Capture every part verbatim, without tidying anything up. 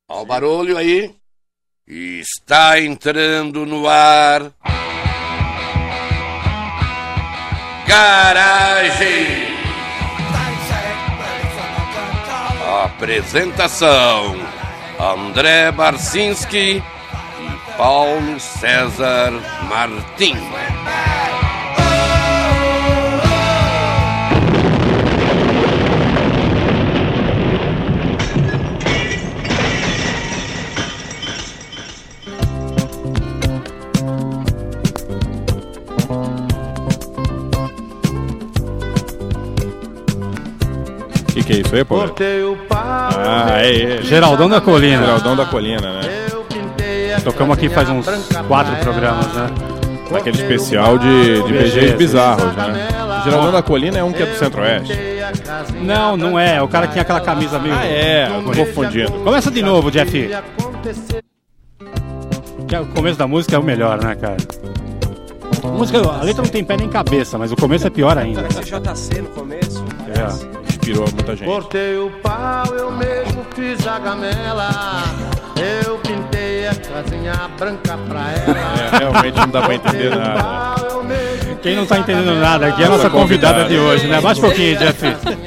Ó o barulho aí. Está entrando no ar. Garagem. Apresentação: André Barcinski e Paulo César Martins. O que, que é isso aí, pô? Ah, é, é. Geraldão da Colina. Geraldão da Colina, né? Tocamos aqui faz uns quatro programas, né? Naquele especial de, de B Gs bizarros, né? Geraldão da Colina é um que é do Centro-Oeste? Não, não é. O cara que tinha aquela camisa meio... Ah, é. Eu tô confundindo. Começa de novo, Jeff. Que o começo da música é o melhor, né, cara? A, música, a letra não tem pé nem cabeça, mas o começo é pior ainda. Parece J C no começo. É. Inspirou muita gente. Cortei o pau, eu mesmo fiz a gamela. Eu pintei a casinha branca pra ela. É, realmente não dá pra entender nada. Quem não tá entendendo nada aqui é a nossa convidada de hoje, né? Baixa um pouquinho, Jeff.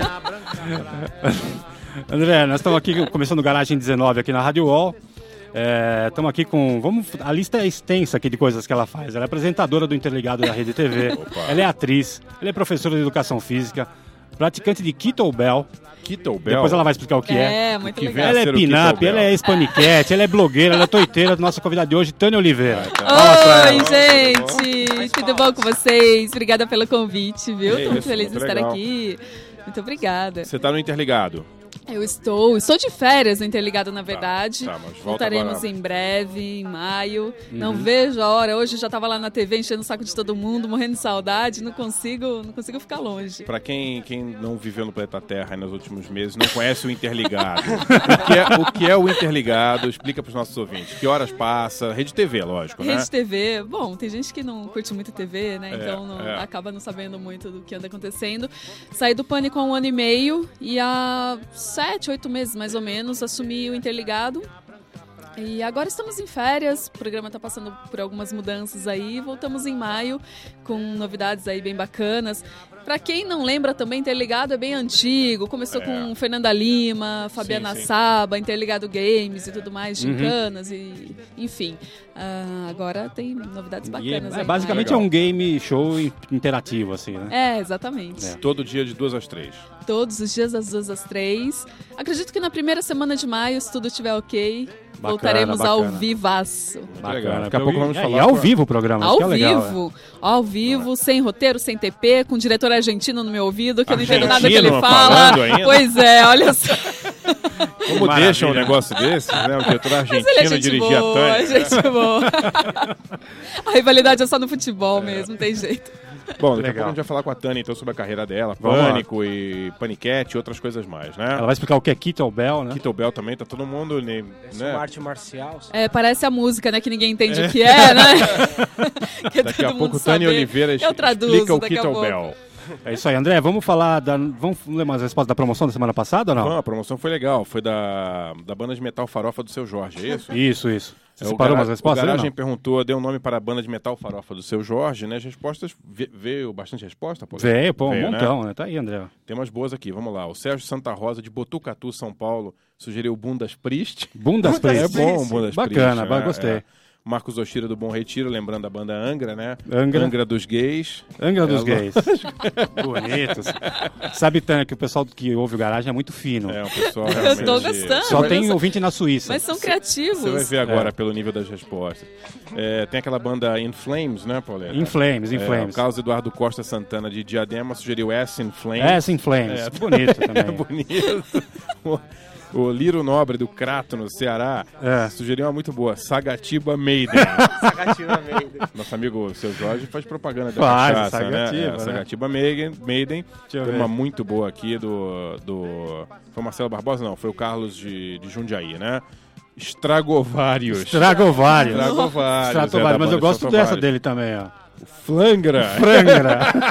André, nós estamos aqui começando o Garagem dezenove aqui na Rádio UOL. Estamos é, aqui com... Vamos, a lista é extensa aqui de coisas que ela faz. Ela é apresentadora do Interligado da Rede T V. Opa. Ela é atriz. Ela é professora de Educação Física. Praticante de Kettlebell. Kettlebell? Depois ela vai explicar o que é. É, muito que legal. Ela é pin-up, ela é spaniquete, ela é blogueira, ela é toiteira. Nossa convidada de hoje, Tânia Oliveira. Oi, gente! Tudo bom com vocês? Obrigada pelo convite, viu? É Tô muito isso, feliz de muito estar legal. aqui. Muito obrigada. Você tá no Interligado? Eu estou, estou de férias no Interligado, na verdade. Tá, mas volta Voltaremos agora. em breve, em maio. Não vejo a hora. Hoje eu já estava lá na T V enchendo o saco de todo mundo, morrendo de saudade. Não consigo, não consigo ficar longe. Pra quem, quem não viveu no planeta Terra nos últimos meses, não conhece o Interligado. o, que é, o que é o Interligado? Explica pros nossos ouvintes. Que horas passa? Rede T V, lógico, né? Rede T V, bom, tem gente que não curte muito T V, né? É, Então não, é. acaba não sabendo muito do que anda acontecendo. Saí do Pânico há um ano e meio e há sete, oito meses mais ou menos assumi o Interligado. E agora estamos em férias, o programa está passando por algumas mudanças aí, voltamos em maio com novidades aí bem bacanas. Para quem não lembra também, Interligado é bem antigo, começou É. com Fernanda Lima, Fabiana Sim, sim. Saba, Interligado Games e tudo mais, gincanas e enfim. Ah, agora tem novidades E bacanas é, aí. basicamente é Legal. um game show interativo, assim, né? É, exatamente. É. Todo dia de duas às três. Todos os dias das duas às três. Acredito que na primeira semana de maio, se tudo estiver ok, Bacana, voltaremos ao bacana. vivaço. Legal. Daqui a pouco vamos é, falar E ao com a- vivo o programa, isso Ao que é legal. vivo, ao vivo, sem roteiro, sem T P, com o diretor argentino no meu ouvido, que eu não entendo nada que ele Argentino fala. falando ainda? Pois é, olha só. Como Maravilha. deixa um negócio desse, né? O diretor Mas ele é argentino gente dirigir a boa, é Tânia. gente boa. A rivalidade é só no futebol mesmo, não tem jeito. Bom, daqui a Legal. pouco a gente vai falar com a Tânia então sobre a carreira dela, Vamos lá. Pânico e Paniquete e outras coisas mais, né? Ela vai explicar o que é Kettlebell, né? Kettlebell também, tá todo mundo, né? Essa é uma arte marcial. É, parece a música, né, que ninguém entende o que é, né? Que Daqui a todo pouco mundo Tânia saber. Oliveira Eu traduzo explica o daqui a pouco. Kettlebell. É isso aí, André, vamos falar da... Vamos ler umas respostas da promoção da semana passada ou não? Bom, a promoção foi legal, foi da, da banda de metal Farofa do Seu Jorge, é isso? Isso, isso. Você É, o separou Gara- umas respostas O aí, Garagem não? perguntou, deu um nome para a banda de metal Farofa do Seu Jorge, né? As respostas, ve- veio bastante resposta? Pô? Veio, pô, um Veio, né? montão, né? Tá aí, André. Tem umas boas aqui, vamos lá. O Sérgio Santa Rosa, de Botucatu, São Paulo, sugeriu Bundas Priest. Bundas É Priest. bom, Bundas Bacana, Priest. ba- né? gostei. É. Marcos Oshira, do Bom Retiro, lembrando a banda Angra, né? Angra. dos Gays. Angra dos É, gays. Bonitos. Sabe, Tânia, que o pessoal que ouve o Garagem é muito fino. É, um pessoal Eu realmente... tô gostando. Só mas tem eu- ouvinte na Suíça. Mas são criativos. Você vai ver agora É. pelo nível das respostas. É, tem aquela banda In Flames, né, Pauleta? In Flames, In É, Flames. o Carlos Eduardo Costa Santana, de Diadema, sugeriu S In Flames. É, In Flames. É. Bonito É também. bonito. O, o Liro Nobre, do Crato, no Ceará, É. sugeriu uma muito boa, Sagatiba Maiden. Sagativa Maiden. Nosso amigo Seu Jorge faz propaganda da Faz, cachaça, Sagatiba, né? É, né? Sagatiba Maiden. Maiden. eu Tem ver. uma muito boa aqui do, do... Foi o Marcelo Barbosa? Não, foi o Carlos de, de Jundiaí, né? Estragovários. Estragovários. Estragovários. Estragovários, é da mas eu banda gosto Estragovários. dessa dele também, ó. Flangra. Frangra.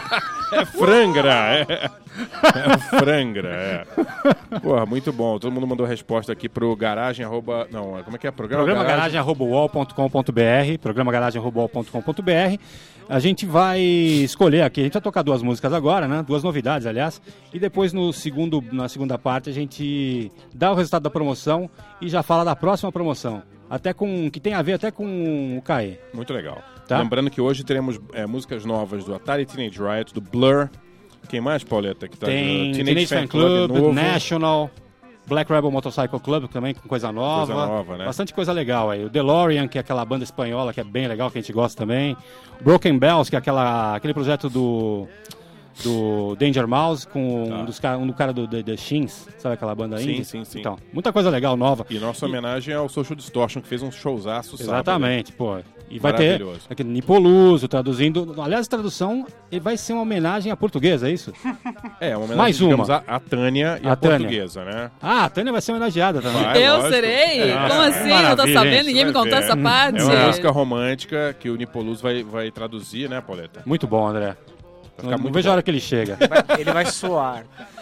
É frangra, é. É frangra, é. Porra, muito bom. Todo mundo mandou resposta aqui pro garagem, arroba... Não, como é que é? Programa, Programa garagem, garagem arroba u o l ponto com ponto b r. Programa garagem arroba u o l ponto com ponto b r. A gente vai escolher aqui, a gente vai tocar duas músicas agora, né? Duas novidades, aliás. E depois, no segundo, na segunda parte, a gente dá o resultado da promoção e já fala da próxima promoção. Até com, que tem a ver até com o C A E. Muito legal. Tá? Lembrando que hoje teremos é, músicas novas do Atari Teenage Riot, do Blur. Quem mais, Pauleta? Que tá Tem do Teenage, Fan Club, novo. National, Black Rebel Motorcycle Club também com coisa nova. Coisa nova, né? Bastante coisa legal aí. O DeLorean, que é aquela banda espanhola que é bem legal, que a gente gosta também. Broken Bells, que é aquela, aquele projeto do, do Danger Mouse com Tá. um, dos, ca- um do cara do The, The Shins, sabe aquela banda Sim, indie? sim, sim. Então, muita coisa legal, nova. E nossa homenagem ao Social Distortion, que fez um showzaço sábado. Exatamente, pô. E vai ter Maravilhoso. aquele Nipoluso traduzindo. Aliás, a tradução ele vai ser uma homenagem à portuguesa, é isso? É, uma homenagem, Mais uma. digamos, à, à Tânia e A à Tânia. portuguesa, né? Ah, a Tânia vai ser homenageada também. Vai. Eu lógico. serei? É. Como assim? Maravilha, Não tô sabendo? gente, Ninguém me vai contou ver. essa parte? É uma música romântica que o Nipoluz vai, vai traduzir, né, Pauleta? Muito bom, André. Vai Não, ficar não muito vejo bom. a hora que ele chega. Vai- ele vai suar.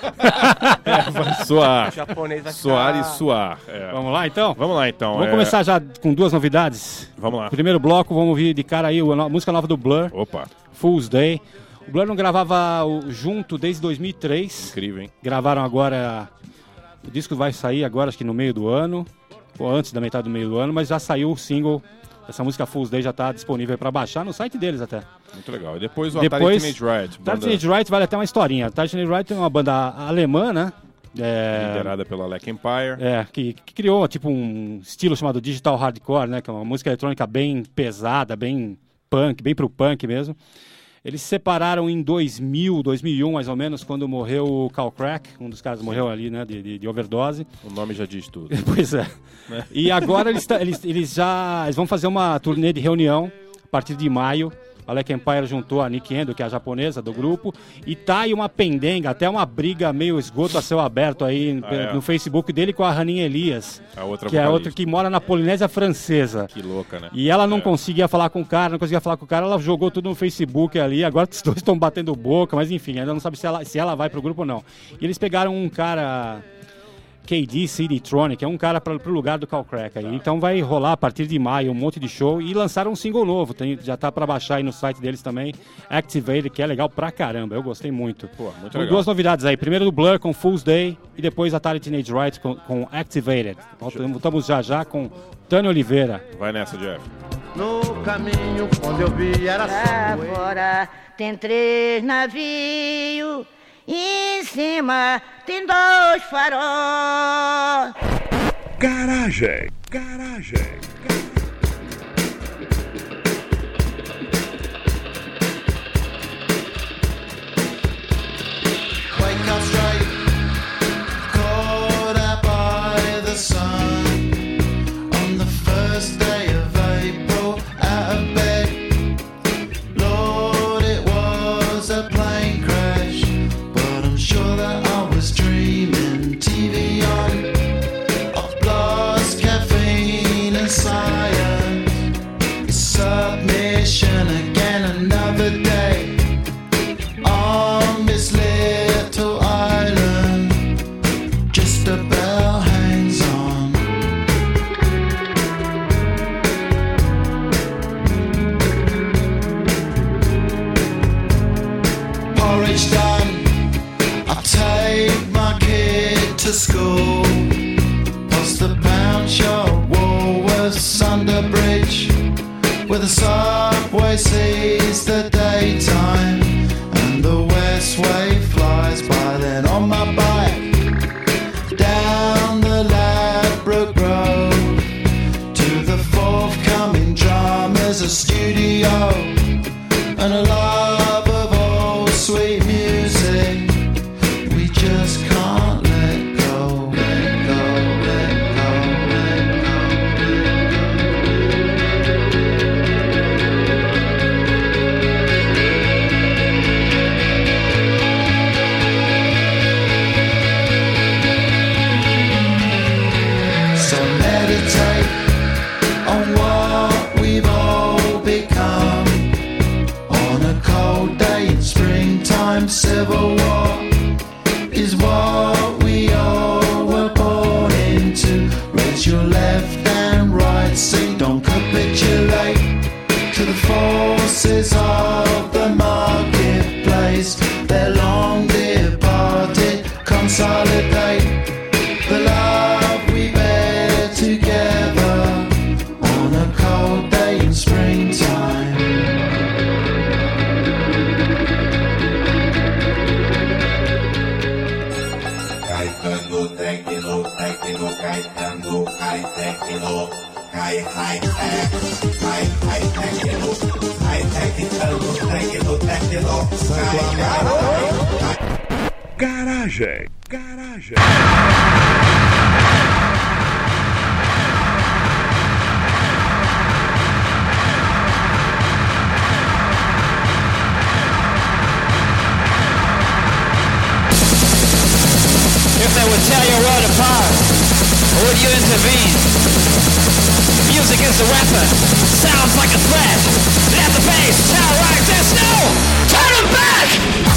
Vai soar. O japonês vai Soar ficar... e suar. É. Vamos lá, então? Vamos lá, então. Vamos é, começar já com duas novidades. Vamos lá. Primeiro bloco, vamos ouvir de cara aí a no- música nova do Blur, Opa, Fool's Day. O Blur não gravava o- junto desde dois mil e três. incrível, hein? Gravaram agora... O disco vai sair agora, acho que no meio do ano. Ou antes da metade do meio do ano, mas já saiu o single. Essa música Fool's Day já está disponível para baixar no site deles até. Muito legal. E depois o Depois, Atari Teenage Riot, Atari banda Teenage Riot vale até uma historinha. Atari Teenage Riot é uma banda alemã, né? É, liderada pela Black Empire. é, que, que criou tipo um estilo chamado Digital Hardcore, né? Que é uma música eletrônica bem pesada, bem punk, bem pro punk mesmo. Eles se separaram em dois mil, dois mil e um mais ou menos, quando morreu o Carl Crack, um dos caras morreu ali, né, de, de, de overdose. O nome já diz tudo. Pois é. E agora eles, tá- eles, eles já eles vão fazer uma turnê de reunião a partir de maio. A Black Empire juntou a Nikki Endo, que é a japonesa do grupo, e tá aí uma pendenga, até uma briga meio esgoto a céu aberto aí Ah, é? no Facebook dele com a Raninha Elias, A outra que é vocalista. outra que mora na Polinésia Francesa. Que louca, né? E ela não É. conseguia falar com o cara, não conseguia falar com o cara, ela jogou tudo no Facebook ali, agora os dois estão batendo boca, mas enfim, ainda não sabe se ela, se ela vai pro grupo ou não. E eles pegaram um cara, K D Citytronic, é um cara para pro lugar do Carl Crack aí. Então vai rolar a partir de maio um monte de show e lançaram um single novo, tem, já tá para baixar aí no site deles também, Activated, que é legal pra caramba, eu gostei muito. Pô, muito Com legal. duas novidades aí, primeiro do Blur com Fool's Day e depois Atari Teenage Riot com, com Activated. Voltamos já já com Tânia Oliveira. Vai nessa, Jeff. No caminho, quando eu vi era Lá só poeira. fora tem três navios, e em cima tem dois faróis. Garagem, garagem. Wake up straight, caught out by the sun. On the first day of April, out of bed. Lord, it was a plane crash, but I'm sure that I was dreaming. T V on, of lost caffeine and science. Submission again, another day. On this little island, just a bell hangs on. Porridge done, I take my kid to school. Past the pound shop, Woolworths under bridge, where the subway sees the daytime and the westway flies by. Then on my bike down the Ladbroke Road to the forthcoming dramas, a studio and a love of old sweet music. We just can't let go, let go, let go, let go. So meditate on what we've all become, on a Let's sing, don't capitulate to the forces of the marketplace. They're long departed, consolidate the love we bear together on a cold day in springtime. Caetano, techno, techno, Caetano, high techno, high high tech, high high techno, high techno, techno, techno, high Garagem, garagem. If they would tear your world apart, would you intervene? Music is a weapon, sounds like a threat. Let the bass terrorize this, no! Turn them back!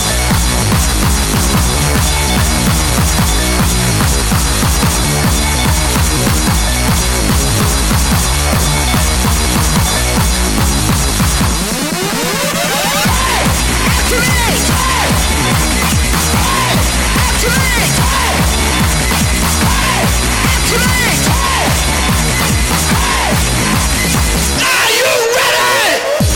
Activate! Activate! Activate! Are you ready?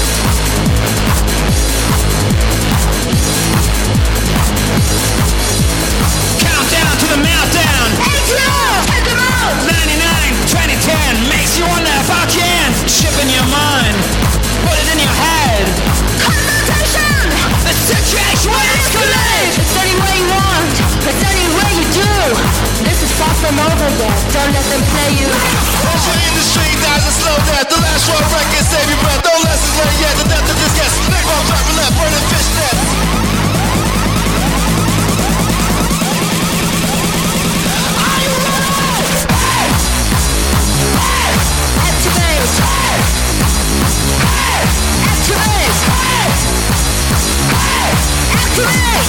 Countdown to the meltdown. ninety-nine, twenty ten makes you wonder if I can ship in your mind, put it in your head. Connotation. The situation will escalate. It's any way you want, it's any way you do. This is far from over yet, don't let them play you. As your industry dies a slow death, the last road record, save your breath. No lessons learned yet, the depth of this gets. Neck ball, drop and left, burning fish net. Are you ready? Activate! Activate! Activate!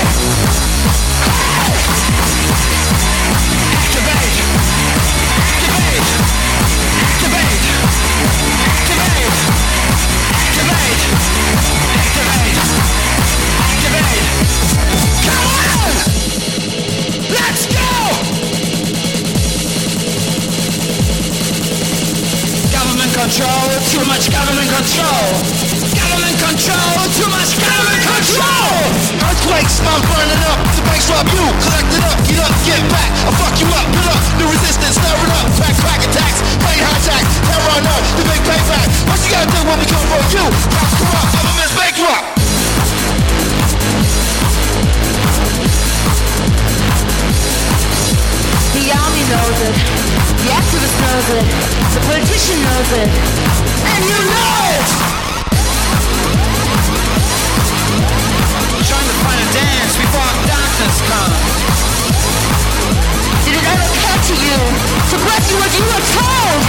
Control, too much government control. Government control, too much government control. Earthquakes, I'm burning up. The banks rob you, collect it up, get up, get back. I'll fuck you up, get up. New resistance, stir it up. Crack, crack attacks, plane hijacks, terror on earth, the big payback. What you gotta do when we come for you? Cops corrupt, government's bankrupt. The army knows it, the activist knows it, the politician knows it, and you know it! Trying to find a dance before darkness comes. Did it ever occur to you to press you what you were told?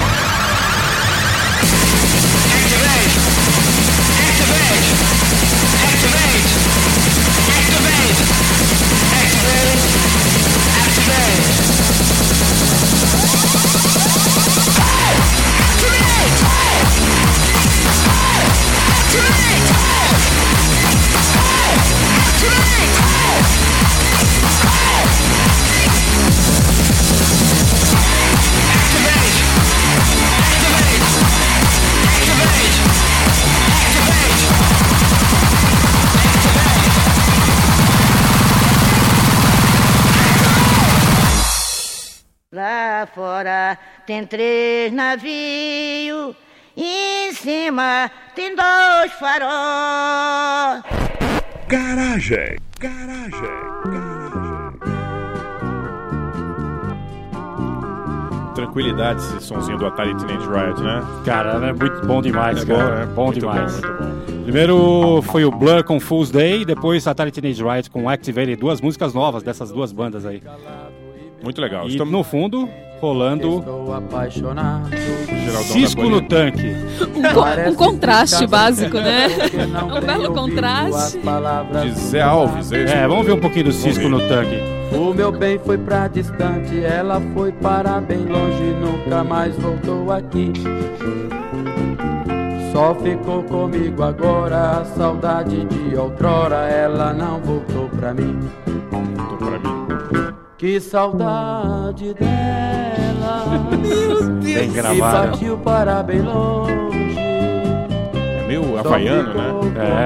Activate! Activate! Activate! Activate! Activate! Activate! Lá fora tem três navios, e em cima tem dois faróis. Garagem, garagem, garagem. Tranquilidade esse sonzinho do Atari Teenage Riot, né? Cara, é muito bom demais, É cara. bom, né? Bom Muito demais. bom, muito bom. Primeiro foi o Blur com Fool's Day, depois Atari Teenage Riot com Activate, duas músicas novas dessas duas bandas aí. Muito legal. E Estamos no fundo, rolando Estou apaixonado. Geraldão Cisco da no Colina. tanque. Um, co- um contraste básico, né? Um belo contraste. De Zé Alves, é isso? É, vamos ver um pouquinho do Cisco no tanque. O meu bem foi pra distante, ela foi para bem longe, nunca mais voltou aqui. Só ficou comigo agora a saudade de outrora, ela não voltou pra mim. Voltou pra mim. Que saudade dela, Bem que gravado. partiu para bem longe. É meio havaiano, né? É.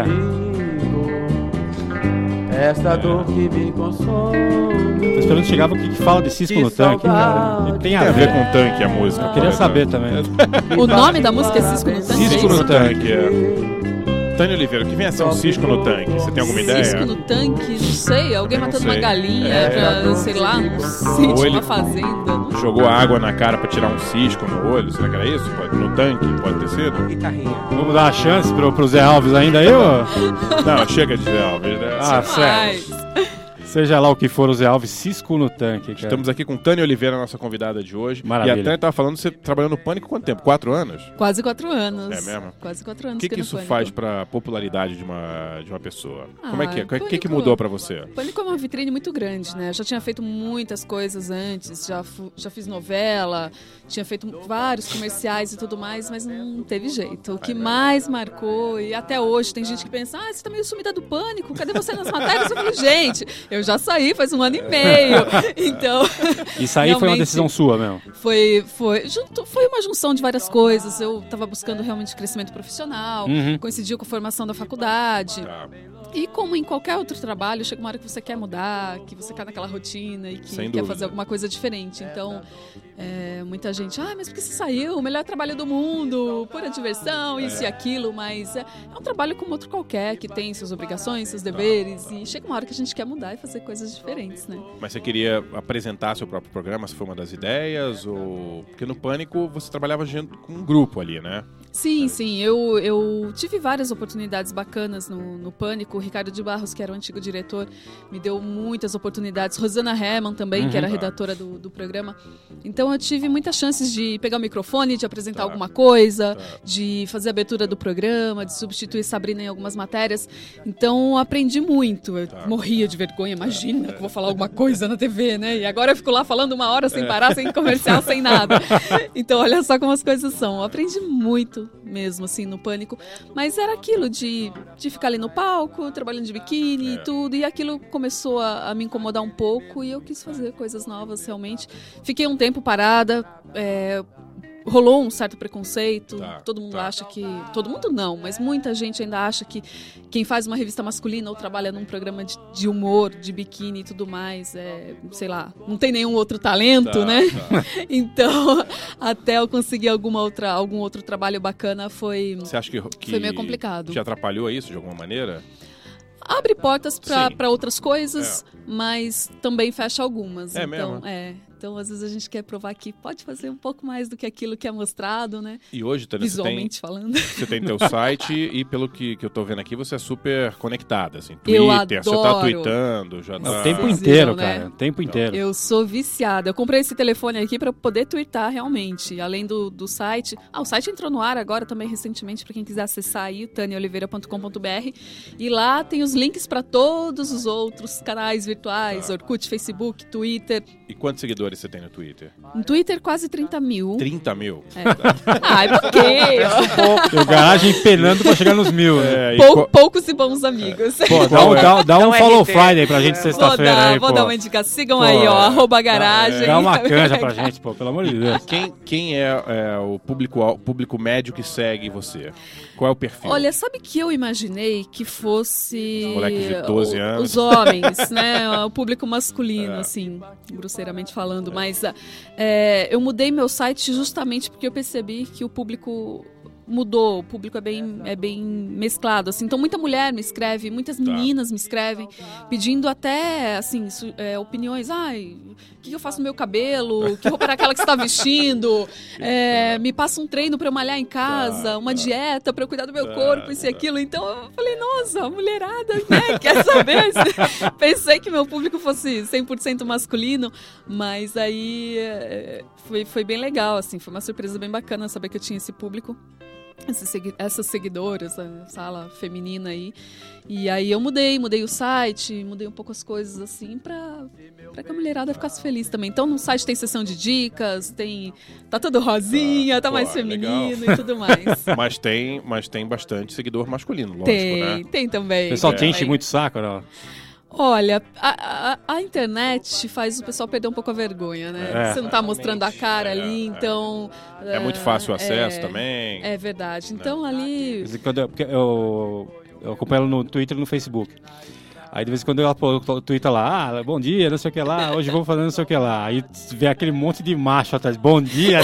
Esta dor que me consome. Tô esperando chegar o que, que fala de cisco Que no tanque, cara. O que tem Tem a a ver ver com o tanque a música. Eu queria pô, saber né? também. O nome da música é Cisco no Tanque? Cisco é isso? no tanque, é. Tânia Oliveira, o que vem a ser um cisco no tanque? Você tem alguma ideia? Cisco no tanque, não sei. Alguém Não matando sei. uma galinha É. pra, sei lá, um sítio, Ou ele- uma fazenda. Não Jogou água na cara pra tirar um cisco no olho, será que era isso? Pode- No tanque, pode ter sido? Guitarrinha. Vamos dar a chance pro, pro Zé Alves ainda aí, ô? Não, chega de Zé Alves, né? Ah, Mas, sério. Seja lá o que for o Zé Alves, cisco no tanque, cara. Estamos aqui com Tânia Oliveira, nossa convidada de hoje. Maravilha. E a Tânia tava falando, você trabalhou no Pânico há quanto tempo? Quatro anos? quase quatro anos. É mesmo? Quase quatro anos. O que, que no isso Pânico. faz pra popularidade de uma, de uma pessoa? Como é que é? O que, que, que Pânico- mudou pra você? Pânico é uma vitrine muito grande, né? Eu já tinha feito muitas coisas antes, já, fu- já fiz novela, tinha feito vários comerciais e tudo mais, mas não teve jeito. O que mais marcou, e até hoje tem gente que pensa, ah, você tá meio sumida do Pânico, cadê você nas matérias? Eu falei, gente, eu já saí faz um ano e meio, então... Isso aí foi uma realmente, decisão sua mesmo. Foi, foi, junto, foi uma junção de várias coisas. Eu estava buscando realmente crescimento profissional, Uhum. coincidiu com a formação da faculdade. Tá. E como em qualquer outro trabalho, chega uma hora que você quer mudar, que você cai naquela rotina e que Sem quer dúvida. fazer alguma coisa diferente. Então, é, muita gente, ah, mas por que você saiu? O melhor trabalho do mundo, pura diversão, isso e aquilo. Mas é, é um trabalho como outro qualquer, que tem suas obrigações, seus deveres. E chega uma hora que a gente quer mudar e fazer coisas diferentes, né? Mas você queria apresentar seu próprio programa, se foi uma das ideias? Ou... Porque no Pânico você trabalhava junto com um grupo ali, né? Sim, sim. Eu, eu tive várias oportunidades bacanas no, no Pânico. O Ricardo de Barros, que era o antigo diretor, me deu muitas oportunidades. Rosana Herman também, Uhum. que era a redatora do, do programa. Então eu tive muitas chances de pegar o microfone, de apresentar alguma coisa, de fazer a abertura do programa, de substituir Sabrina em algumas matérias. Então eu aprendi muito. Eu morria de vergonha. Imagina que eu vou falar alguma coisa na T V, né? E agora eu fico lá falando uma hora sem parar, sem comercial, sem nada. Então olha só como as coisas são. Eu aprendi muito mesmo, assim, no Pânico. Mas era aquilo de, de ficar ali no palco, trabalhando de biquíni e tudo. E aquilo começou a, a me incomodar um pouco e eu quis fazer coisas novas, realmente. Fiquei um tempo parada, é, rolou um certo preconceito. Tá, todo mundo tá. acha que... Todo mundo não, mas muita gente ainda acha que quem faz uma revista masculina ou trabalha num programa de, de humor, de biquíni e tudo mais, é, sei lá, não tem nenhum outro talento, Tá, né? tá. Então, até eu conseguir alguma outra, algum outro trabalho bacana foi... Você acha que, que Foi meio complicado. te atrapalhou isso de alguma maneira? Abre portas Sim. para outras coisas, mas também fecha algumas. É então, mesmo? é. Então, às vezes a gente quer provar que pode fazer um pouco mais do que aquilo que é mostrado, né? E hoje, Tânia, você tem, Visualmente falando. você tem teu site e pelo que, que eu tô vendo aqui, você é super conectada, assim. Eu Twitter, você tá adoro. tweetando, já O tá... tempo Vocês inteiro, viram, né? cara. O tempo inteiro. Eu sou viciada. Eu comprei esse telefone aqui para poder twittar realmente, além do, do site. Ah, o site entrou no ar agora também recentemente, para quem quiser acessar aí, tânia oliveira ponto com ponto b r. E lá tem os links para todos os outros canais virtuais, Orkut, Facebook, Twitter. E quantos seguidores você tem no Twitter? No Twitter, quase trinta mil. trinta mil? É. Ai, por quê? O garagem penando pra chegar nos mil, né? É, e Pou- qual- poucos e bons amigos. Pô, dá, Qual um- é? dá, dá um Dá um follow R T. Friday pra gente Vou sexta-feira dar, aí, vou pô. dar uma indicação. Sigam Pô, aí, ó, é. arroba garagem. Dá uma canja pra gente, pô, pelo amor de Deus. Quem, quem é, é, o público, o público médio que segue você? Qual é o perfil? Olha, sabe que eu imaginei que fosse Os moleques de doze o- anos. os homens, né? O público masculino, assim, grosseiramente falando. Mas é, eu mudei meu site justamente porque eu percebi que o público mudou, o público é bem, é bem mesclado, assim. Então muita mulher me escreve, muitas meninas me escrevem, pedindo até, assim, su- é, opiniões. Ai, o que eu faço no meu cabelo? Que roupa era aquela que você está vestindo? É, me passa um treino para eu malhar em casa, uma dieta para eu cuidar do meu corpo, isso e aquilo. Então eu falei, nossa, a mulherada, né, quer saber? Pensei que meu público fosse cem por cento masculino, mas aí é, foi, foi bem legal, assim, foi uma surpresa bem bacana saber que eu tinha esse público. esses segui- essas seguidoras, essa ala feminina aí. E aí eu mudei, mudei o site, mudei um pouco as coisas assim pra, pra que a mulherada ficasse feliz também. Então no site tem sessão de dicas, tem tá tudo rosinha, tá Pô, mais feminino legal. e tudo mais. Mas tem, mas tem bastante seguidor masculino, lógico, tem, né? tem também. O pessoal É. te enche muito o saco, não? Olha, a, a, a internet faz o pessoal perder um pouco a vergonha, né? É. Você não tá mostrando a cara É, ali, é. então... É muito fácil o acesso é, também. É verdade. Então ali... De vez em quando eu, porque eu, eu acompanho ela no Twitter e no Facebook. Aí de vez em quando ela pô, twitta lá, ah, bom dia, não sei o que lá, hoje vou fazer não sei o que lá. Aí vê aquele monte de macho atrás, bom dia,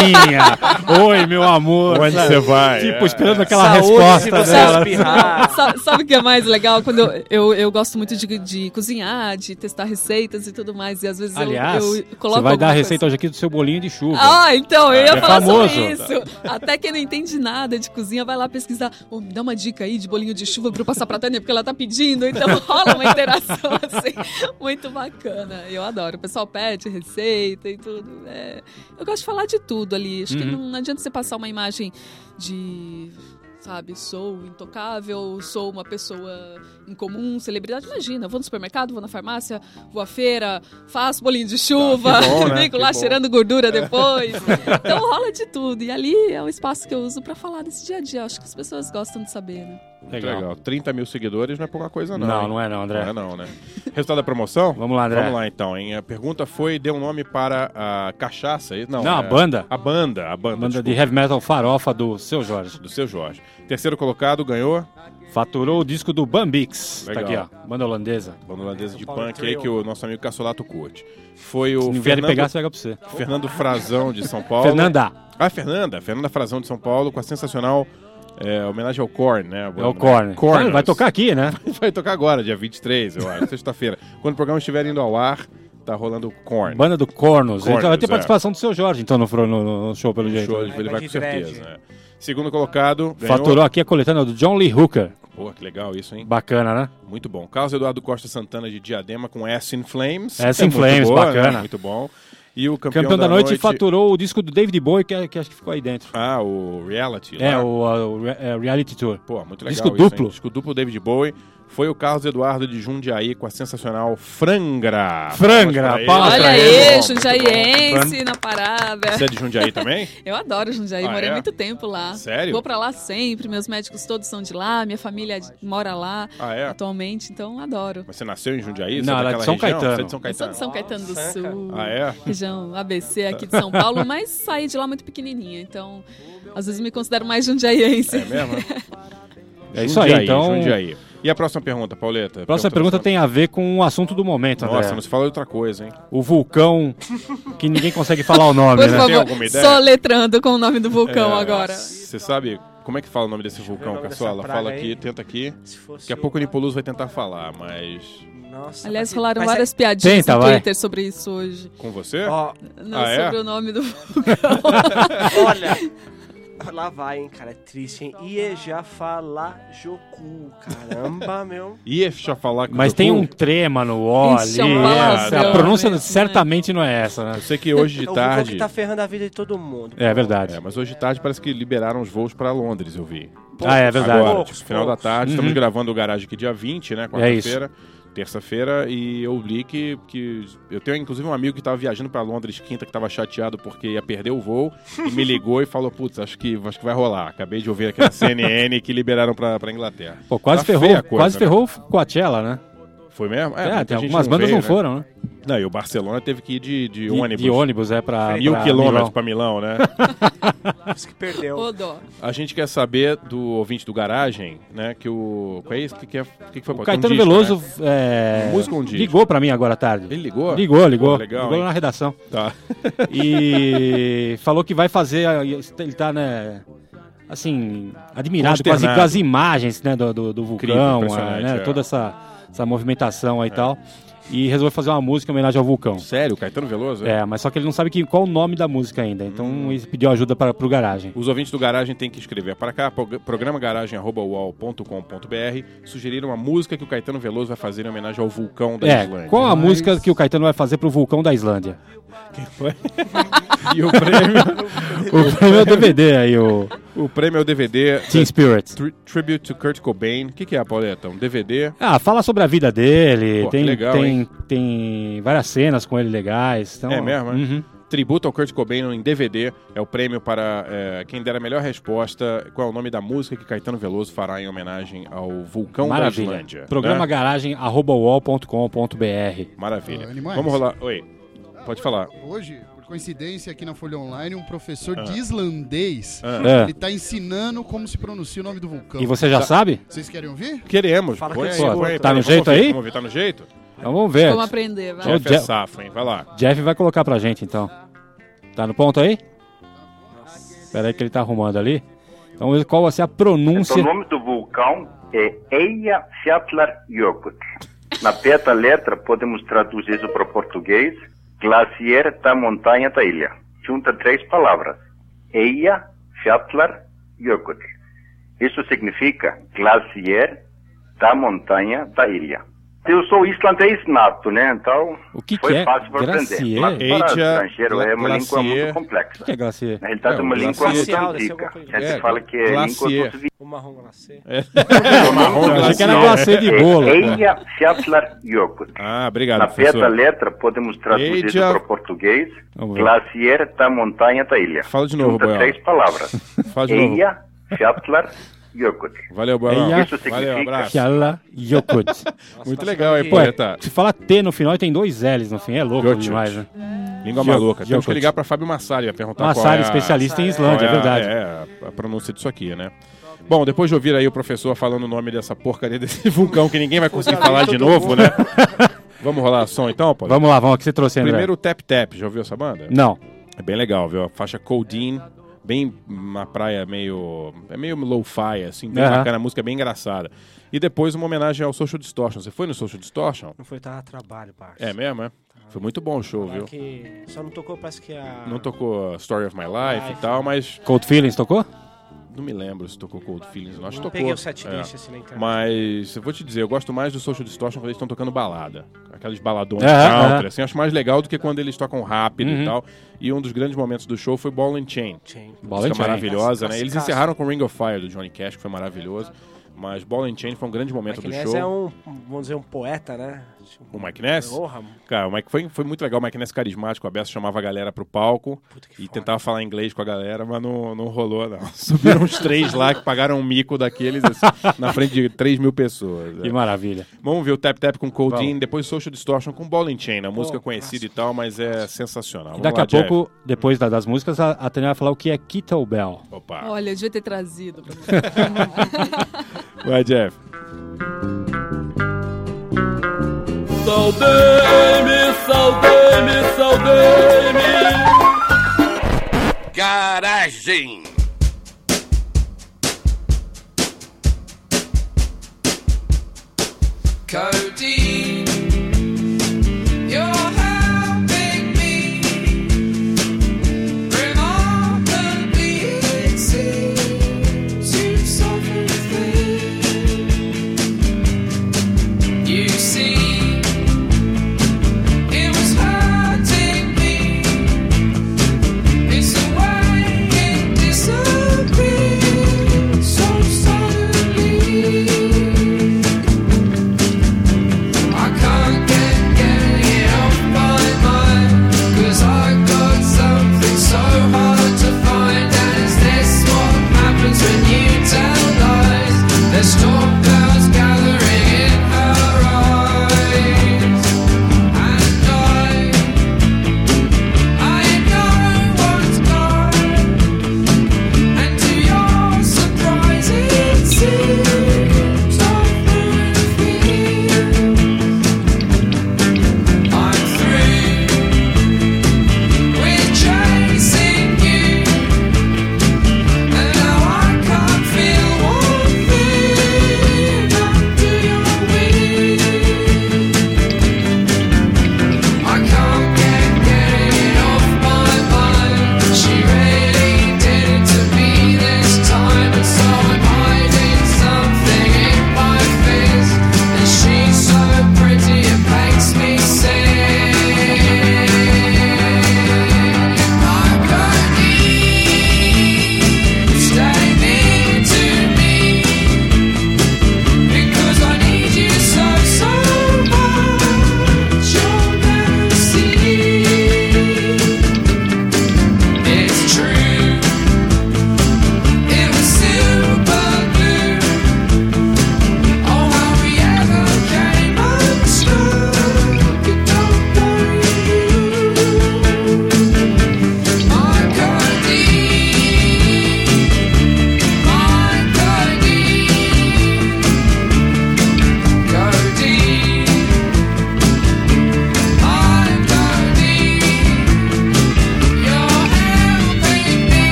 Taninha, oi meu amor. Onde sabe? você vai? Tipo, É. esperando aquela Saúde, resposta se você dela. espirrar. Sabe, sabe o que é mais legal? Quando eu, eu, eu gosto muito de, de cozinhar, de testar receitas e tudo mais. E às vezes Aliás, eu, eu coloco você vai dar a alguma receita coisa. hoje aqui do seu bolinho de chuva. Ah, então, eu ia É falar famoso. sobre isso. Até quem não entende nada de cozinha vai lá pesquisar. Oh, me dá uma dica aí de bolinho de chuva pra eu passar pra Tânia, porque ela tá pedindo. Então rola uma interação assim, muito bacana. Eu adoro. O pessoal pede receita e tudo. É, eu gosto de falar de tudo ali. Acho que Uhum. não, não adianta você passar uma imagem de... Sabe, sou intocável, sou uma pessoa incomum, celebridade. Imagina, eu vou no supermercado, vou na farmácia, vou à feira, faço bolinho de chuva, Ah, que bom, né? fico Que lá bom. cheirando gordura depois. Então rola de tudo. E ali é o espaço que eu uso pra falar desse dia a dia. Acho que as pessoas gostam de saber, né? Legal. Legal. trinta mil seguidores não é pouca coisa, não. Não, hein? não é não, André. Não é não, né? Resultado da promoção? Vamos lá, André. Vamos lá, então. Hein? A pergunta foi, dê um nome para a cachaça. Não, Não, é- a banda. A banda, a banda. Banda de desculpa. heavy metal farofa do Seu Jorge. Do Seu Jorge. Terceiro colocado ganhou Faturou o disco do Bambix. Legal. Tá aqui, ó. Banda holandesa. banda holandesa de Paulo punk aí Trio. que o nosso amigo Cassolato curte. Foi o Se não vier Fernando, pegar, você pega pra você. Fernando Frazão de São Paulo. Fernanda. Ah, Fernanda. Fernanda Frazão de São Paulo com a sensacional é, homenagem ao Korn, né? É o Korn. Korn. Vai tocar aqui, né? Vai tocar agora, dia vinte e três, eu acho, sexta-feira. Quando o programa estiver indo ao ar, tá rolando o Korn. Banda do Cornos. Cornos, Então vai ter é. participação do Seu Jorge, então, no, no, no show, pelo jeito. Show, né? ele vai com de dread. certeza. né? Segundo colocado, ganhou... Faturou aqui a coletânea do John Lee Hooker. Pô, que legal isso, hein? Bacana, né? Muito bom. Carlos Eduardo Costa Santana de Diadema com S in Flames. S in muito Flames, boa, bacana. né? Muito bom. E o campeão, Campeão da, noite, faturou o disco do David Bowie, que, que acho que ficou aí dentro. Ah, o Reality. É, lá. o, a- o Re- é, Reality Tour. Pô, muito legal Disco isso, duplo. hein? Disco duplo David Bowie. Foi o Carlos Eduardo de Jundiaí com a sensacional Frangra. Frangra, Palmas pra ele. palmas Olha pra aí, Muito bom, jundiaiense muito na parada. bom. Você é de Jundiaí também? Eu adoro Jundiaí, Ah, morei é? muito tempo lá. Sério? Vou pra lá sempre, meus médicos todos são de lá, minha família mora lá Ah, é? atualmente, então adoro. Mas você nasceu em Jundiaí? Não, você é ela é de daquela São região? Caetano. Você é de São Eu sou Caetano? de São Caetano do Nossa, Sul, Ah, é? região A B C aqui de São Paulo, mas saí de lá muito pequenininha, então às vezes me considero mais jundiaiense. É mesmo? É isso aí, Jundiaí, então- Jundiaí. E a próxima pergunta, Pauleta? A próxima pergunta do- tem a ver com o assunto do momento, André. Nossa, não se fala de outra coisa, hein? O vulcão, que ninguém consegue falar o nome, Por né? Tem favor, alguma ideia? soletrando com o nome do vulcão É, agora. Você sabe como é que fala o nome desse vulcão, nome dessa Caçola? praga Fala aí? aqui, tenta aqui. Se fosse Daqui a pouco o Nipoluso vai tentar falar, mas... Nossa, Aliás, mas- rolaram mas é- várias piadinhas Tenta, no vai. Twitter sobre isso hoje. Com você? Ó, Não, Ah, é? sobre o nome do olha, lá vai, hein, cara, é triste, hein? Ieja fala Joku, caramba, meu. Ia já falar com Mas o tem Goku? um trema no O Ixi, é ali. um palavrão, a pronúncia né? certamente não é essa, né? Eu sei que hoje de É o vulcão tarde... que tá ferrando a vida de todo mundo. É verdade. É, mas hoje de tarde parece que liberaram os voos para Londres, eu vi. Ah, é verdade. Agora, Poucos, tipo, final da poucos. tarde, Uhum. estamos gravando o Garagem aqui dia vinte, né, É isso. quarta-feira, terça-feira, e eu li que, que... Eu tenho, inclusive, um amigo que estava viajando para Londres quinta, que estava chateado porque ia perder o voo, e me ligou e falou, putz, acho que, acho que vai rolar. Acabei de ouvir aqui na C N N que liberaram para Inglaterra. Pô, quase Tá feia ferrou, a coisa, quase né? ferrou o Coachella, né? Foi mesmo? É, muita tem gente algumas bandas veio, não né? foram, né? Não, e o Barcelona teve que ir de, de, De ônibus. De ônibus, é, pra, Mil pra quilômetros Milão. para Milão, né? Isso que perdeu. Ô, dó. A gente quer saber do ouvinte do Garagem, né, que o... Qual é isso? O que, que, é, o que, que foi? O Pô, Caetano tem um disco, Veloso né? é, Música ou um disco? ligou pra mim agora à tarde. Ele ligou? Ligou, ligou. Pô, legal, ligou hein? na redação. Tá. E falou que vai fazer. Ele tá, né? Assim, admirado com as, Consternado. com as imagens, né, do, do, do Incrível, vulcão, impressionante, né, é. toda essa, essa movimentação aí e tal. E resolveu fazer uma música em homenagem ao vulcão. Sério? Caetano Veloso? É, mas só que ele não sabe que, qual o nome da música ainda. Então Hum. ele pediu ajuda para pro Garagem. Os ouvintes do Garagem têm que escrever para cá, prog- programa garagem arroba u o l ponto com ponto b r, sugerir uma música que o Caetano Veloso vai fazer em homenagem ao vulcão da É, Islândia. qual a Mas- música que o Caetano vai fazer pro vulcão da Islândia? E o prêmio? O prêmio é o D V D aí, o, O prêmio é o D V D Teen Spirit. Tri- Tribute to Kurt Cobain. O que, que é, Pauleta? Um D V D? Ah, fala sobre a vida dele. Pô, tem, que legal, tem, hein? tem várias cenas com ele legais. Então, É mesmo, né? Uhum. Tributo ao Kurt Cobain em D V D. É o prêmio para é, quem der a melhor resposta. Qual é o nome da música que Caetano Veloso fará em homenagem ao vulcão Maravilha. da Islândia? Programa né? garagem arroba uol ponto com ponto br. Maravilha. Ô, animais. Vamos rolar. Oi. Pode falar. Hoje, por coincidência, aqui na Folha Online, um professor Ah. de islandês, Ah. ele tá ensinando como se pronuncia o nome do vulcão. E você já Tá. sabe? Vocês querem ouvir? Queremos. Fala Põe que aí, é põe aí, tá no vamos jeito ouvir, aí? Vamos ouvir, tá no jeito? Então vamos ver. Vamos aprender, vai. Jeff é Jeff- safo, hein? Vai lá. Jeff vai colocar pra gente, então. Tá no ponto aí? Espera aí que ele tá arrumando ali. Então, qual vai ser a pronúncia? Então, o nome do vulcão é Eyjafjallajökull. Na peta letra, podemos traduzir isso para o português, glacier da montanha da ilha. Junta três palavras. Eyjafjallajökull. Isso significa glacier da montanha da ilha. Eu sou islandês nato, né? Então, O que foi que é fácil para aprender. glacier? Mas para Eija- estrangeiro é uma língua glacier. muito complexa. O que é glacier? Na realidade, é É, uma o língua glacier. muito Glacial, deve ser antiga. alguma coisa A gente É, fala que é glacier. língua dos O marrom glacê. É. Eu achei que era glacê de bolo. Eyjafjallajökull. Ah, obrigado, Na peta professor. letra, podemos traduzir isso Eija- para o português, Vamos ver. glacier da montanha da ilha. Fala de novo, Junta Boial. três palavras. Fala de novo. Eyjafjallajökull. Valeu, Boial. Eija- Isso Valeu, significa abraço. Fjallajökull. Muito legal, hein, Pô, poeta? se fala T no final e tem dois L's no fim, é louco Götut. demais, né? Língua Geo- maluca. Temos que Geocut. ligar para Fábio Massari, vai perguntar Massari, qual é a... especialista em qual Islândia, é a- verdade. É, a pronúncia disso aqui, né? Bom, depois de ouvir aí o professor falando o nome dessa porcaria desse vulcão que ninguém vai conseguir falar de novo, né? Vamos rolar som então, pô? Vamos lá, vamos, o que você trouxe, André? Primeiro o Tap Tap, já ouviu essa banda? Não. É bem legal, viu? A faixa Codeine, bem uma praia meio... É meio lo-fi, assim, bem Aham. bacana, a música é bem engraçada. E depois uma homenagem ao Social Distortion. Você foi no Social Distortion? Não foi, tava a trabalho, parça. É mesmo, é? Foi muito bom o show, Falar viu? que só não tocou, parece que a... Não tocou Story of My Life e tal, mas... Cold Feelings tocou? Não me lembro se tocou Cold Feelings. Não, acho que Não tocou. peguei o setlist, É. assim, na internet. Mas eu vou te dizer, eu gosto mais do Social Distortion quando eles estão tocando balada. Aqueles baladões Aham, country, aham. assim, acho mais legal do que quando eles tocam rápido Uhum. e tal. E um dos grandes momentos do show foi Ball and Chain. Chain. Ball Música and Chain. maravilhosa, né? Eles Classicaço. encerraram com Ring of Fire do Johnny Cash, que foi maravilhoso. Mas Ball and Chain foi um grande momento Mike do Ness show. é um, vamos dizer, um poeta, né? O Mike Ness? Porra, Cara, o Mike foi, foi muito legal. O Mike Ness carismático, a Bessa chamava a galera pro palco puta que e foda. tentava falar inglês com a galera, mas não, não rolou, não. Subiram uns três lá que pagaram um mico daqueles assim, na frente de três mil pessoas. Que É. maravilha. Vamos ver o Tap Tap com Codeine, Vamos. depois Social Distortion com Ball and Chain, a música Oh, conhecida e tal, mas é sensacional. E Vamos daqui lá, a Jeff. pouco, depois da- das músicas, a, a Tânia vai falar o que é Kettlebell. Opa, Olha, eu devia ter trazido. pra você. vai, Jeff. Saudei-me, saudei-me, saudei-me. Garagem. Codeine, you're helping me remarkably easy to suffer things. You see, it was hurting me. It's the way it disappeared so suddenly.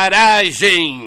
garagem.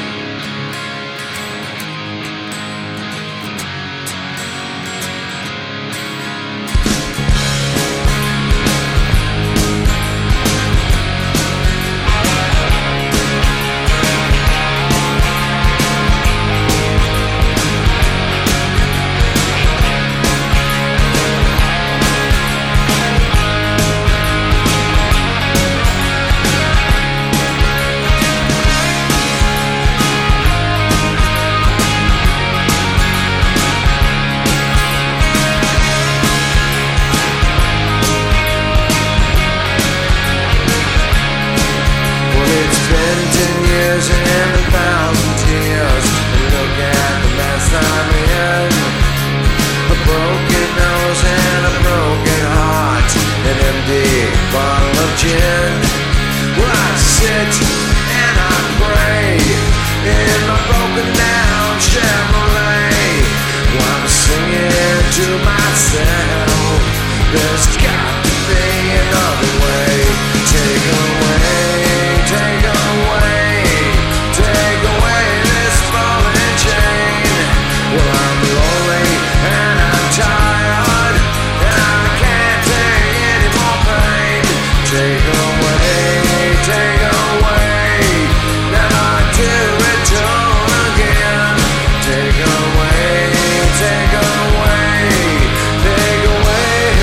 Well, it's been ten years and a thousand tears. Look at the mess I'm in. A broken nose and a broken heart. An empty bottle of gin. Well, I sit and I pray in my broken down Chevrolet. While I'm singing to myself, there's got to be another way. Take away, take away, take away this ball and chain. Well, I'm lonely and I'm tired, and I can't take any more pain. Take away, take away, never to return again. Take away, take away, take away.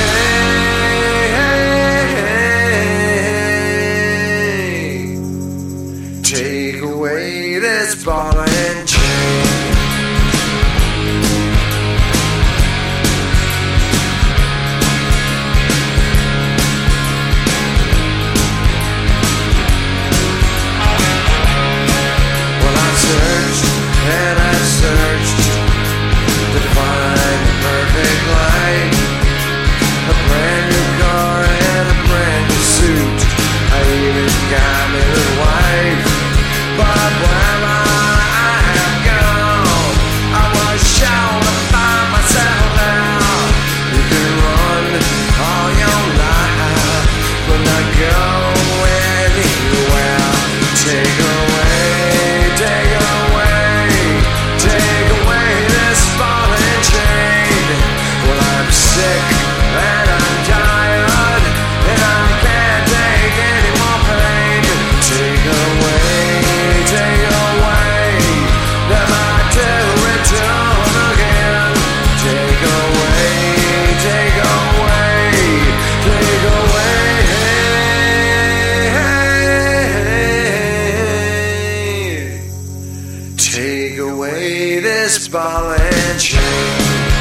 Take away this ball and chain. Well, I searched and I searched to find the perfect life. A brand new car and a brand new suit. I even got me a little wife. But wherever I have gone, I was sure to find myself out. You can run all your life, but not go anywhere. Take away, take away, take away this ball and chain. Well, I'm sick and I'm tired, and I can't take any more pain. Take away, take away, never to return again. Take away, take away, take away. Take away this ball and chain.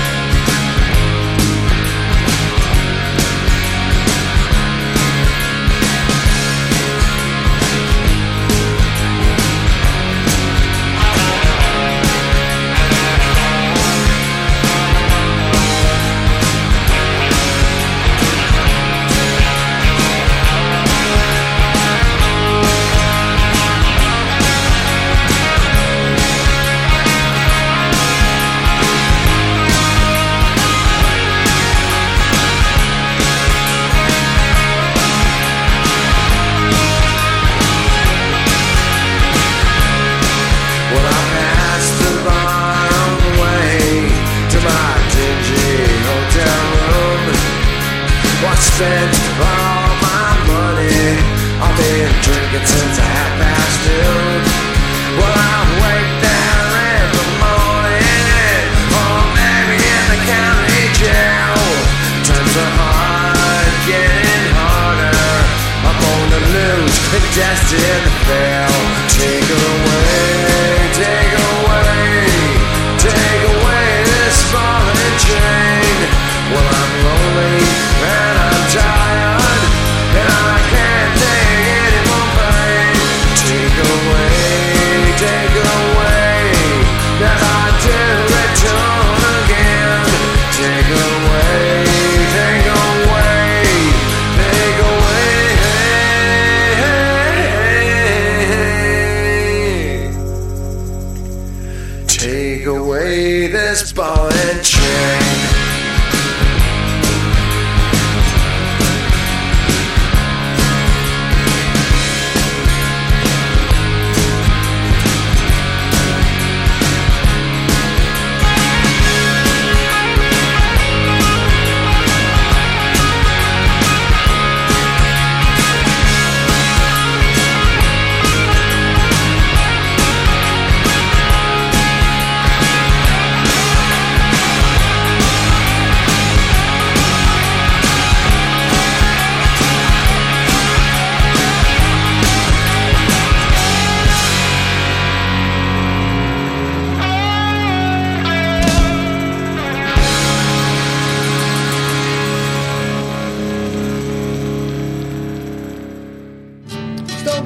Well, I passed the bar on the way to my dingy hotel room. Well, I spent all my money. I've been drinking since half past noon. Well, I wake there in the morning, or maybe in the county jail. Times are hard, getting harder. I'm on the loose and destined to fail. Take away, take away, take away this ball and chain. Well, I'm lonely and I'm tired, and I can't take any more pain. Take away, take away, never to return again. Take away, take away, take away.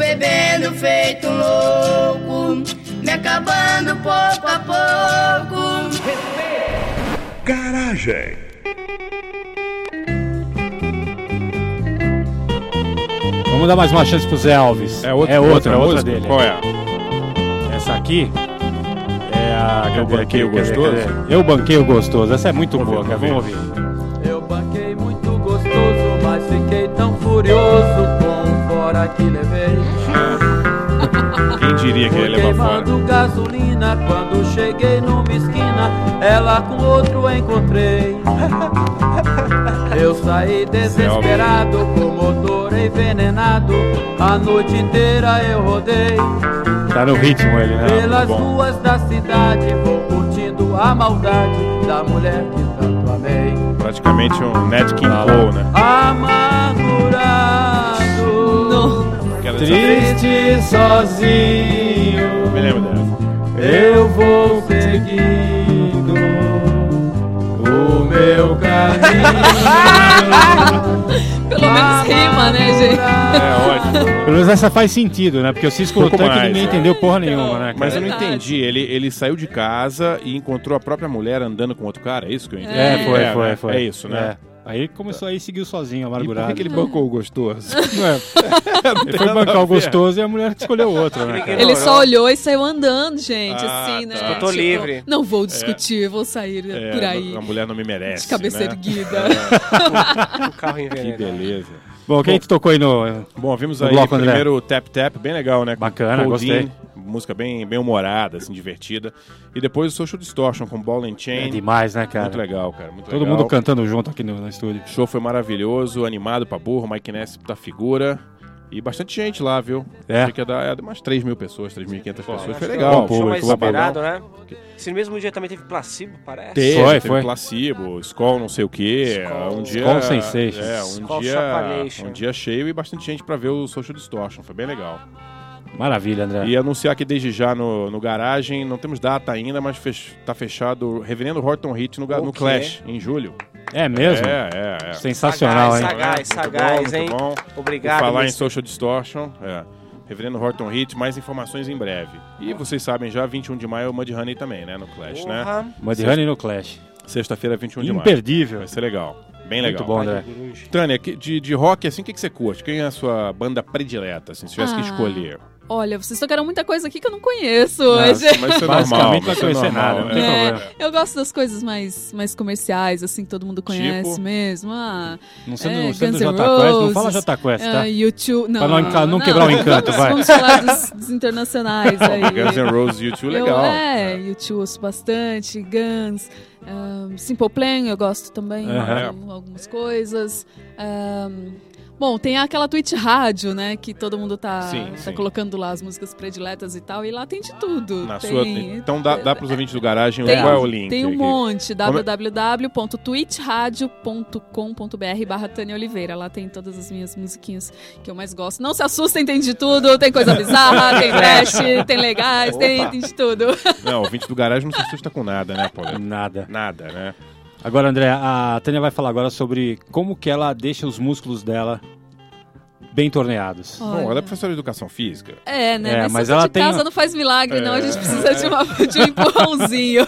bebendo feito um louco, me acabando pouco a pouco. Garagem. Vamos dar mais uma chance pro Zé Alves. É outra, é outra, outra é outra música? dele. Qual é? Essa aqui é a... Eu cadê, banquei o cadê, gostoso? cadê? Eu banquei o gostoso. Essa é muito Vamos boa, ver, cara. vamos Vamos ouvir. Eu banquei muito gostoso, mas fiquei tão furioso com o fora que levei. Quem diria que Fui ele ia levar fora? queimando gasolina, quando cheguei numa esquina, ela com outro encontrei. Eu saí desesperado, com o motor envenenado, a noite inteira eu rodei. Tá no ritmo ele, né? Pelas Bom. ruas da cidade, vou curtindo a maldade da mulher que tanto amei. Praticamente um Nat King Cole, né? Amargurado, Aquela triste sozinho, Me lembro dela. eu vou seguindo o meu caminho. Pelo menos rima, né, gente? É ótimo. Pelo menos essa faz sentido, né? Porque o Cisco Pouco Tanque mais, ninguém é. entendeu porra nenhuma, né? Mas eu cara? não entendi. Ele, ele saiu de casa e encontrou a própria mulher andando com outro cara. É isso que eu entendi? É, foi, É, foi, né? foi. É isso, né? É. Aí começou aí e seguiu sozinho, E por amargurado. que, que ele bancou o gostoso? Não é. Ele foi bancar o gostoso e a mulher que escolheu o outro, né? cara? Ele só olhou e saiu andando, gente, Ah, assim, né? tá. Eu tô livre. Não vou discutir, vou sair É, por aí. A mulher não me merece. De cabeça né? erguida. O carro Que envenenado. beleza. Bom, quem te tocou aí no... Bom, vimos No aí bloco, André. primeiro o Tap Tap, bem legal, né? Com Bacana, Coldine, gostei. música bem, bem humorada, assim, divertida. E depois o Social Distortion com Ball and Chain. É demais, né, cara? Muito legal, cara. Muito Todo legal. mundo cantando junto aqui no, no estúdio. O show foi maravilhoso, animado pra burro, Mike Ness da figura. E bastante gente lá, viu? É. Achei que ia dar é, umas três mil pessoas, três mil e quinhentas pessoas. Acho Foi que legal. é um show público, mais foi esperado, né? Esse mesmo dia também teve Placebo, parece. Teve, Foi, teve foi. Placebo, Skol não sei o quê. Skol. Um dia, Skol Sensation. É, um Skol dia, Chapalation. um dia cheio e bastante gente pra ver o Social Distortion. Foi bem legal. Maravilha, André. E anunciar que desde já no, no Garagem, não temos data ainda, mas fech, tá fechado o Reverendo Horton Heat no, ga- O no quê? Clash, em julho. É mesmo? É, é, é. Sensacional, hein? Sagaz, Muito sagaz, bom, hein? muito bom. Obrigado, Por falar em mister. Social Distortion, é. Reverendo Horton Heat, mais informações em breve. E vocês sabem já, vinte e um de maio, o Mudhoney também, né, no Clash, né? Porra. Mudhoney no Clash. Sexta-feira, vinte e um de maio. Imperdível. Vai ser legal. Bem legal. Muito bom, André. Tânia, que- de, de rock, assim, o que, que você curte? Quem é a sua banda predileta, assim, se tivesse que Ah. escolher? Olha, vocês tocaram muita coisa aqui que eu não conheço Ah, hoje. mas isso é normal. Basicamente não isso vai é conhecer normal, nada, não tem é. problema. É, eu gosto das coisas mais, mais comerciais, assim, que todo mundo conhece Tipo? mesmo. Ah, Não sendo, é, não sendo Guns N' J Quest, não Roses, fala J Quest, tá? ah, U dois, não, Pra não enca- não quebrar o encanto, vamos, vai. Vamos falar dos, dos internacionais aí. Guns N' Roses e U dois, legal. Eu, é, U dois eu ouço bastante, Guns, um, Simple Plan eu gosto também, Aham. um, algumas coisas. Um, bom, tem aquela Twitch Rádio, né, que todo mundo tá, Sim, tá sim. colocando lá as músicas prediletas e tal, e lá tem de tudo. Na tem, sua, então dá, dá pros ouvintes do Garagem, tem, qual é o link? tem um aqui? monte, Como é- w w w ponto twitch radio ponto com ponto b r barra Tânia Oliveira. Lá tem todas as minhas musiquinhas que eu mais gosto. Não se assustem, tem de tudo. Tem coisa bizarra, tem trash, tem legais, tem, tem de tudo. Não, o ouvinte do Garagem não se assusta com nada, né, Paulo? Nada. Nada, né? Agora, André, a Tânia vai falar agora sobre como que ela deixa os músculos dela bem torneados. Olha. Bom, ela é professora de educação física. É, né? É, mas mas santo ela de tem- casa não faz milagre, não. A gente precisa de, uma, de um empurrãozinho.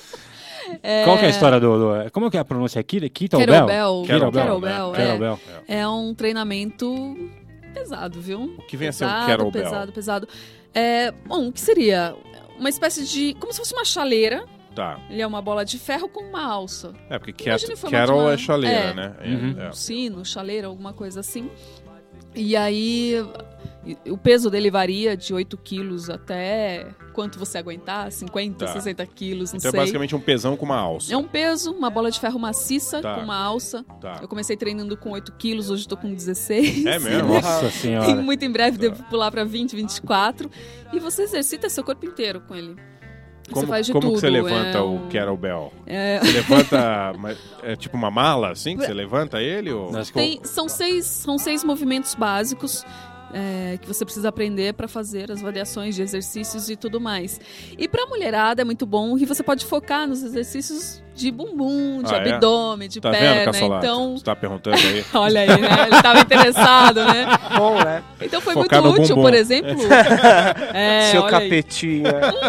É, Qual que é a história do... do- como que é a pronúncia aqui? Kettlebell? Kettlebell. Kettlebell. Kettlebell, né? é. Kettlebell. É um treinamento pesado, viu? O que vem a ser um pesado, kettlebell? pesado, pesado. É, bom, o que seria? Uma espécie de... Como se fosse uma chaleira. Tá. Ele é uma bola de ferro com uma alça. É, porque cat, Imagina em formato de kettle uma- é chaleira, é. né? É, Uhum. é. Um sino, chaleira, alguma coisa assim. E aí, e- o peso dele varia de oito quilos até quanto você aguentar, cinquenta, Tá. sessenta quilos, não Então é sei. basicamente um pesão com uma alça. É um peso, uma bola de ferro maciça Tá. com uma alça. Tá. Eu comecei treinando com oito quilos, hoje estou com dezesseis. É mesmo? Nossa E senhora. muito em breve devo pular para vinte, vinte e quatro. E você exercita seu corpo inteiro com ele. Como, você faz de como tudo. que você levanta é o um- kettlebell? É... Você levanta... mas é tipo uma mala, assim, que você levanta ele? Ou... Acho que Tem, são, seis, são seis movimentos básicos. é, que você precisa aprender para fazer as variações de exercícios e tudo mais. E para mulherada é muito bom que você pode focar nos exercícios de bumbum, de Ah, é? abdômen, de Tá vendo, perna. Cassolato? Então, Você tá perguntando aí. olha aí, né? Ele estava interessado, né? Bom, né? Então foi Focar muito no útil, bumbum. por exemplo. É, Seu olha aí. capetinha.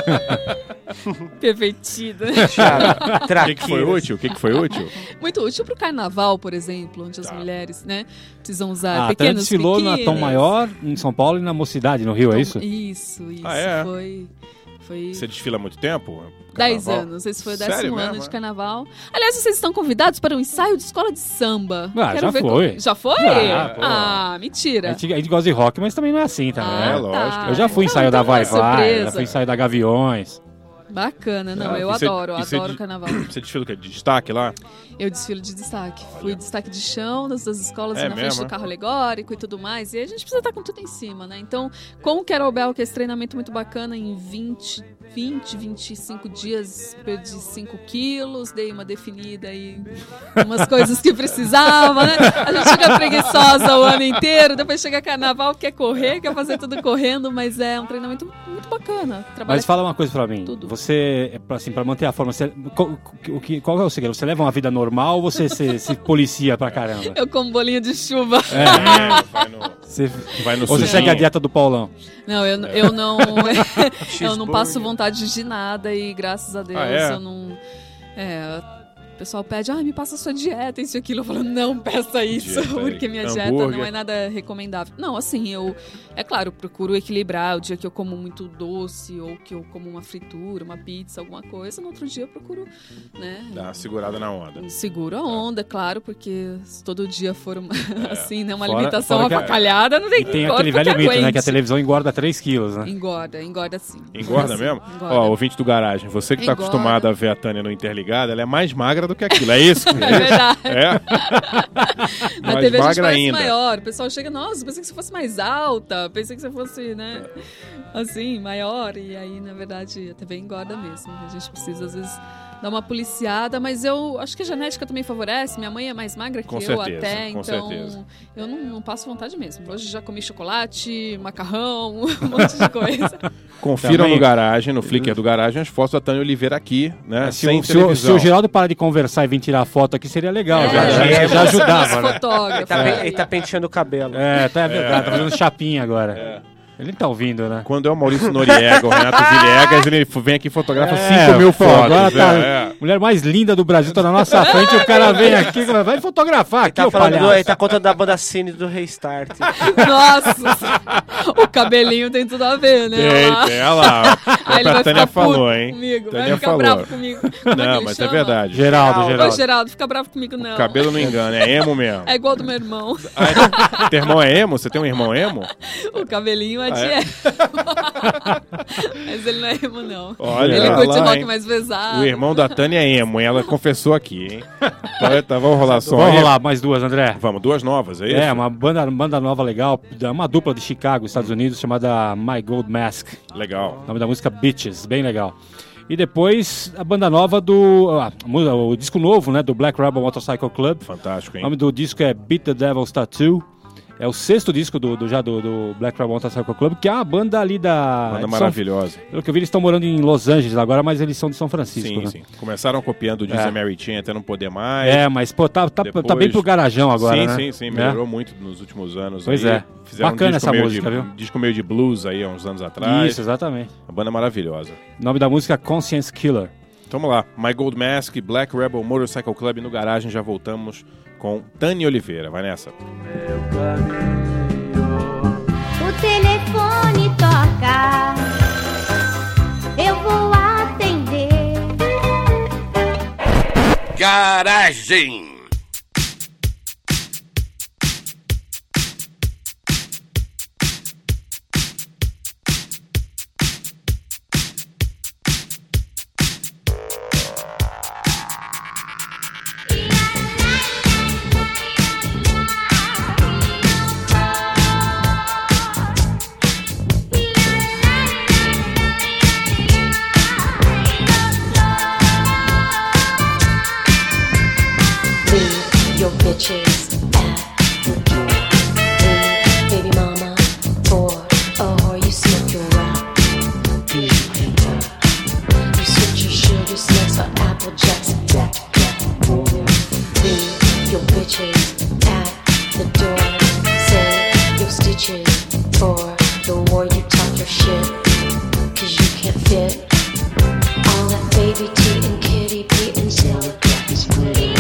Pervertida. O que, que foi útil? O que, que foi útil? Muito útil pro carnaval, por exemplo, onde as mulheres, né, precisam usar Ah, até pequenos desfilou na biquínis. Tom Maior, em São Paulo e na Mocidade, no Rio, é isso? Isso, isso. Ah, é? Foi, foi Você desfila há muito tempo? dez Carnaval? anos. Esse foi o Sério décimo ano mesmo, de é? carnaval. Aliás, vocês estão convidados para um ensaio de escola de samba. Ah, Quero já ver foi. como- Já foi? Já, pô. ah, A mentira. gente, a gente gosta de rock, mas também não é assim, tá? Ah, né? lógico. Eu já fui em ensaio Então, da Vai então é Vai, surpresa. já fui em ensaio da Gaviões. Bacana, não, Ah, eu e você- adoro, eu e você adoro de- carnaval. Você desfila o quê? De destaque lá? Eu desfilo de destaque. Fui destaque de chão das, das escolas É na frente mesmo, do é? carro alegórico e tudo mais. E aí a gente precisa estar com tudo em cima, né? Então, com o Kettlebell, que é esse treinamento muito bacana, em vinte, vinte, vinte e cinco dias, perdi cinco quilos, dei uma definida aí, umas coisas que precisava, né? A gente fica preguiçosa o ano inteiro, depois chega carnaval, quer correr, quer fazer tudo correndo, mas é um treinamento muito bacana. Trabalha Mas fala uma coisa pra mim. Tudo. Você, é pra, assim, pra manter a forma, você, qual, o que, qual é o segredo? Você leva uma vida normal ou você se, se policia pra caramba? Eu como bolinho de chuva. É. vai no, Você, vai no ou você sujinho. segue a dieta do Paulão? Não, eu, eu não. eu não Cheeseburger. passo vontade de nada e graças a Deus Ah, é? eu não. É. O pessoal pede, ah, me passa a sua dieta, isso e aquilo. Eu falo, não peça isso, Dieta, porque minha dieta hambúrguer. não é nada recomendável. Não, assim, eu. É claro, eu procuro equilibrar o dia que eu como muito doce ou que eu como uma fritura, uma pizza, alguma coisa. No outro dia eu procuro, né? Dá uma segurada na onda. Seguro a onda, claro, porque se todo dia for uma, assim, né, uma Fora- alimentação fora que a- avacalhada, não tem E tem corpo aquele velho que mito, né? aguente. Que a televisão engorda três quilos, né? Engorda, engorda sim. Engorda Assim, mesmo? engorda. Ó, ouvinte do Garagem, você que tá Engorda. acostumado a ver a Tânia no Interligado, ela é mais magra do que aquilo, é isso? É verdade. É? Na Mais T V a gente magra parece ainda. maior. O pessoal chega, nossa, pensei que você fosse mais alta. Pensei que você fosse, né, assim, maior. E aí, na verdade, a T V engorda mesmo. A gente precisa, às vezes, dar uma policiada. Mas eu acho que a genética também favorece. Minha mãe é mais magra que Com eu certeza, até. com Então, certeza. eu não, não passo vontade mesmo. Hoje já comi chocolate, macarrão, um monte de coisa. Confiram Também- no Garagem, no Flickr do Garagem, as fotos da Tânia Oliveira aqui, né? Se sem o, se, o, se televisão. o Geraldo parar de conversar e vir tirar foto aqui, seria legal. É, já, já, é, já ajudava, né? Fotógrafo. Ele tá, pe- ele tá penteando o cabelo. É, tá, é verdade, tá fazendo chapinha agora. Ele não tá ouvindo, né? Quando é o Maurício Noriega, o Renato Villegas, ele vem aqui e fotografa É, cinco mil pô, fotos. agora tá- é, é. Mulher mais linda do Brasil tá na nossa frente, o cara vem aqui, vai fotografar aqui, Tá ô falando do, palhaço. ele tá contando da banda Cine do Restart. Nossa, o cabelinho tem tudo a ver, né? Tem, Olha lá. tem, olha lá. Aí ele a vai Tânia ficar falou, puto hein? comigo, vai Tânia ficar falou. bravo comigo. Como é que Não, ele mas é chama? verdade. Geraldo, Ô, Geraldo. Geraldo, fica bravo comigo não. O cabelo não engana, é emo mesmo. É igual do meu irmão. Teu irmão é emo? Você tem um irmão emo? O cabelinho é Ah, de é? emo. Mas ele não é emo, não. Olha ele lá, curte lá, rock hein? mais pesado. O irmão da Tânia é emo, e ela confessou aqui, hein? Então, tá, vamos rolar som Vamos aí? rolar mais duas, André. Vamos, duas novas, é isso? É, uma banda, banda nova legal, é uma dupla de Chicago, Estados Unidos, chamada My Gold Mask. Legal. O nome da música Bitches, bem legal. E depois a banda nova do... ah, o, o disco novo, né, do Black Rebel Motorcycle Club. Fantástico, O hein? nome do disco é Beat the Devil's Tattoo. É o sexto disco do, do- já do, do Black Rebel Motorcycle Club, que é uma banda ali da... Banda de São- maravilhosa. Pelo que eu vi, eles estão morando em Los Angeles agora, mas eles são de São Francisco, Sim, né? sim. Começaram copiando o Disney É. Mary Chain até não poder mais. É, mas pô, tá, tá, Depois- tá bem pro garajão agora, sim, né? Sim, sim, É. melhorou muito nos últimos anos. Pois aí. é. Fizeram Bacana um disco essa meio música, de, viu? um disco meio de blues aí há uns anos atrás. Isso, exatamente. Uma banda maravilhosa. O nome da música é Conscience Killer. Então vamos lá. My Gold Mask, Black Rebel Motorcycle Club no Garagem. Já voltamos com Tânia Oliveira. Vai nessa. O telefone toca, eu vou atender. Garagem. Leave your bitches at the door. Leave baby mama bitches at the door say your stitches for the war. You talk your shit, cause you can't fit all that baby tea and kitty Pete and Sarah Black is pretty.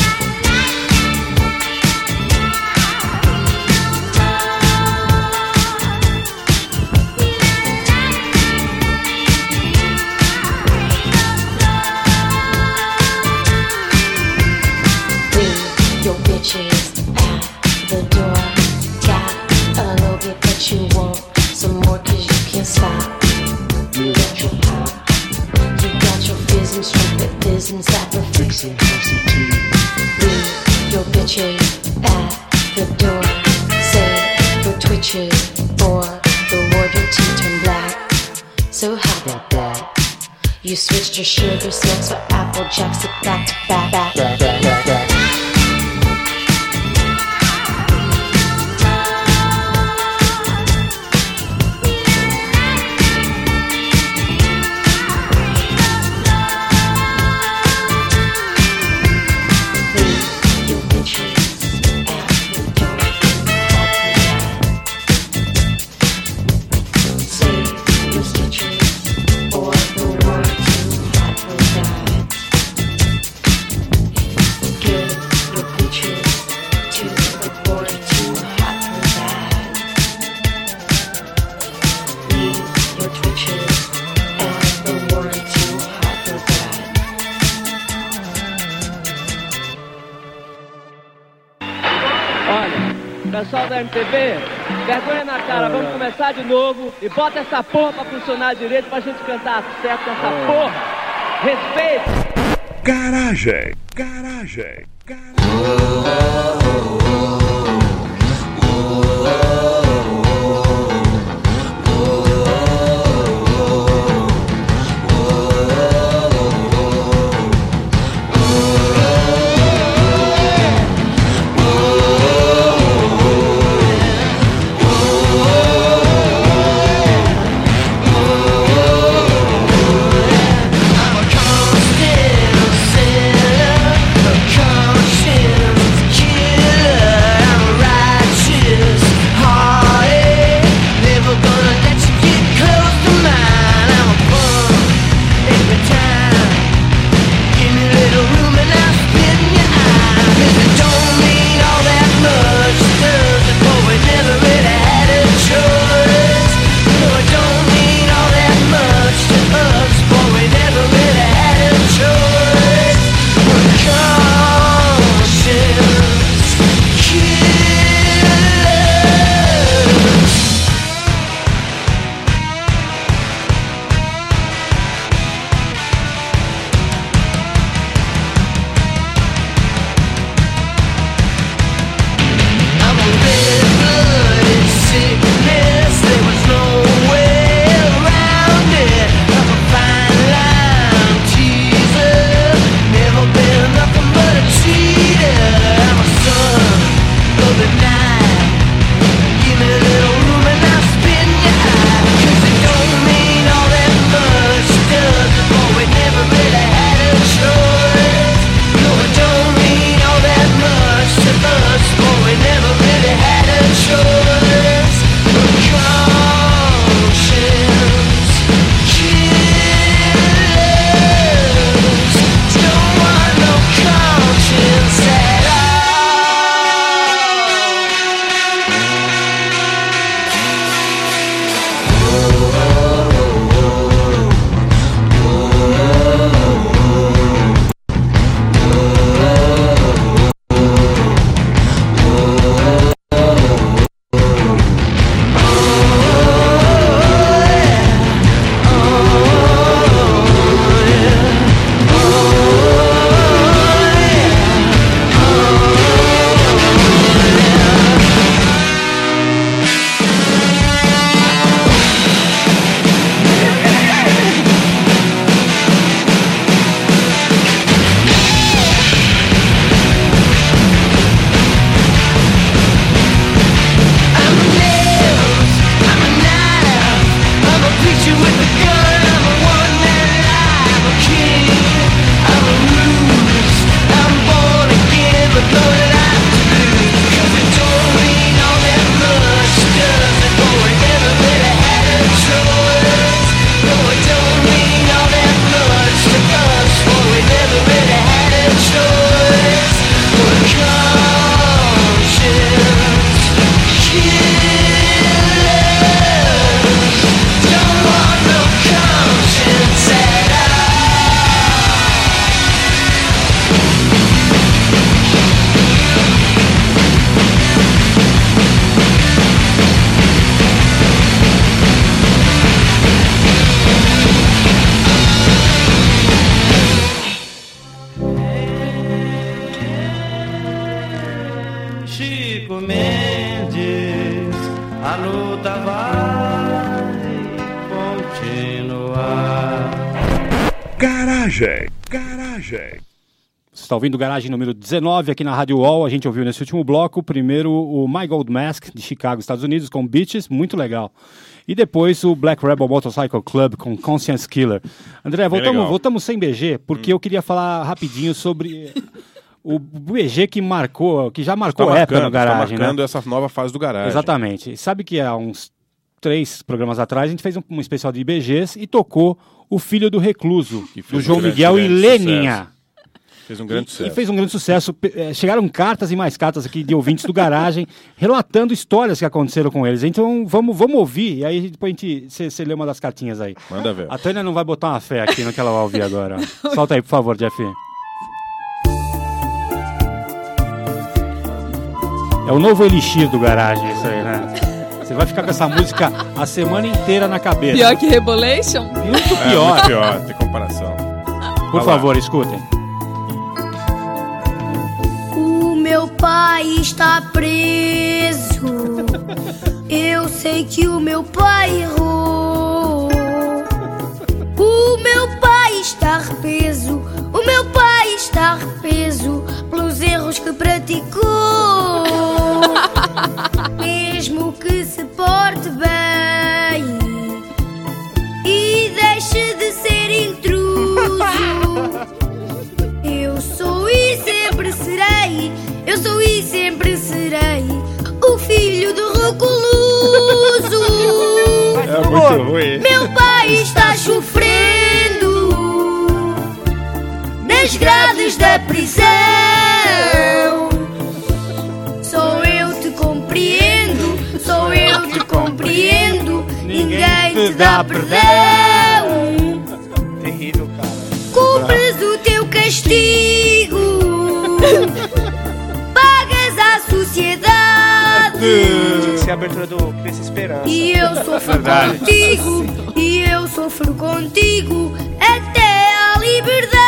Your bitches at the door. Got a little bit, but you want some more, cause you can't stop. You got your pop, you got your fizz and stupid fizz inside the fixin' horsey tea. Leave your bitches at the door. Say your twitches for the war. Your tea turned black. So how about that? You switched your sugar snacks for Apple Jacks. Sit back to back, back, back, back, back, back. Pessoal da M P B, vergonha na cara, vamos começar de novo e bota essa porra pra funcionar direito pra gente cantar certo essa porra. Respeito! Garagem, garagem, garagem. Constant, constant, killer. Chico Mendes, a luta vai continuar. Garagem, garagem. Você está ouvindo Garagem número dezenove aqui na Rádio Wall. A gente ouviu nesse último bloco, primeiro o My Gold Mask, de Chicago, Estados Unidos, com Beaches, muito legal. E depois o Black Rebel Motorcycle Club com Conscience Killer. André, voltamos, voltamos sem B G, porque hum. eu queria falar rapidinho sobre o B G que marcou, que já marcou Tá época marcando, no Garagem, tá marcando né? essa nova fase do Garagem. Exatamente. Sabe que há uns três programas atrás a gente fez um, um especial de B Gs e tocou O Filho do Recluso, do um João grande, Miguel e grande Leninha. sucesso. Fez um grande e, sucesso. E fez um grande sucesso. Chegaram cartas e mais cartas aqui de ouvintes do Garagem, relatando histórias que aconteceram com eles. Então vamos, vamos ouvir, e aí depois a gente, você lê uma das cartinhas aí. Manda ver. A Tânia não vai botar uma fé aqui no que ela vai ouvir agora. Solta aí, por favor, Jeff. É o novo elixir do Garagem, isso aí, né? Você vai ficar com essa música a semana inteira na cabeça. Pior que Rebolation? Muito É, pior. muito pior, tem comparação. Por Vai favor, lá. escutem. O meu pai está preso. Eu sei que o meu pai errou. O meu pai está preso. O meu pai está preso pelos erros que praticou. Mesmo que se porte bem e deixe de ser intruso, eu sou e sempre serei, eu sou e sempre serei o filho do recluso. É muito ruim. Meu pai está sofrendo nas grades da prisão. Só eu te compreendo, só eu te compreendo. Ninguém te dá perdão. Terrível, cara. Cumpres o teu castigo, pagas à sociedade. Tinha que ser a abertura do Criança Esperança. E eu sofro Verdade. contigo, e eu sofro contigo até a liberdade.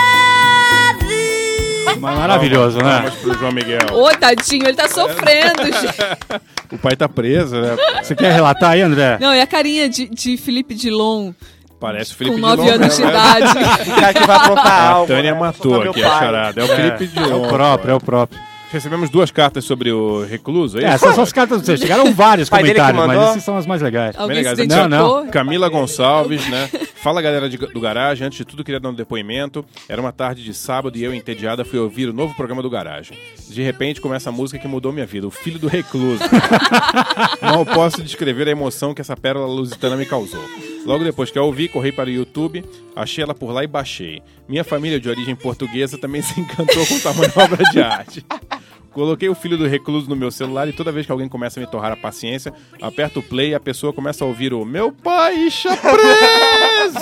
Mas maravilhoso, né? Vamos pro João Miguel. Ô, tadinho, ele tá sofrendo, gente. O pai tá preso, né? Você quer relatar aí, André? Não, e a carinha de, de Felipe Dilon, Parece o Felipe com nove Dilon, anos de né? idade. O cara que vai aprontar A algo. Tânia né? matou Soltar aqui meu a pai. charada. É o Felipe Dilon. É o próprio, é o próprio. Recebemos duas cartas sobre o recluso, é É, isso? essas são as cartas. Chegaram vários Pai dele que comentários, mas mandou? esses são as mais legais. Alguém Bem legais. se Aqui, Não, identificou? não. Camila Gonçalves, né? Fala, galera de- do Garagem. Antes de tudo, queria dar um depoimento. Era uma tarde de sábado e eu, entediada, fui ouvir o novo programa do Garagem. De repente, começa a música que mudou minha vida, O Filho do Recluso. Mal posso descrever a emoção que essa pérola lusitana me causou. Logo depois que eu ouvi, corri para o YouTube, achei ela por lá e baixei. Minha família de origem portuguesa também se encantou com tamanha obra de arte. Coloquei o Filho do Recluso no meu celular e toda vez que alguém começa a me torrar a paciência, aperto o play e a pessoa começa a ouvir o Meu pai está preso!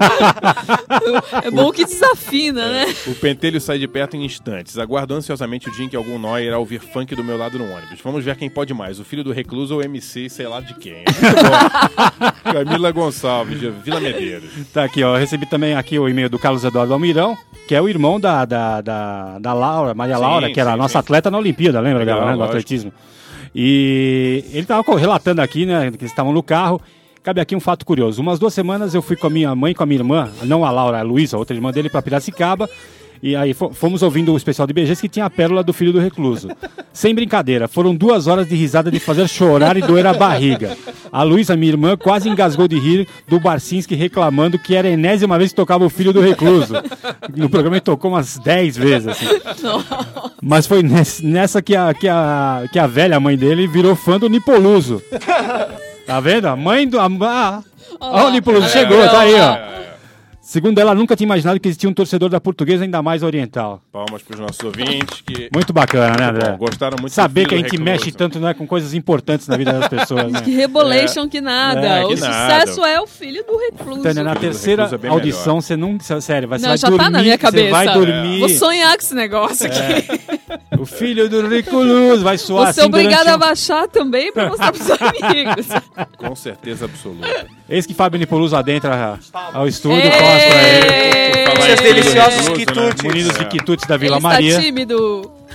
É bom que desafina, né? O pentelho sai de perto em instantes. Aguardo ansiosamente o dia em que algum nó irá ouvir funk do meu lado no ônibus. Vamos ver quem pode mais, o Filho do Recluso ou o M C, sei lá de quem. É muito bom. Camila Gonçalves, de Vila Medeiros. Tá aqui, ó. Eu recebi também aqui o e-mail do Carlos Eduardo Almirão, que é o irmão da, da, da, da Laura, Maria Sim, Laura, que era sim, a nossa sim. atleta na Olimpíada, lembra Legal, dela, né, do lógico. atletismo? E ele estava relatando aqui, né, que eles estavam no carro. Cabe aqui um fato curioso. Umas duas semanas eu fui com a minha mãe e com a minha irmã, não a Laura, a Luísa, a outra irmã dele, para Piracicaba. E aí fo- fomos ouvindo o especial de B Gs que tinha a pérola do Filho do Recluso. Sem brincadeira, foram duas horas de risada de fazer chorar e doer a barriga. A Luísa, minha irmã, quase engasgou de rir do Barcinski reclamando que era a enésima vez que tocava o Filho do Recluso. No programa ele tocou umas dez vezes, assim. Mas foi ness- nessa que a, que, a, que a velha mãe dele virou fã do Nipoluso. Tá vendo? A mãe do... A, ah, ó, o Nipoluso chegou, tá aí, ó. Segundo ela, nunca tinha imaginado que existia um torcedor da Portuguesa ainda mais oriental. Palmas para os nossos ouvintes. Que... Muito bacana, né, André? Bom, gostaram muito Saber do que a Filho gente do mexe Recluso. tanto, né, com coisas importantes na vida das pessoas, né? Que Rebolation que nada. É, o que sucesso nada. é o Filho do Recluso. Tânia, na Filho do terceira Recluso é bem audição, você não... Sério, vai, você Não, vai já dormir... tá na minha cabeça. Você vai dormir... Vou sonhar com esse negócio aqui. O Filho do Recluso vai soar Vou ser assim obrigada durante... a baixar também pra mostrar pros amigos. Com certeza absoluta. Eis que Fábio Nipoluso adentra ao estúdio, Ê! palmas pra ele. Por falar Seus em Filho do deliciosos Recluso, quitutes. Meninos de quitutes da Ele Vila está Maria. tímido.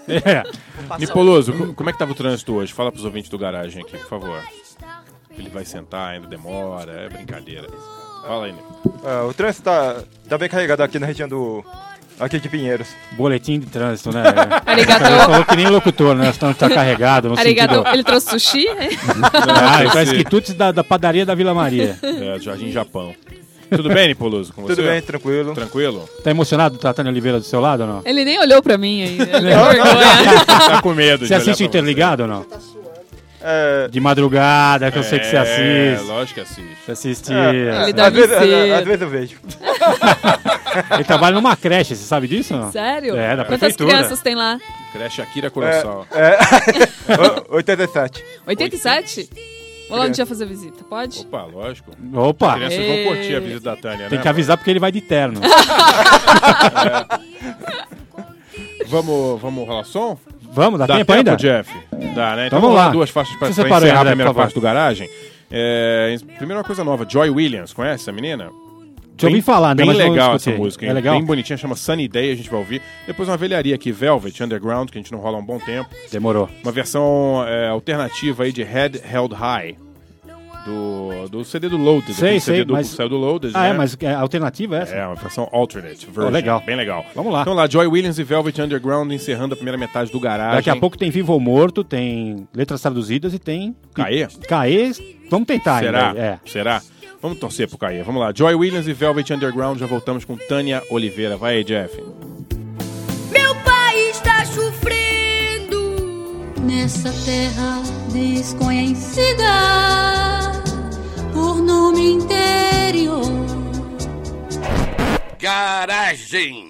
É. Nipoloso, co- como é que tava o trânsito hoje? Fala pros ouvintes do garagem aqui, por favor. Ele vai sentar, ainda demora, é brincadeira. Fala aí, Nipo. Ah, o trânsito tá, tá bem carregado aqui na região do... Aqui de Pinheiros. Boletim de trânsito, né? Arigato. Ele falou que nem locutor, né? Tá, tá carregado no Arigato. sentido... Ele trouxe sushi? Ah, ele traz quitutes da, da padaria da Vila Maria. É, Jardim Japão. Tudo bem, Nipoloso, com você? Tudo bem, tranquilo. Tranquilo? Tá emocionado do Tânia Oliveira do seu lado ou não? Ele nem olhou pra mim ainda. Ele tem vergonha. Tá com medo de Você olhar assiste pra Interligado ou não? É... De madrugada, que eu sei que você É, assiste. lógico que assiste. Você assiste... É, Ele é, dorme às, vezes, cedo. às vezes eu vejo. Ele trabalha numa creche, você sabe disso ou não? Sério? É, da Quantas prefeitura. crianças tem lá? Creche Akira Kurosawa. É, é, oitenta e sete. oitenta e sete? Vou lá um dia fazer visita, pode? Opa, lógico. Opa! As crianças Ei. vão curtir a visita da Tânia, Tem né? que avisar porque ele vai de terno. Vamos, vamos rolar som? Vamos, dá, Dá tempo tempo, ainda? Jeff? Dá, né? Então Vamos lá. duas faixas pra, Você pra separou encerrar aí, a André, primeira por favor. parte do garagem. É, primeiro uma coisa nova, Joy Williams, conhece essa menina? Já ouvi falar, né, Bem mas não legal essa escutei. música, hein? É legal? Bem bonitinha, chama Sunny Day, a gente vai ouvir. Depois uma velharia aqui, Velvet Underground, que a gente não rola há um bom tempo. Demorou. Uma versão é, alternativa aí de Head Held High. Do, do C D do Loaded. Sei, aquele sei, C D do, mas- saiu do Loaded, Ah, né? é, mas é alternativa essa? É, uma versão alternate version. Oh, legal. Bem legal. Vamos lá. Então lá, Joy Williams e Velvet Underground encerrando a primeira metade do garagem. Daqui a pouco tem Vivo ou Morto, tem letras traduzidas e tem... Caê? Caê, vamos tentar Será? ainda. É. Será? Vamos torcer pro Caê. Vamos lá. Joy Williams e Velvet Underground. Já voltamos com Tânia Oliveira. Vai aí, Jeff. Meu país tá sofrendo. Nessa terra desconhecida, por nome interior. Garagem.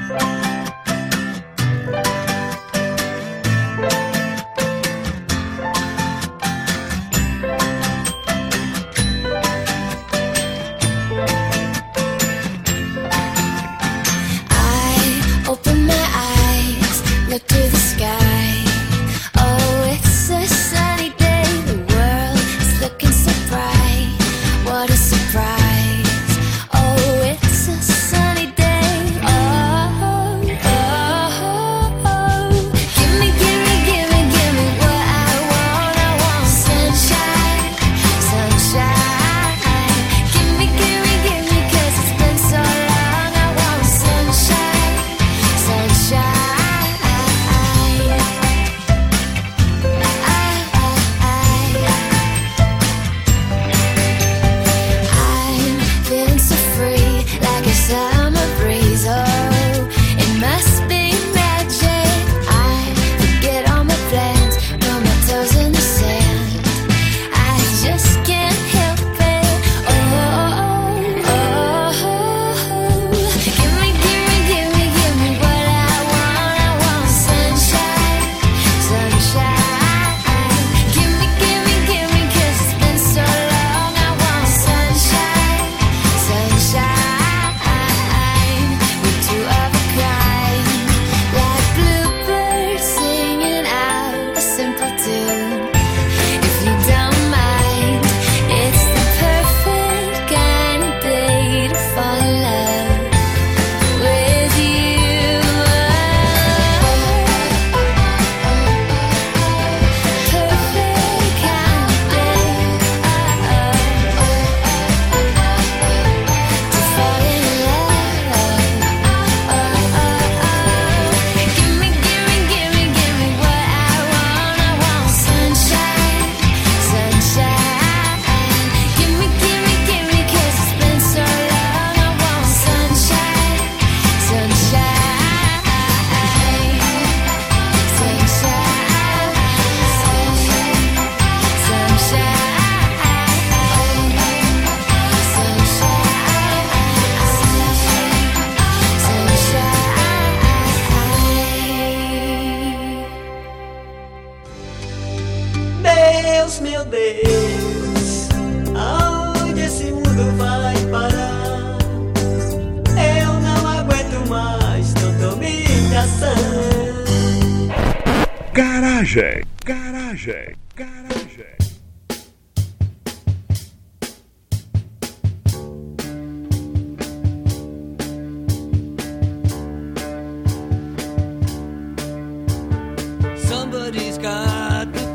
I open my eyes, look to the sky. Oh, it's a sunny day. The world is looking so bright. What a surprise. Oh, it's a sunny day. Oh, oh, oh. Give me, give me, give me, give me what I want. I want sunshine, sunshine. Give me, give me, give me, 'cause it's been so long. I want sunshine, sunshine. I'm feeling so free, like a summer breeze. Oh, it must be magic. I forget all my plans, throw my toes in the sand. I just can't help it. Oh, oh, oh. Give me, give me, give me, give me what I want. I want sunshine, sunshine. Give me, give me, give me, 'cause it's been so long. I want sunshine, sunshine. We're two of a kind, like bluebirds singing out a simple tune. If you don't mind, it's the perfect kind of day to fall in love with you. Perfect kind of day to fall in love. Give me, give me, give me, give me what I want. I want sunshine, sunshine. Give me, give me, give me, 'cause it's been so long. I want sunshine, sunshine, Deus, meu Deus, aonde esse mundo vai parar? Eu não aguento mais tanta humilhação. Garagem, garagem, garagem.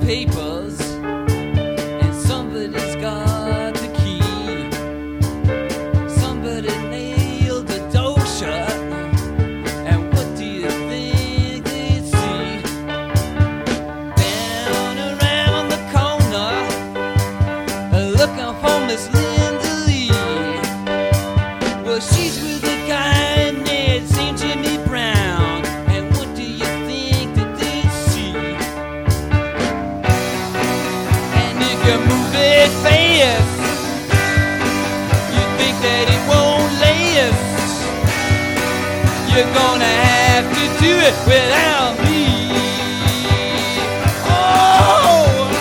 papers, and somebody's got the key. Somebody nailed the door shut, and what do you think they see? Down around the corner, looking for Miss Linda Lee. Well, she's with a guy named Saint Jimmy Brown, and what do you think that they see? And if you move it fast, you think that it won't last. You're gonna have to do it without me. Oh!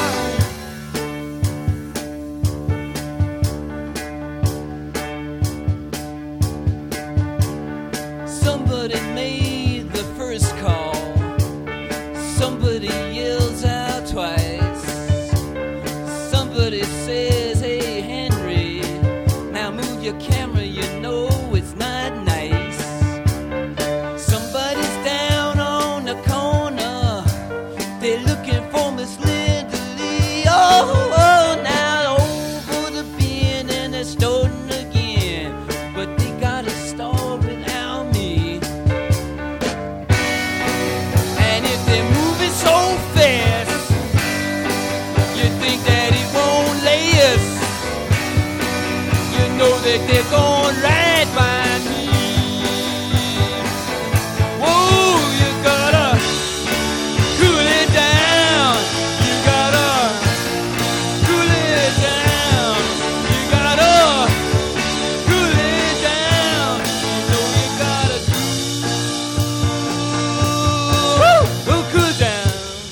Somebody made the first call. Somebody yells out twice. Somebody says, hey Henry, now move your camera, you know it's not nice. Somebody's down on the corner, they're looking for Miss Linda Lee. Oh, oh, now over the bin and they're starting again, but they gotta start without me. And if they're moving so fast, you think that it won't last. You know that they're going right by me. Whoa, you gotta cool it down. You gotta cool it down. You gotta cool it down. You know you gotta Woo! We'll cool down.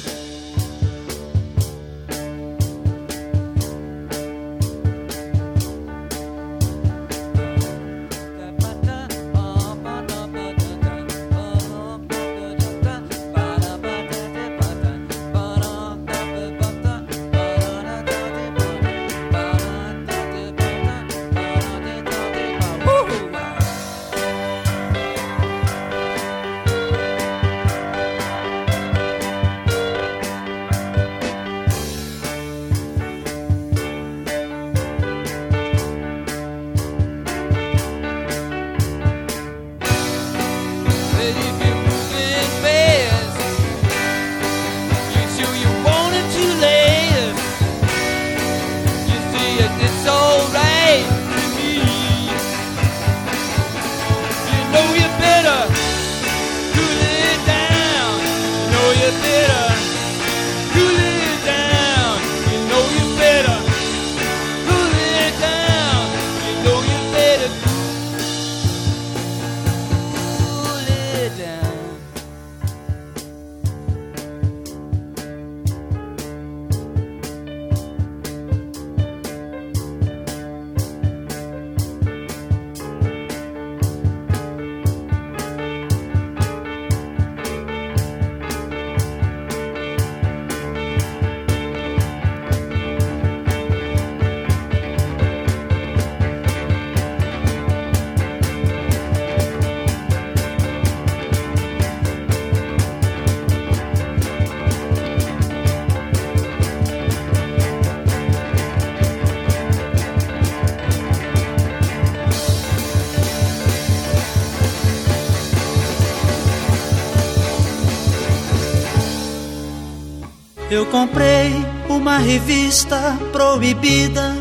Eu comprei uma revista proibida,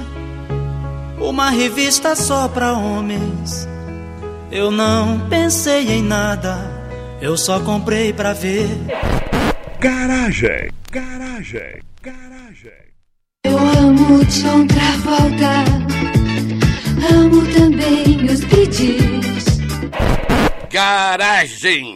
uma revista só pra homens. Eu não pensei em nada, eu só comprei pra ver. Garagem, garagem, garagem. Eu amo John Travolta, amo também os Bee Gees. Garagem.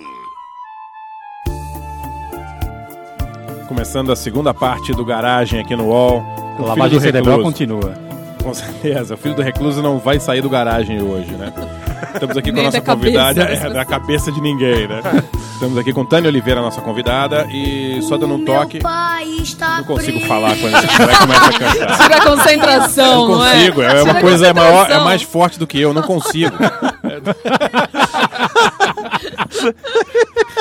Começando a segunda parte do Garagem aqui no U O L. A lavagem cerebral continua. Com certeza. O filho do recluso não vai sair do Garagem hoje, né? Estamos aqui com a Nem nossa da convidada. cabeça, É, da cabeça de ninguém, né? Estamos aqui com Tânia Oliveira, nossa convidada. E só dando um toque. Não consigo falar quando a gente vai começar a cantar. Tira a concentração, não não é? consigo. É, Tira uma a coisa é maior, é concentração. mais forte do que eu. Não consigo.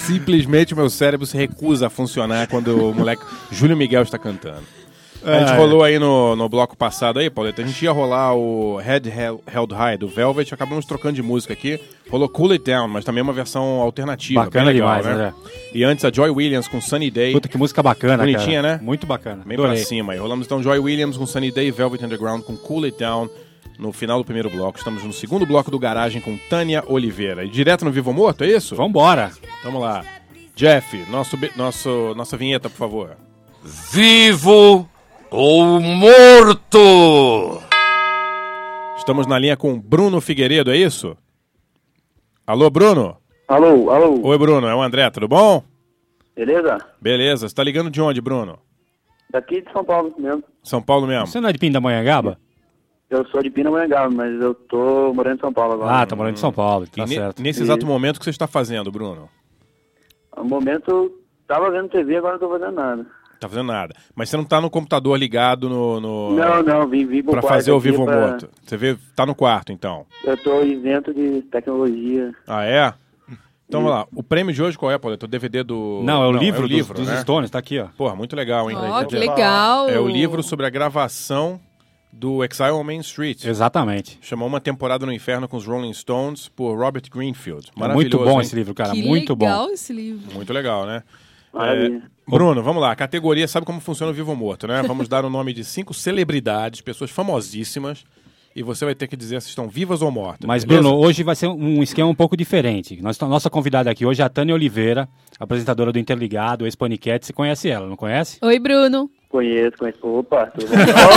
Simplesmente o meu cérebro se recusa a funcionar quando o moleque Júlio Miguel está cantando. A gente É. rolou aí no, no bloco passado aí, Pauleta. A gente ia rolar o Head Held High do Velvet, acabamos trocando de música aqui. Rolou Cool It Down, mas também uma versão alternativa. Bacana bem legal, demais, né? E antes a Joy Williams com Sunny Day. Puta, que música bacana, Bonitinha, cara. né? Muito bacana. Bem Adorei. pra cima aí. Rolamos então Joy Williams com Sunny Day, Velvet Underground com Cool It Down no final do primeiro bloco. Estamos no segundo bloco do Garagem com Tânia Oliveira. E direto no Vivo ou Morto, é isso? Vambora. Vamos lá. Jeff, nosso, be- nosso, nossa vinheta, por favor. Vivo ou morto? Estamos na linha com Bruno Figueiredo, é isso? Alô, Bruno? Alô, alô. Oi, Bruno, é o André, tudo bom? Beleza? Beleza, você tá ligando de onde, Bruno? Daqui de São Paulo mesmo. São Paulo mesmo? Você não é de Pindamonhangaba? Eu sou de Pindamonhangaba, mas eu tô morando em São Paulo agora. Ah, tá morando em São Paulo, tá E ne- certo. nesse E- exato momento, o que você está fazendo, Bruno? No momento, eu tava vendo T V, agora não tô fazendo nada. Tá fazendo nada. Mas você não tá no computador ligado no... no... Não, não, vim, vim pro Pra quarto fazer o aqui Vivo ou pra- Morto. Você vê, tá no quarto, então. Eu tô isento de tecnologia. Ah, é? Então vamos lá. O prêmio de hoje qual é, Paulo? É o D V D do... Não, é o livro dos- livro, dos né? Stones, tá aqui, ó. Porra, muito legal, hein? Ó, que legal. É o livro sobre a gravação do Exile on Main Street. Exatamente. Chamou Uma Temporada no Inferno com os Rolling Stones por Robert Greenfield. É Maravilhoso, muito bom hein? esse livro, cara. Que muito legal bom. esse livro. Muito legal, né? Maravilha. É, Bruno, vamos lá. Categoria, sabe como funciona o Vivo ou Morto, né? Vamos dar o nome de cinco celebridades, pessoas famosíssimas, e você vai ter que dizer se estão vivas ou mortas. Mas, beleza? Bruno, hoje vai ser um esquema um pouco diferente. Nós, nossa convidada aqui hoje é a Tânia Oliveira, apresentadora do Interligado, ex-Paniquete. Você conhece ela, não conhece? Oi, Bruno. Conheço, conheço. Opa, tudo bom?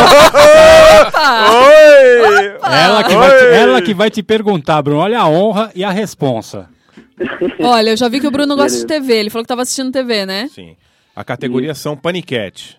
Oi! Ela que, vai te, ela que vai te perguntar, Bruno. Olha a honra e a responsa. Olha, eu já vi que o Bruno gosta de Beleza. T V. Ele falou que tava assistindo T V, né? Sim. A categoria são paniquete.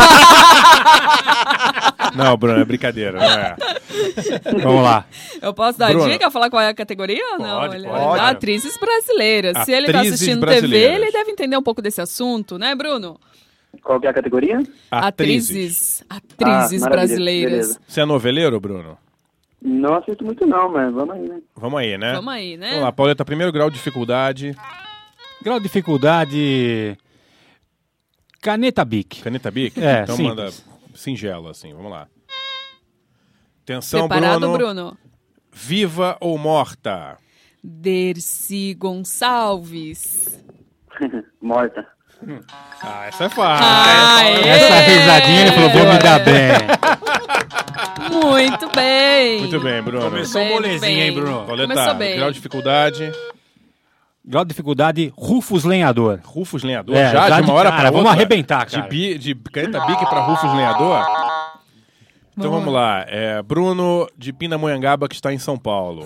Não, Bruno, é brincadeira, não é? Vamos lá. Eu posso dar Bruno. dica, falar qual é a categoria ou não? Pode, Ele- pode. Atrizes brasileiras. Se ele tá Atrizes assistindo T V, brasileiras. ele deve entender um pouco desse assunto, né, Bruno? Qual que é a categoria? Atrizes. Ah, Atrizes maravilha, brasileiras. beleza. Você é noveleiro, Bruno? Não assisto muito não, mas vamos aí, né? Vamos aí, né? Vamos aí, né? Vamos lá, Pauleta, primeiro grau de dificuldade. Grau de dificuldade... Caneta Bic. Caneta Bic? É, então simples. manda singelo, assim, vamos lá. Atenção, Preparado, Bruno. Bruno? Viva ou morta? Dercy Gonçalves. Morta. Ah, essa é fácil. Aê! Essa risadinha ele falou, vou me dar bem. Muito bem. Muito bem, Bruno. Começou Bem, molezinho, bem. hein, Bruno? Pauleta, Começou bem. grau de dificuldade. Grau de dificuldade, Rufus Lenhador. Rufus Lenhador? É, já, já de de uma hora cara, pra vamos outra? arrebentar, cara. De, bi, de caneta Bic pra Rufus Lenhador? Então vamos lá. É, Bruno de Pindamonhangaba, que está em São Paulo.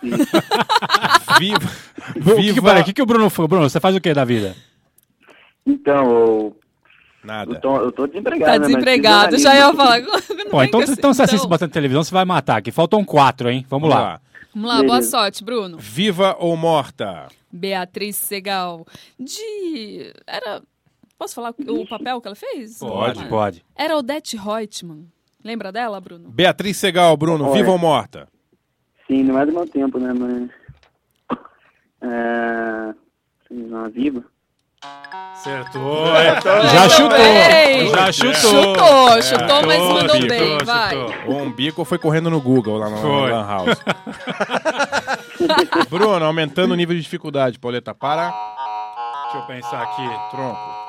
Viva. O que, que, Viva. peraí, o que, que o Bruno foi? Bruno, você faz o que da vida? Então, eu... Nada. Eu tô, eu tô desempregado, Tá né? Mas desempregado, fiz já ia jornalismo. falar. Pô, então, Não, então você assiste bastante televisão, você vai matar aqui. Faltam quatro, hein? Vamos, Vamos lá. lá. Vamos lá, boa sorte, Bruno. Viva ou morta? Beatriz Segal. De. Era. Posso falar o papel que ela fez? Pode, Ah. pode. Era Odete Reutemann. Lembra dela, Bruno? Beatriz Segal, Bruno, Olha. viva ou morta? Sim, não é do meu tempo, né? Mas... É... Sei lá, viva. Acertou. Já chutou. Bem. Já chutou. Chutou, chutou, mas mandou Bico, bem, chutou. vai. O umbigo foi correndo no Google lá no Foi. Lan House. Bruno, aumentando o nível de dificuldade, Pauleta, para. Deixa eu pensar aqui. Tronco.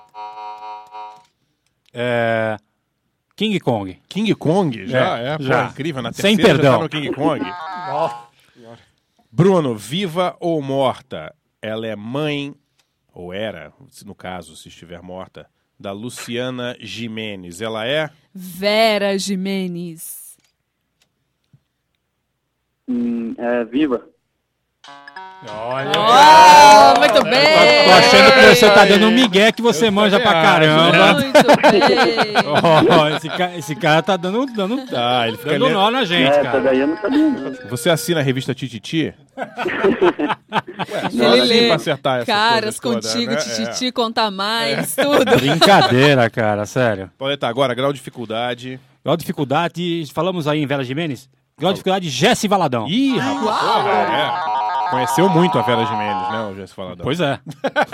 É... King Kong. King Kong? Já É, é, pô, já. incrível. Na Sem terceira perdão. já tá no King Kong. Bruno, viva ou morta? Ela é mãe, ou era, no caso, se estiver morta, da Luciana Gimenez. Ela é? Vera Jimenez. Hum, é viva. Olha. Oh, muito bem. Tô achando que você tá dando um migué que você manja pra caramba. Muito bem. Ó, esse, ca- esse cara tá dando, dando, Ah, ele fica dando lendo- nó na gente, Essa cara. daí eu não sabia. não. Você assina a revista Tititi? Ué, só Ele assim lê pra acertar essas Caras coisas todas, contigo, né? Tititi, conta mais, tudo. Brincadeira, cara, sério. Pauleta, agora, grau de dificuldade. Grau de dificuldade, falamos aí em Vera Jimenez. Grau de dificuldade, Jesse Valadão. Ih, rapaz, porra, é. conheceu muito a Vera Gimenez, né, o Jesse Falador? Pois é.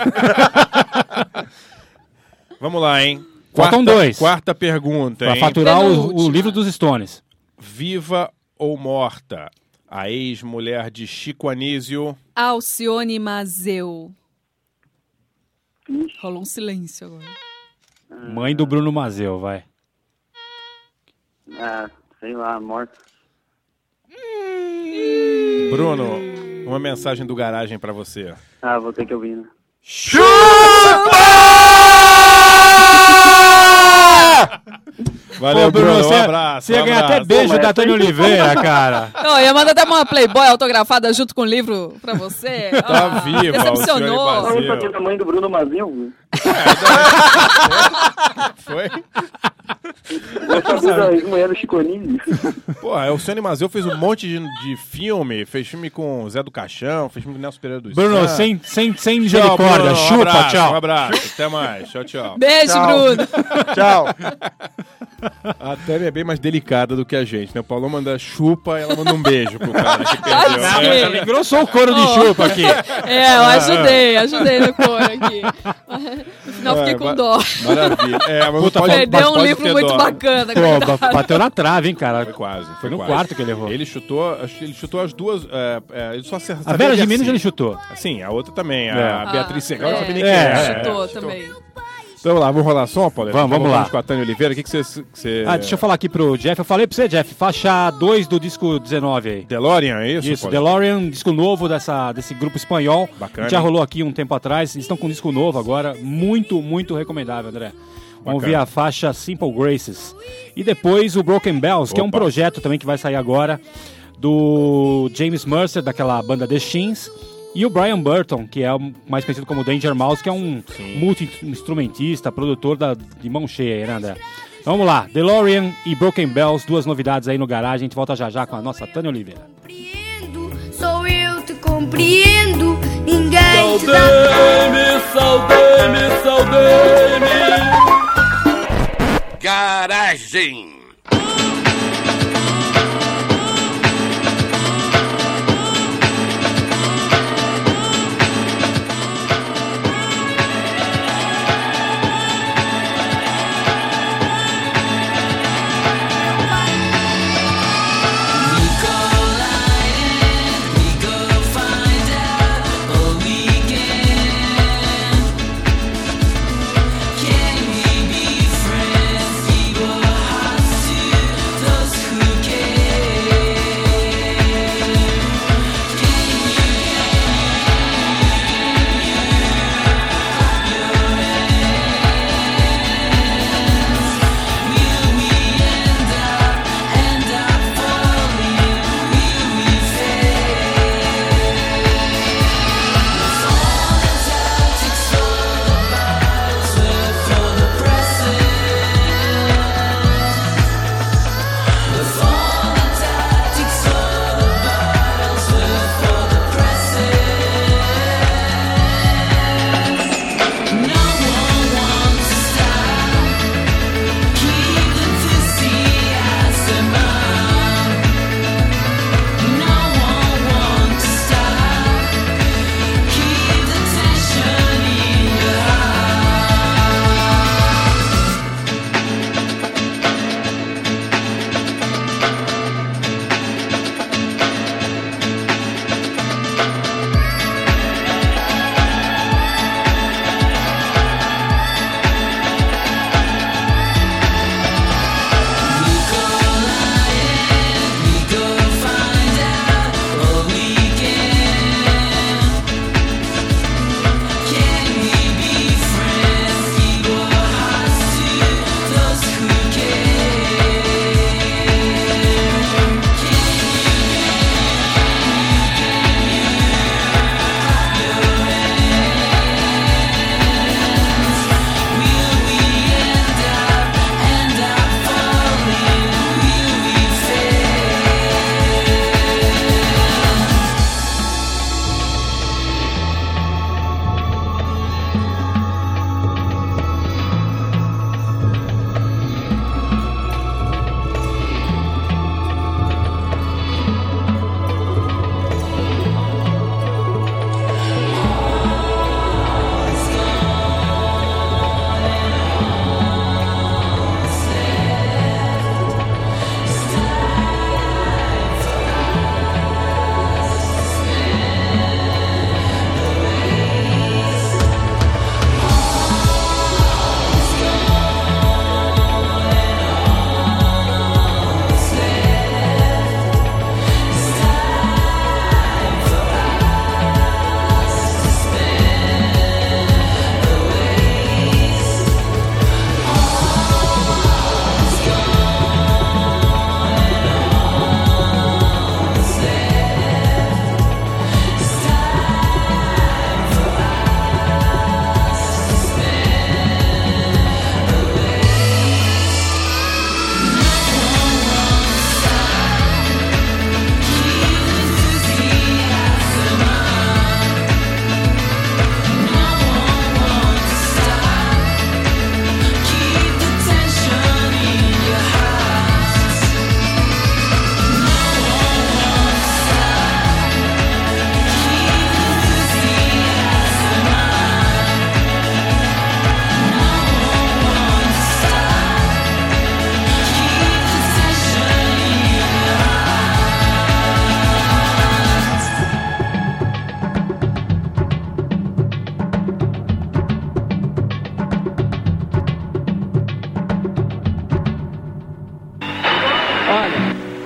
Vamos lá, hein? Faltam Quarta- dois. Quarta pergunta, Pra hein? faturar o, o livro dos Stones. Viva ou morta? A ex-mulher de Chico Anísio. Alcione Mazeu. Rolou um silêncio agora. Mãe do Bruno Mazeu, vai. Ah, sei lá, morto. Bruno, uma mensagem do Garagem pra você. Ah, vou ter que ouvir, né? Valeu, Pô, Bruno, Bruno, um você- abraço. você ia um ganhar abraço. até beijo da Tânia Oliveira, cara. Não, eu ia mandar até uma Playboy autografada junto com o livro pra você. Tá Ah, viva, decepcionou. Alcione Não, isso aqui é o tamanho do Bruno Mazil. Foi? Eu sabia da ex-mulher do Chico Anísio. Pô, o Alcione Mazeu fez um monte de, de filme. Fez filme com Zé do Caixão, fez filme com Nelson Pereira dos Bruno, Santos. sem, sem, sem Tchau, misericórdia. Bruno, um Chupa, abraço, tchau. Um abraço, até mais. Tchau, tchau. Beijo, Tchau. Bruno. Tchau. A Tânia é bem mais delicada do que a gente, né? O Paulo manda chupa, ela manda um beijo pro cara que perdeu. Não, É. ela engrossou o couro de Oh. chupa aqui. É, eu ajudei, ajudei no coro aqui. No final fiquei É, com ma- dó. Maravilha. É, mas Puta, não pode, Perdeu mas um pode livro ter muito dó. bacana. Pô, coitado. ba- bateu na trave, hein, cara. Foi quase. Foi, Foi no quase. quarto que ele errou. Ele chutou, acho que ele chutou as duas. É, é, ele só acertou. A Vera Gimenez ele chutou. Sim, a outra também. A É. Beatriz Segal, Ah, eu não sabia nem é, quem era. Chutou É, também. Então vamos lá, vamos rolar som, Paulo? Vamos, vamos lá. com a Tânia Oliveira. O que, que você. que você- Ah, deixa eu falar aqui pro Jeff. Eu falei pra você, Jeff, faixa dois do disco dezenove aí. DeLorean, é isso? Isso, Paulo? DeLorean, disco novo dessa, desse grupo espanhol. Bacana, Já hein? rolou aqui um tempo atrás. Eles estão com um disco novo agora. Muito, muito recomendável, André. Vamos Bacana. ver a faixa Simple Graces. E depois o Broken Bells, que é um Opa. projeto também que vai sair agora, do James Mercer, daquela banda The Shins. E o Brian Burton, que é o mais conhecido como Danger Mouse, que é um multi-instrumentista, produtor da, de mão cheia aí, né, André? Então vamos lá, DeLorean e Broken Bells, duas novidades aí no Garagem. A gente volta já já com a nossa Tânia Oliveira. Só eu te compreendo, ninguém te dá. Saudei-me, saudei-me, saudei-me. Garagem. Can we be friends? We were hot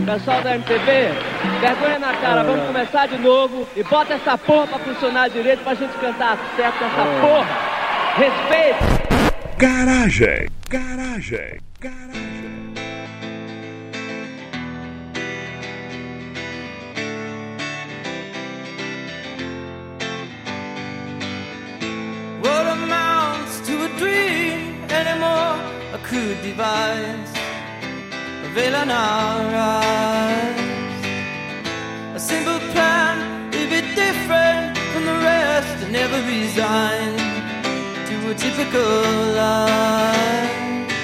Pessoal da M T V, vergonha na cara, vamos começar de novo e bota essa porra pra funcionar direito pra gente cantar certo com essa porra. Respeito! Garagem, garagem, garagem. What amounts to a dream anymore? I could devise a villain our eyes. A simple plan will be different from the rest and never resign to a typical life.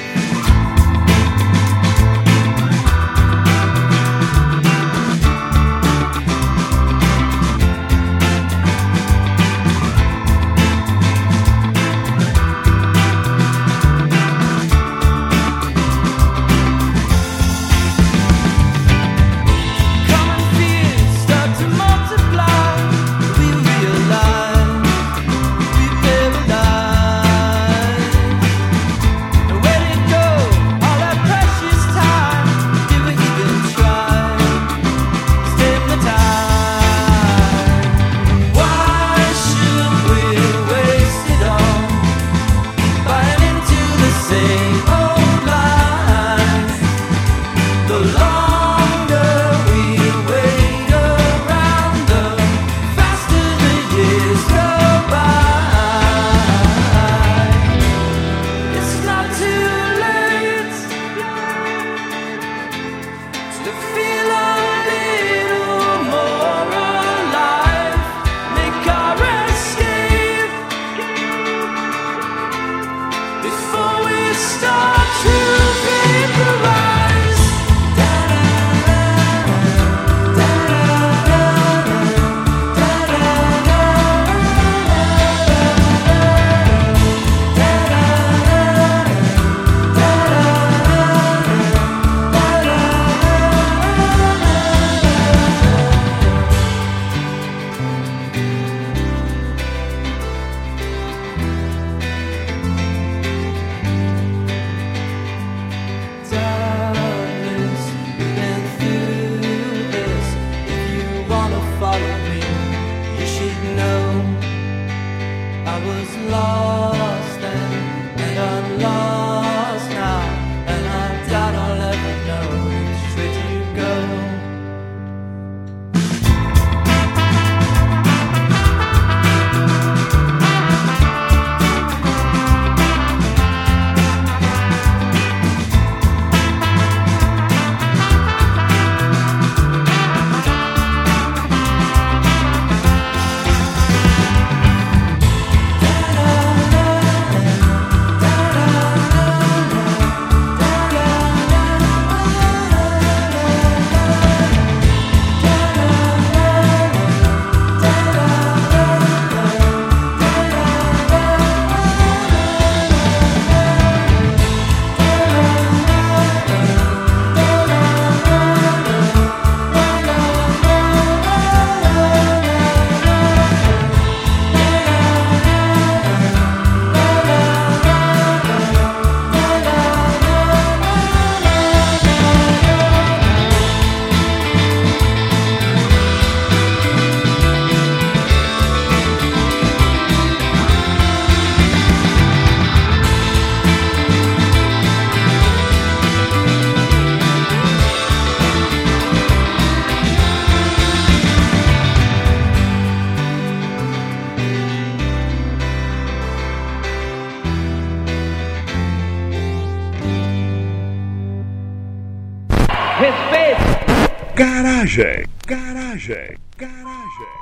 Garagem, garagem, garagem.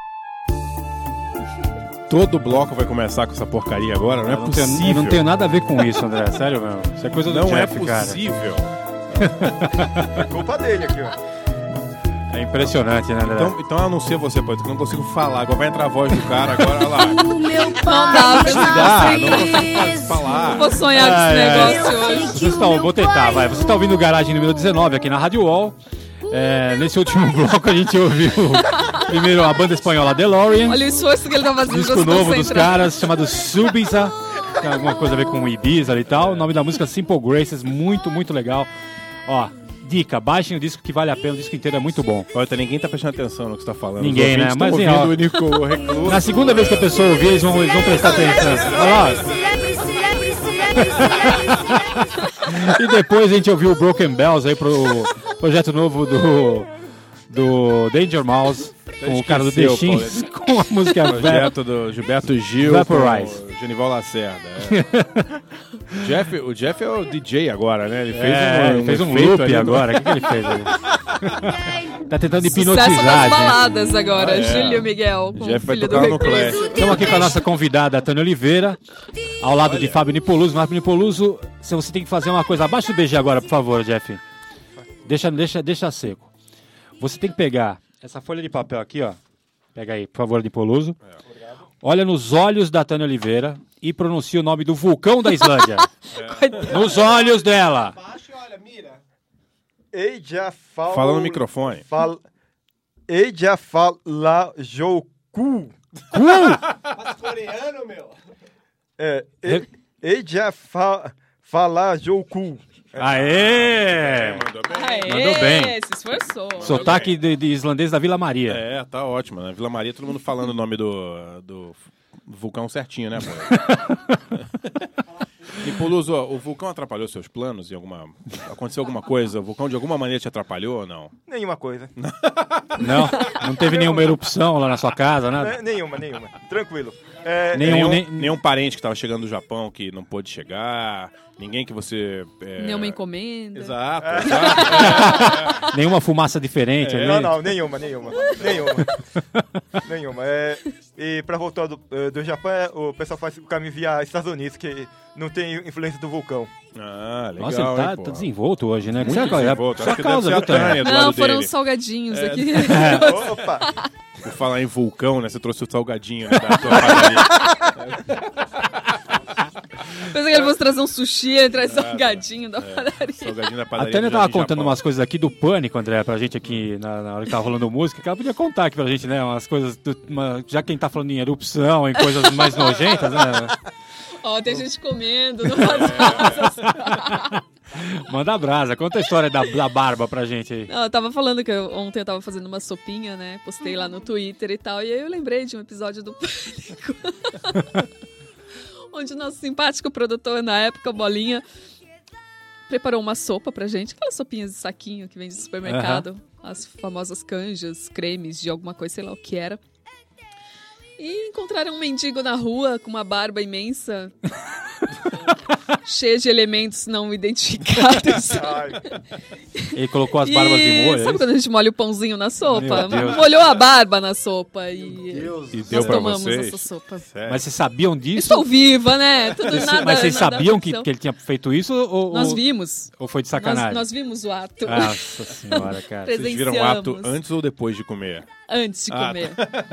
Todo bloco vai começar com essa porcaria agora, não é Eu não tenho- possível. eu não tenho nada a ver com isso, André, sério mesmo. Isso é coisa do Não Jeff, é cara. possível. É culpa dele aqui, ó. É impressionante, né, André? Então, então anuncia você, pô, que eu não consigo falar. Agora vai entrar a voz do cara, agora olha lá. O meu Não dá, pai não está dá, não consigo feliz. falar. Não vou sonhar com Ai, esse ai. negócio hoje. Vocês estão, vou tentar, vai. Você está ouvindo o Garagem número dezenove aqui na Rádio Wall. É, nesse último bloco a gente ouviu primeiro a banda espanhola DeLorean. Olha o esforço que ele tá fazendo. Disco pra se novo dos concentrar. caras, chamado Subiza. Tem alguma coisa a ver com Ibiza e tal. O nome da música Simple Graces, muito, muito legal. Ó, dica, baixem o disco que vale a pena, o disco inteiro é muito bom. Olha, ninguém tá prestando atenção no que você tá falando. Ninguém, né? Mas ouvindo ó, o Nico Recluso. na segunda vez que a pessoa ouvir, eles vão, eles vão prestar atenção. Olha lá. E depois a gente ouviu o Broken Bells aí pro projeto novo do, do Danger Mouse, com o cara do The Shins, com a música projeto do Gilberto Gil, Vaporize. com o Genival Lacerda. É. Jeff, o Jeff é o D J agora, né? Ele fez É, um, ele fez um efeito loop ali no- agora. O que, que ele fez ali? Tá tentando Sucesso hipnotizar, das gente. baladas agora, Ah, é. Júlio Miguel, com Jeff o vai filho do tocar no Recluso. Clash. Estamos aqui com a nossa convidada, a Tânia Oliveira, ao lado de Fábio Nipoluso. Fábio Nipoluso, se você tem que fazer uma coisa, abaixa o B G agora, por favor, Jeff. Deixa, deixa, deixa seco. Você tem que pegar essa folha de papel aqui, ó. Pega aí, por favor, Nipoluso. Olha nos olhos da Tânia Oliveira e pronuncia o nome do vulcão da Islândia. Nos olhos dela. Eija fala... Fala no microfone. Fala... Eija fala Joku. Cu? Mas coreano, meu. É, e- Eija fa... fala Joku. Aê! Mandou bem. Aê, Mandou bem. se esforçou. Sotaque de, de islandês da Vila Maria. É, tá ótimo, né? Vila Maria, todo mundo falando o nome do, do vulcão certinho, né, pô? Nipoluso, o vulcão atrapalhou seus planos em alguma... Aconteceu alguma coisa? O vulcão de alguma maneira te atrapalhou ou não? Nenhuma coisa. Não? Não teve nenhuma erupção lá na sua casa, nada? Ne- nenhuma, nenhuma. Tranquilo. É, Nenhum- nenhum, nem- nenhum parente que estava chegando do Japão que não pôde chegar, ninguém que você... É... Nenhuma encomenda. Exato, exato. Nenhuma fumaça diferente ali? Não, não, nenhuma, nenhuma. Nenhuma. Nenhuma. É, e pra voltar do, eh, do Japão, é, o pessoal faz o caminho via Estados Unidos, que não tem influência do vulcão. Ah, legal, Nossa, ele tá, hein, pô. tá desenvolto hoje, né? Muito Será que é desenvolto. só Acho que causa, deve viu, ser a Tânia? Tânia do Não, lado foram dele. os salgadinhos É. aqui. Opa! Por falar em vulcão, né? Você trouxe o salgadinho, né? Da tua padaria. Pensei que ele fosse trazer um sushi e traz salgadinho da É, padaria. salgadinho da A padaria. Tânia do tava Jardim contando Japão. umas coisas aqui do Pânico, André, pra gente aqui na, na hora que tava rolando música, que ela podia contar aqui pra gente, né? Umas coisas, do- uma- já que a gente tá falando em erupção, em coisas mais nojentas, né? Ó, tem gente comendo no WhatsApp. Manda brasa, conta a história da, da barba pra gente aí. Não, eu tava falando que eu- ontem eu tava fazendo uma sopinha, né? Postei lá no Twitter e tal. E aí eu lembrei de um episódio do Pânico. Onde o nosso simpático produtor, na época, Bolinha, preparou uma sopa pra gente. Aquelas sopinhas de saquinho que vende no supermercado. As famosas canjas, cremes de alguma coisa, sei lá o que era. E encontraram um mendigo na rua com uma barba imensa. Cheia de elementos não identificados. Ele colocou as barbas E de molho. é sabe isso? quando a gente molha o pãozinho na sopa? Meu Deus. Molhou a barba na sopa e, E nós deu pra tomamos vocês? essa sopa. Sério? Mas vocês sabiam disso? Estou viva, né? Tudo Vocês- nada, Mas vocês nada sabiam que, aconteceu. que ele tinha feito isso? Ou, Nós ou- vimos. Ou foi de Nós, sacanagem? nós vimos o ato. Nossa senhora, cara. Presenciamos. Vocês viram o ato antes ou depois de comer? Antes de Ah, comer.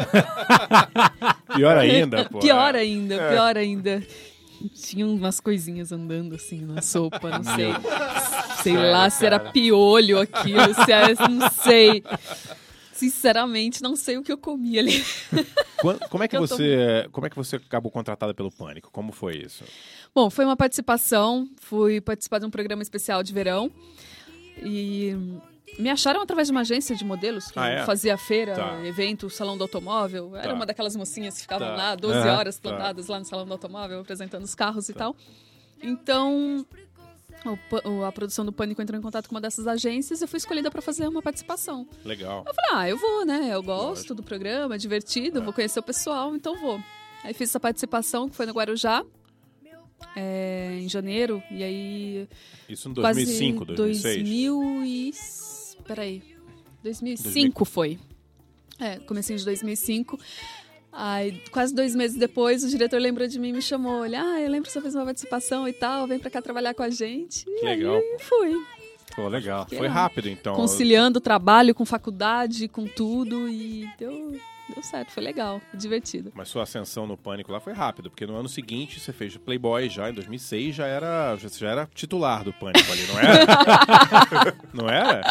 Pior ainda, pô. Pior ainda, É. pior ainda. Tinha umas coisinhas andando assim na sopa, não sei. Sei lá se era piolho aquilo, se era, não sei. Sinceramente, não sei o que eu comi ali. Quan- Como é que Eu tô- você, como é que você acabou contratada pelo Pânico? Como foi isso? Bom, foi uma participação, fui participar de um programa especial de verão e me acharam através de uma agência de modelos que Ah, é? fazia feira, Tá. evento, salão do automóvel. Era Tá. uma daquelas mocinhas que ficavam Tá. lá doze Aham. horas Tá. plantadas lá no salão do automóvel, apresentando os carros e tal. Então, o pa- o- a produção do Pânico entrou em contato com uma dessas agências e eu fui escolhida para fazer uma participação. Legal. Eu falei, ah, eu vou, né? Eu gosto do programa, é divertido, vou conhecer o pessoal, então vou. Aí fiz essa participação, que foi no Guarujá, é, em janeiro, e aí... Isso em dois mil e cinco, quase dois mil e seis? dois mil e... Peraí. dois mil e cinco foi. É, comecinho de dois mil e cinco. Aí, quase dois meses depois, o diretor lembrou de mim e me chamou. Ele, ah, eu lembro que você fez uma participação e tal, vem pra cá trabalhar com a gente. E Que aí legal. fui. Pô, legal. Que Foi era rápido, então. Conciliando o trabalho com faculdade, com tudo, e deu, deu certo, foi legal, divertido. Mas sua ascensão no Pânico lá foi rápido, porque no ano seguinte você fez Playboy já, em dois mil e seis, já era, já, já era titular do Pânico ali, não era? Não era?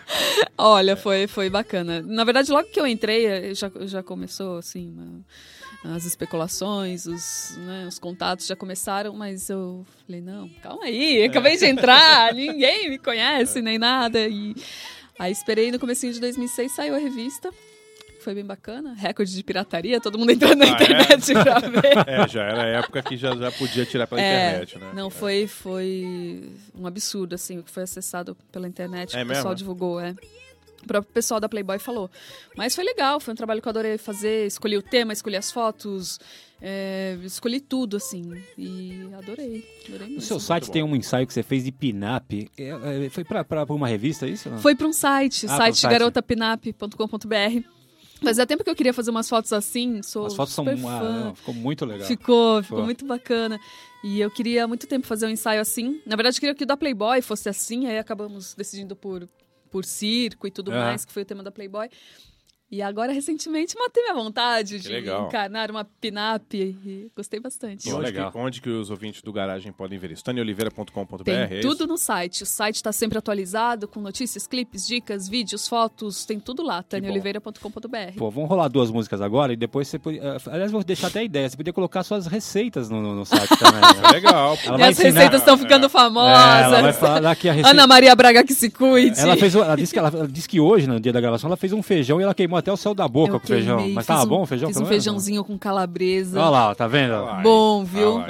Olha, foi, foi bacana. Na verdade, logo que eu entrei, eh, já, já começou, assim, uma- as especulações, os, né, os contatos já começaram, mas eu falei, não, calma aí, acabei de entrar, ninguém me conhece, nem nada. E aí esperei, no comecinho de dois mil e seis saiu a revista, foi bem bacana, recorde de pirataria, todo mundo entrando na Ah, internet é? pra ver. É, já era a época que já, já podia tirar pela É, internet, né? Não, foi, foi um absurdo, assim, o que foi acessado pela internet, É que o pessoal mesmo? divulgou, é. O próprio pessoal da Playboy falou. Mas foi legal, foi um trabalho que eu adorei fazer. Escolhi o tema, escolhi as fotos, é, escolhi tudo, assim. E adorei, adorei mesmo. No seu site tem um ensaio que você fez de pin-up. É, é, Foi pra, pra, pra uma revista, é isso? Não? Foi para um site, Ah, site pro site. garota pinup ponto com ponto b r. Fazia tempo que eu queria fazer umas fotos assim, sou As fotos são super uma- fã. não, ficou muito legal. Ficou, ficou Ficou. muito bacana. E eu queria há muito tempo fazer um ensaio assim. Na verdade, eu queria que o da Playboy fosse assim, aí acabamos decidindo por, por circo e tudo Aham. mais, que foi o tema da Playboy. E agora, recentemente, matei minha vontade Que de legal. encarnar uma pin-up e gostei bastante. E onde, que, onde que os ouvintes do Garagem podem ver isso? tânia oliveira ponto com ponto b Tem r, é tudo isso? no site. O site está sempre atualizado, com notícias, clipes, dicas, vídeos, fotos, tem tudo lá, tânia oliveira ponto com ponto b r. Pô, vamos rolar duas músicas agora e depois você podia... eh, Aliás, vou deixar até a ideia. Você podia colocar suas receitas no, no- no site também. Né? Legal. Ela E vai as receitas estão ficando famosas. É, ela vai falar que a receita... Ana Maria Braga que se cuide. Ela, fez, o- ela, disse que ela, ela disse que hoje, no dia da gravação, ela fez um feijão e ela queimou até o céu da boca Eu com o feijão. queimei, Mas fiz tava um- bom o feijão? Fiz pelo um menos? feijãozinho com calabresa. Olha lá, ó, tá vendo? Bom, viu?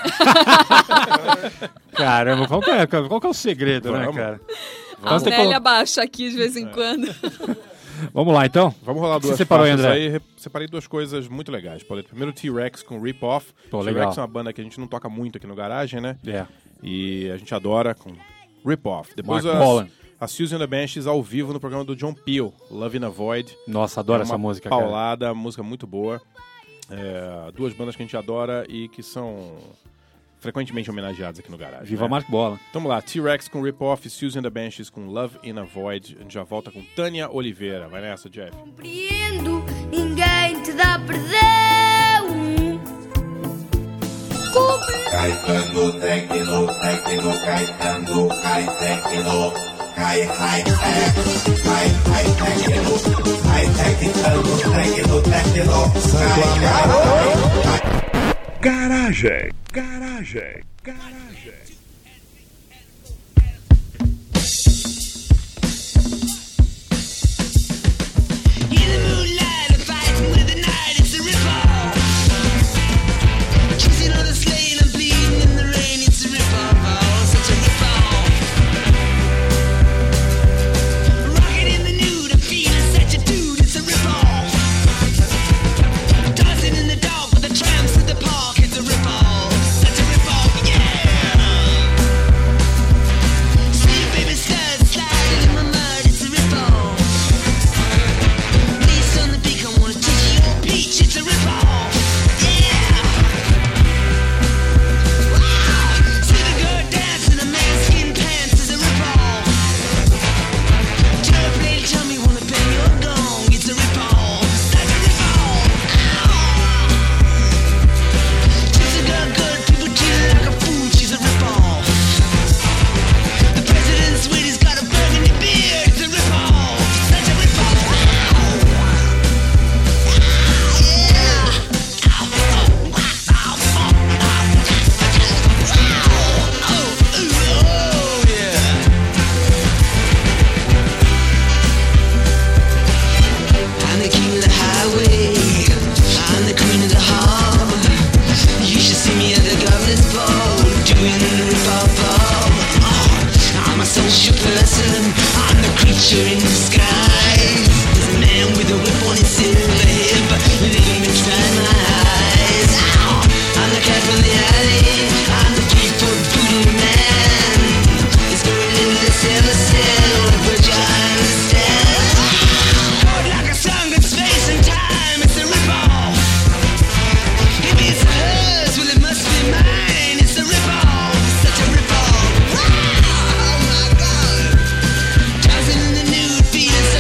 Caramba, qual que, é, qual que é o segredo, né, Vamos. cara? A Então você Nélia colo- baixa aqui de vez em quando. Vamos lá, então? Vamos rolar O que duas você separou aí, faixas André? aí. Re- Separei duas coisas muito legais, Pauleta. Primeiro, T-Rex com Rip Off. Pô, T-Rex legal. é uma banda que a gente não toca muito aqui no Garagem, né? É. E a gente adora com Rip Off. Depois Mark as- Bolan. a Susan and the Banshees ao vivo no programa do John Peel, Love in a Void. Nossa, adoro É essa uma música, cara. paulada, música muito boa. É, duas bandas que a gente adora e que são frequentemente homenageadas aqui no Garagem. Viva né? Mark Bolan. Então vamos lá, T-Rex com Rip Off, Susan and the Banshees com Love in a Void. A gente já volta com Tânia Oliveira. Vai nessa, Jeff. Compreendo, ninguém te dá perdão. Caetano, tecno, tecno, Caetano, cai, tecno, cai, cai, tecno, cai, cai, tecno, cai, tecno, tecno, tecno, cai, cai, cai. Garagem, garagem, garagem. In the moonlight, I'm fighting with the night, it's a rip-off. Choosing on the slate, I'm bleeding in the rain, it's a rip-off, oh, such a rip-off. Rocking in the nude, I'm feeling such a dude, it's a rip-off. Dancing in the dark with the tramps at the park, it's a rip-off, such a rip-off, yeah. See you, baby, skirt sliding in my mud, it's a rip-off. Please on the beat, I wanna touch your peach, it's a rip-off. Yeah. Wow. See the girl dance in a man's skin pants, it's a rip-off. Joe play, tell me wanna bang your gong, it's a rip-off. That's a rip-off. Ow. She's a girl good, people treat her like a fool, she's a rip-off. The president's wit, he's got a burgundy beard, it's a rip-off. Such a rip-off. I'm the king of the highway. I'm the queen of the hall. You should see me at the governor's ball, doing the rip-off ball. Oh, I'm a social person. I'm the creature in disguise. There's a man with a whip on his silver hip, living beside my eyes. Ow, I'm the cat from the alley. I'm the people voodoo man. It's going in the silver cell, but you understand. Lord, like a song in space and time, it's a rip-off. If it's hers, well it must be mine. It's a rip-off, such a rip-off. Oh my God. Dancing in the nude, feeling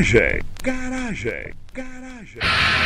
Garagem, garagem, garagem.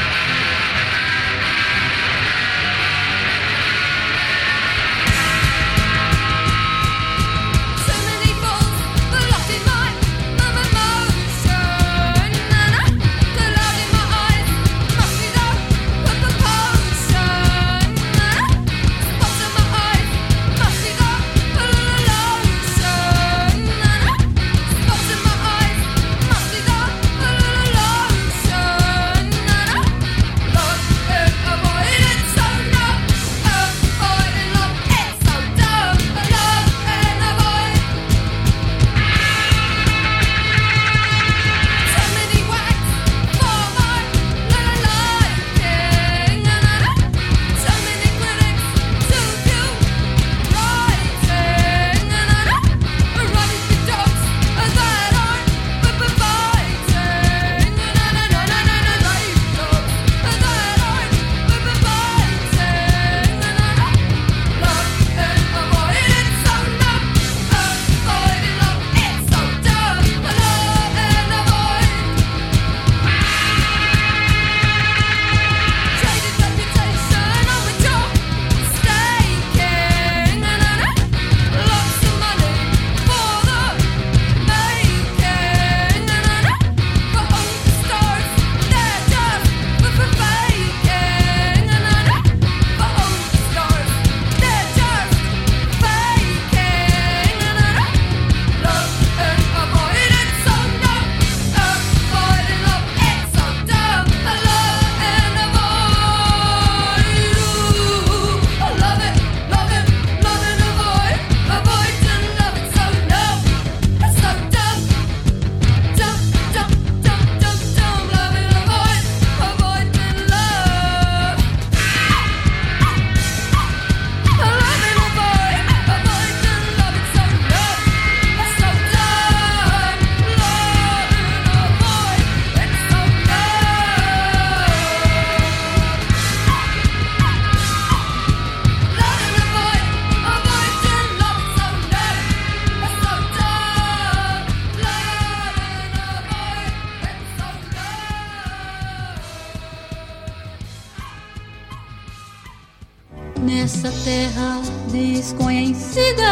Nessa terra desconhecida,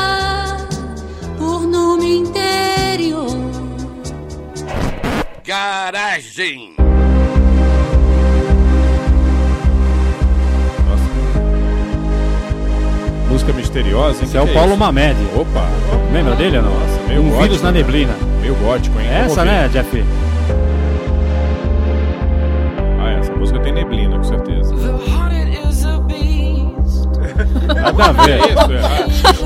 por nome interior. Garagem. Música misteriosa, hein? Esse é o Paulo Mamed. Opa! Lembra dele ou não? Nossa, meio Um gótico, vírus na né? neblina. Meio gótico, hein? É essa, Vamos né, ouvir. Jeff? Ah, essa música tem neblina, com certeza. Nada a ver. É isso,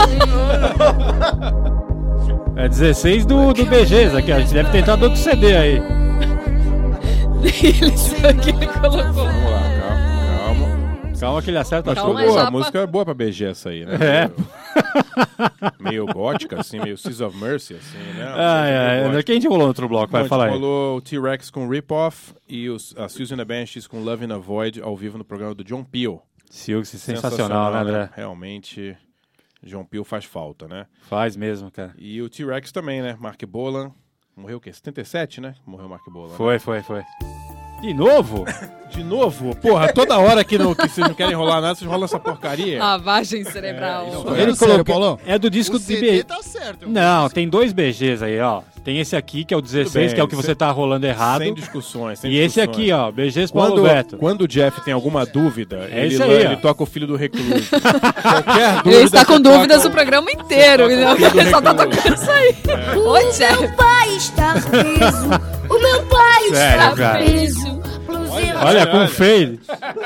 É dezesseis do, do B Gs aqui, a gente deve ter entrado outro C D aí. Isso aqui ele colocou. Vamos lá, calma, calma. Calma que ele acerta Mas tudo. ficou boa, a música é boa pra B G essa aí, né? É. Meio gótica, assim, meio Seas of Mercy, assim, né? Ah, é. Quem a gente rolou no outro bloco? Vai Bom, falar a gente aí. rolou o T-Rex com Rip-Off e os, a Susan the Banshees com Love in a Void ao vivo no programa do John Peel. Silks, sensacional, né, André? Realmente, John Peel faz falta, né? Faz mesmo, cara. E o T-Rex também, né? Mark Bolan. Morreu o quê? setenta e sete, né? Morreu o Mark Bolan. Foi, né? foi, foi. De novo? De novo? Porra, toda hora que, não, que vocês não querem enrolar nada, vocês rolam essa porcaria. Lavagem cerebral. É, Ele sério, colocou, Paulão? é do disco O do C B D G. tá certo. Não, tem dois B Gs aí, ó. Tem esse aqui, que é o dezesseis, bem, que é o que você sem- tá rolando errado. Sem discussões, sem E esse discussões. aqui, ó, B Gs Paulo Quando, Beto. quando o Jeff tem alguma dúvida, É ele, esse aí, ele ó. toca o filho do recluso. Qualquer dúvida. Ele está com você dúvidas toca o programa inteiro. você Não, toca o filho ele só tá do recluso. tocando isso aí. O Ô, Jeff. meu pai está preso. O meu pai Sério, está cara? preso. Olha, com fade.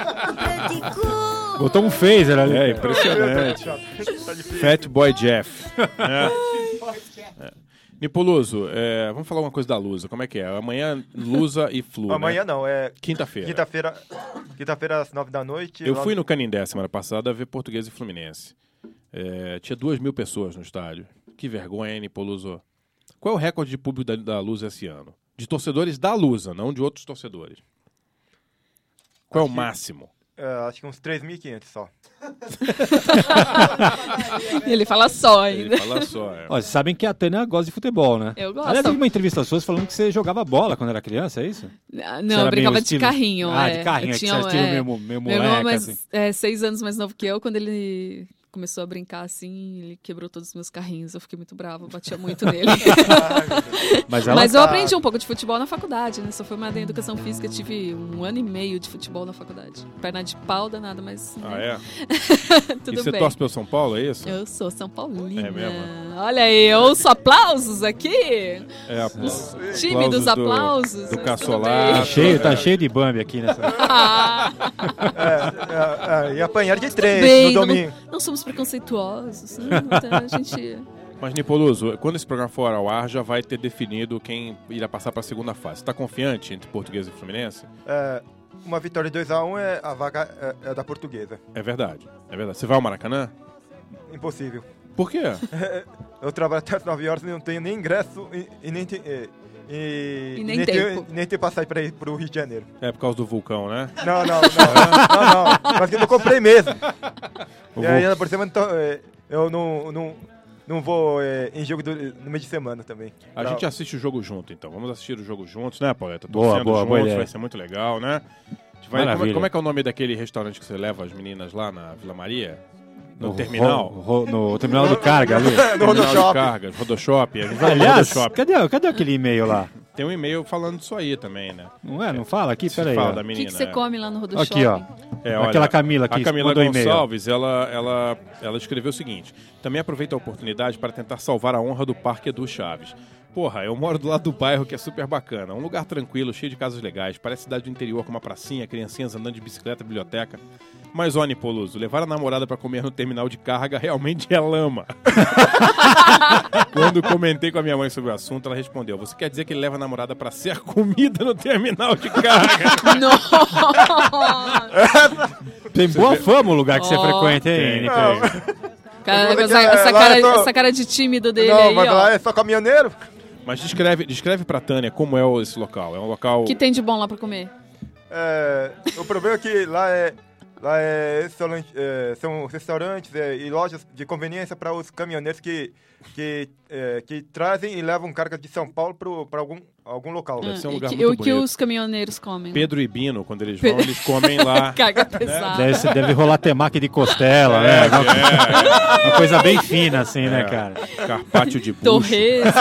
Botou um phaser ali. É, impressionante. Fat Boy Jeff. É. É. Nipoluso, é, vamos falar uma coisa da Lusa. Como é que é? Amanhã, Lusa e Flu, Amanhã né? não, é... Quinta-feira. Quinta-feira, quinta-feira às nove da noite. Eu lá fui no- no Canindé semana passada ver Português e Fluminense. É, tinha duas mil pessoas no estádio. Que vergonha, hein, Nipoluso? Qual é o recorde de público da, da Lusa esse ano? De torcedores da Lusa, não de outros torcedores. Qual é o Acho que- máximo? é, acho que uns três mil e quinhentos só. E ele fala só ainda. Ele fala só, é. Ó, vocês sabem que a Tânia gosta de futebol, né? Eu gosto. Aliás, eu vi uma entrevista sua falando que você jogava bola quando era criança, é isso? Ah, Você Não, eu era brincava meio de estilo- carrinho. Ah, é. de carrinho, Eu é que tinha, você era estilo é, meio mo- meio Meu irmão é moleca, mais, assim. é, seis anos mais novo que eu. Quando ele começou a brincar assim, ele quebrou todos os meus carrinhos. Eu fiquei muito brava, batia muito nele. Mas Mas, ela eu tá- aprendi um pouco de futebol na faculdade, né? Sou formada em educação física, tive um ano e meio de futebol na faculdade. Perna de pau danada, mas... Ah, né? é? Tudo E você bem. torce pelo São Paulo, é isso? Eu sou São Paulina. É mesmo? Olha aí, eu ouço aplausos aqui. É, Os tímidos aplausos. Do, do mas Caçolato. Tá cheio, tá é. cheio de Bambi aqui nessa. É, é, é, e apanhar de Tudo três bem, no não, domingo. não somos preconceituosos, né? Então, a gente... Mas, Nipoluso, quando esse programa for ao ar, já vai ter definido quem irá passar para a segunda fase. Você tá confiante entre Português e Fluminense? É, uma vitória de dois a um, é, a vaga é, é da Portuguesa. É verdade, é verdade. Você vai ao Maracanã? Impossível. Por quê? Eu trabalho até as nove horas e não tenho nem ingresso e, e nem te- e, e, E nem tenho, tempo. nem tenho passagem para ir pro Rio de Janeiro. É por causa do vulcão, né? Não, não, não. não, não. Mas que eu não comprei mesmo. O E aí, ainda por cima, então, é, eu não, não, não vou é, em jogo do, no meio de semana também. A Não. gente assiste o jogo junto, então. Vamos assistir o jogo juntos, né, Pauleta? Boa, Torcendo boa, boa juntos, ideia. vai ser muito legal, né? A gente vai- como, Maravilha. é- como é que é o nome daquele restaurante que você leva as meninas lá na Vila Maria? No, No terminal? ro- ro- no terminal do carga ali. No Terminal de Rodoshop. cargas, Rodoshop. a gente vai no Aliás, Rodoshop. cadê, cadê aquele e-mail lá? Tem um e-mail falando disso aí também, né? Não é? Não fala aqui? Se Pera aí. fala ó. da O que, menina. que você é. come lá no Rodoshop? Aqui, ó. É, olha, Aquela Camila aqui A Camila mandou e-mail. Gonçalves, ela, ela, ela escreveu o seguinte: também aproveita a oportunidade para tentar salvar a honra do Parque Edu Chaves. Porra, eu moro do lado do bairro que é super bacana. Um lugar tranquilo, cheio de casas legais. Parece cidade do interior com uma pracinha, criancinhas andando de bicicleta, biblioteca. Mas, ó, Nipoluso, levar a namorada pra comer no terminal de carga realmente é lama. Quando comentei com a minha mãe sobre o assunto, ela respondeu: você quer dizer que ele leva a namorada pra ser comida no terminal de carga? Tem boa fama o lugar que você Ó. frequenta, hein, Tem. Nico? Cara, Como é que essa, é? essa Lá cara, é só- essa cara de tímido dele Não, aí, mas ó. lá é só caminhoneiro. Mas descreve, descreve pra Tânia como é o- esse local. É um local... O que tem de bom lá pra comer? É, o problema é que lá é, lá é, restaurante, é são restaurantes é, e lojas de conveniência para os caminhoneiros que, que, é, que trazem e levam carga de São Paulo para algum, algum local. Deve ser um Ah, lugar e que, muito o que bonito. os caminhoneiros comem? Pedro e Bino, quando eles Pe- vão, eles comem lá. Carga pesada. Deve, ser- deve rolar temaki de costela, né? É, Uma, uma coisa bem fina, assim, né, cara? Carpaccio de bucho. Torresmo,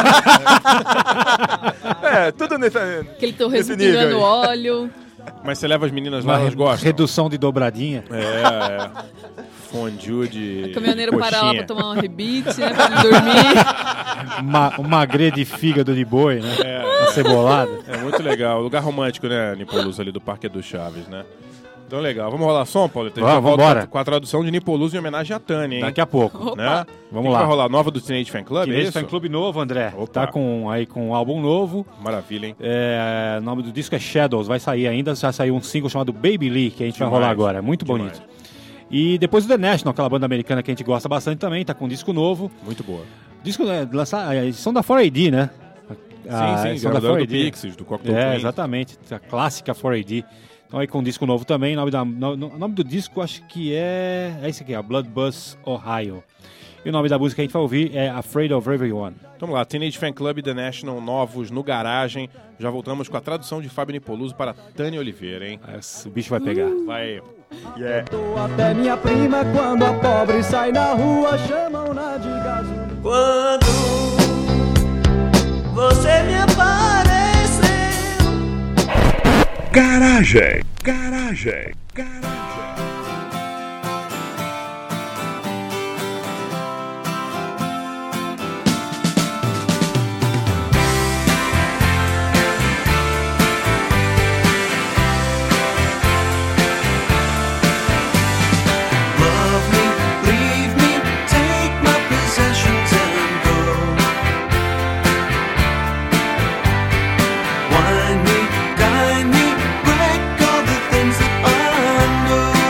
É, tudo nesse, aquele torresmo nesse nível pingando aí. óleo. Mas você leva as meninas lá, Uma elas gostam? redução de dobradinha. É, é. Fondue de O caminhoneiro para lá coxinha. pra tomar um rebite, né? Pra ele dormir. Uma, uma grelha de fígado de boi, né? É, Uma cebolada. é muito legal. Lugar romântico, né, Nipoluso, ali do Parque Edu Chaves, né? Então, legal. Vamos rolar som, Paulo? A gente Vamos, já volta vambora. com a tradução de Nipoluso em homenagem à Tânia, hein? Daqui a pouco. Né? Vamos O que lá. vai rolar? Nova do Teenage Fan Club, é Teenage isso? Fan Club novo, André. Opa. Tá com, aí com um álbum novo. Maravilha, hein? É, o nome do disco é Shadows, vai sair ainda. Já saiu um single chamado Baby Lee, que a gente Demais. vai rolar agora. Muito Demais. bonito. E depois o The National, aquela banda americana que a gente gosta bastante também, tá com um disco novo. Muito boa. Disco, né, lançar, a edição da quatro A D, né? A sim, edição da gravadora do quatro A D. Pixies, do Cocteau É, Twins. exatamente. A clássica quatro A D. Então aí com um disco novo também. O nome, da, no, no- nome do disco acho que é... É esse aqui, ó, Blood Buzz Ohio. E o nome da música que a gente vai ouvir é Afraid of Everyone. Vamos lá, Teenage Fan Club e The National novos no Garagem. Já voltamos com a tradução de Fábio Nipoluso para Tânia Oliveira, hein? O bicho vai pegar. Vai. Yeah. Até minha prima, quando a pobre sai na rua, chamam-na de gasolina. Quando você me apareceu, Garagem, garagem, garagem. Love me, leave me, take my possessions and go. Wine me, dine me, break all the things that I know.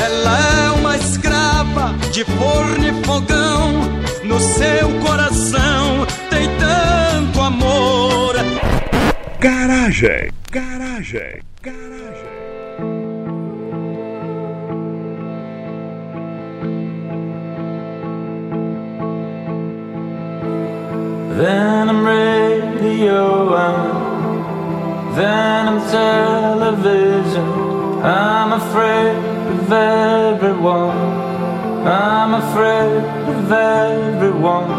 Ela é uma escrava de forno e fogão. No seu coração tem tanto amor. Garagem, garagem, garagem. Venom radio, I'm Venom television. I'm afraid of everyone. I'm afraid of everyone.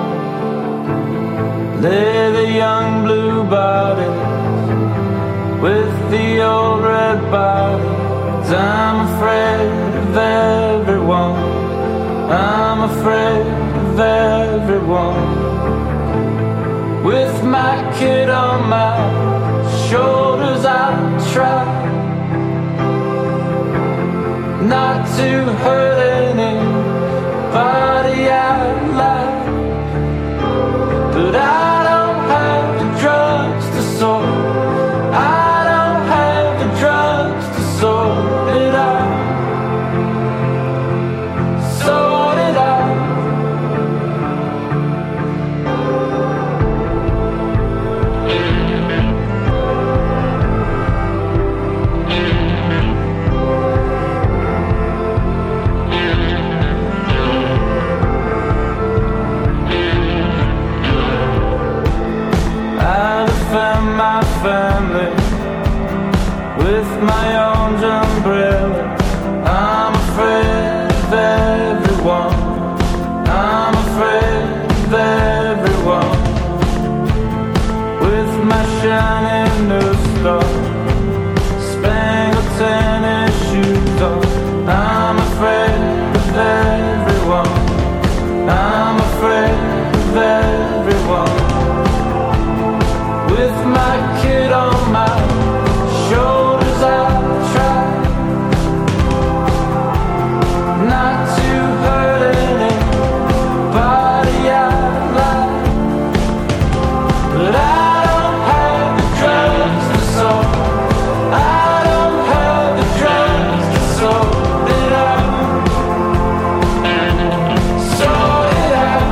Lay the young blue bodies with the old red bodies. I'm afraid of everyone. I'm afraid of everyone. With my kid on my shoulders, I try not to hurt anybody I like, but I don't have the drugs to sort. I don't have the drugs to sort it out. Sort it out. My family with my own umbrella. I'm afraid of everyone. I'm afraid of everyone. With my shiny new star, spangled tennis shoes on. I'm afraid of everyone. I'm afraid of everyone. With my kid on my shoulders, I try not to hurt anybody I like, but I don't have the drugs to sort. I don't have the drugs to sort it out. Sort it out.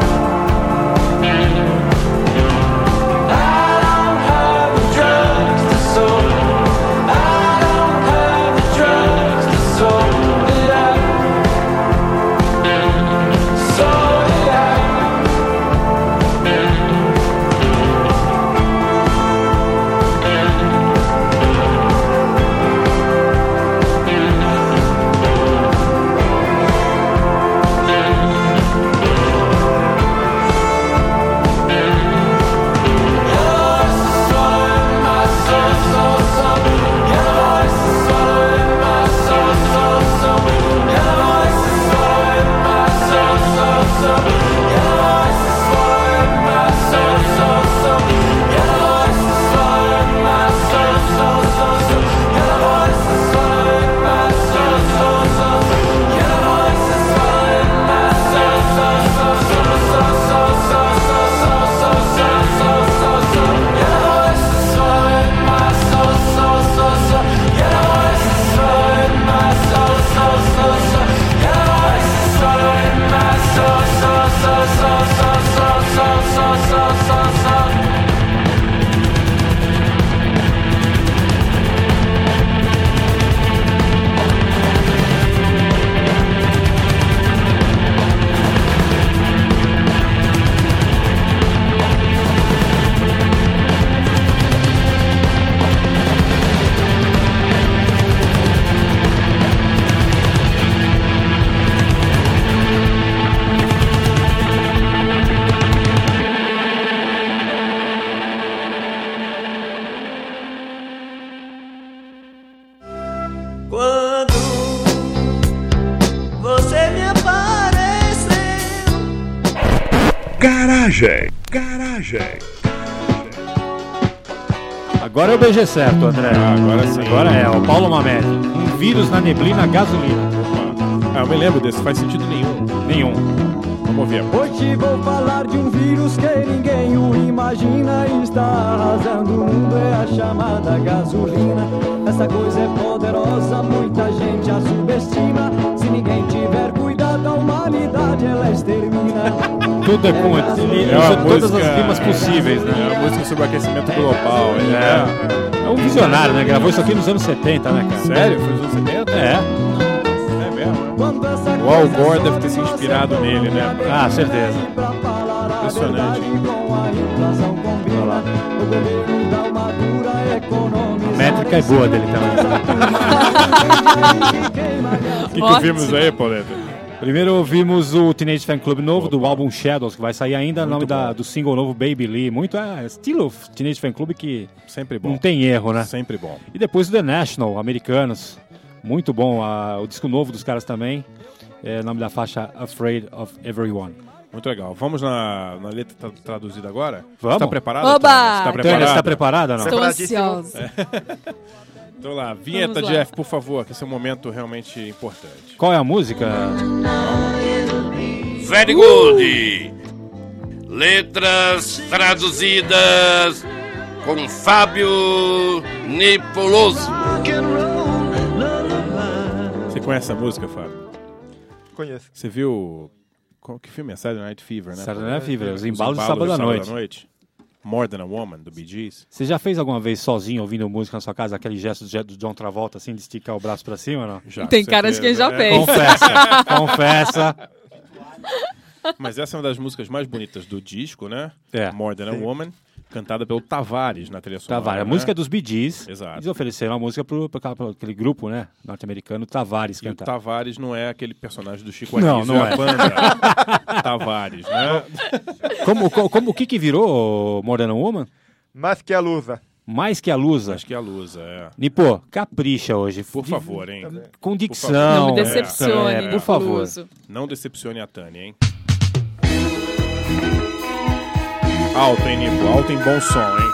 Garagem, garagem. Agora é o B G certo, André. Ah, agora sim. Agora é, o Paulo Mamede. Um vírus na neblina, gasolina. Ah, eu me lembro desse, faz sentido nenhum. Nenhum. Vamos ver. Hoje vou falar de um vírus que ninguém o imagina. Está arrasando o mundo, é a chamada gasolina. Essa coisa é poderosa, muita gente a subestima. tudo é com ele É uma usa todas música- as rimas possíveis, né? É uma música sobre o aquecimento global. Ele É. É um visionário, né? Gravou isso aqui nos anos setenta, né, cara? Sério? Foi nos anos setenta? É. É mesmo? O Al Gore deve ter se inspirado nele, né? Ah, certeza. Impressionante, hein? Olha lá. A métrica é boa dele também. O que, que vimos aí, Pauleta? Primeiro ouvimos o Teenage Fan Club novo do álbum Shadows, que vai sair ainda, o nome da, do single novo Baby Lee. Muito é estilo Teenage Fan Club que sempre bom. Não tem erro, né? Sempre bom. E depois o The National, americanos. Muito bom. A, o disco novo dos caras também. É o nome da faixa Afraid of Everyone. Muito legal. Vamos na, na letra tra- traduzida agora? Vamos. Está preparado? Oba! Tânia? Está Tânia, preparada? você está preparada ou não? Estou ansiosa. É. Então lá, vinheta, Vamos lá. Jeff, por favor, que esse é um momento realmente importante. Qual é a música? Very good! Letras traduzidas com Fábio Nipoloso. Você conhece a música, Fábio? Conheço. Você viu... Qual, que filme é? Saturday Night Fever, né? Saturday Night Fever, os Os embalos de embalos sábado à noite. More Than a Woman, do Bee Gees. Você já fez alguma vez sozinho ouvindo música na sua casa, aquele gesto do do John Travolta, assim, de esticar o braço pra cima, não? Já, Tem com cara de quem certeza. já É. fez. Confessa, confessa. Mas essa é uma das músicas mais bonitas do disco, né? É. More Than a Woman, cantada pelo Tavares na trilha sonora. Tavares, a né? música é dos Bee Gees. Exato. Eles ofereceram a música pro, pro, pro aquele grupo, né, norte-americano, Tavares, E o cantar. Tavares não é aquele personagem do Chico Não, Anísio não e a é. banda Tavares, né? Como, como, como- o que que virou More Than a Woman? Mais que a Lusa. Mais que a Lusa. Acho que é a Lusa, é. Nipô, capricha hoje. Por favor, hein? Com Por dicção. favor. Não me decepcione, É, por favor. Nipoloso. Não decepcione a Tânia, hein? Alto, hein, Nipo? Alto em bom som, hein?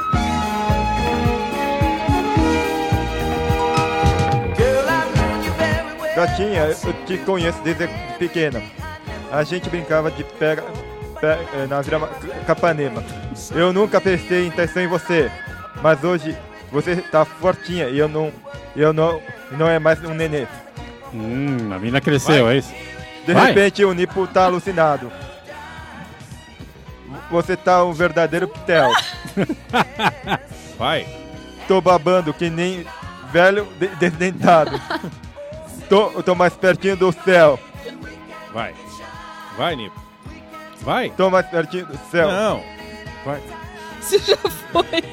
Gatinha, eu te conheço desde pequena. A gente brincava de pega, pega eh, na Vila Ma- Capanema. Eu nunca prestei atenção em você, mas hoje você tá fortinha e eu não, eu não, não é mais um nenê. Hum, a mina cresceu, Vai. é isso? De Vai. repente o Nipo tá alucinado. Você tá um verdadeiro pitel. Vai. Tô babando que nem velho de- desdentado. Tô, eu tô mais pertinho do céu. Vai. Vai, Nipo. Vai. Tô mais pertinho do céu. Não. Vai. Você já foi.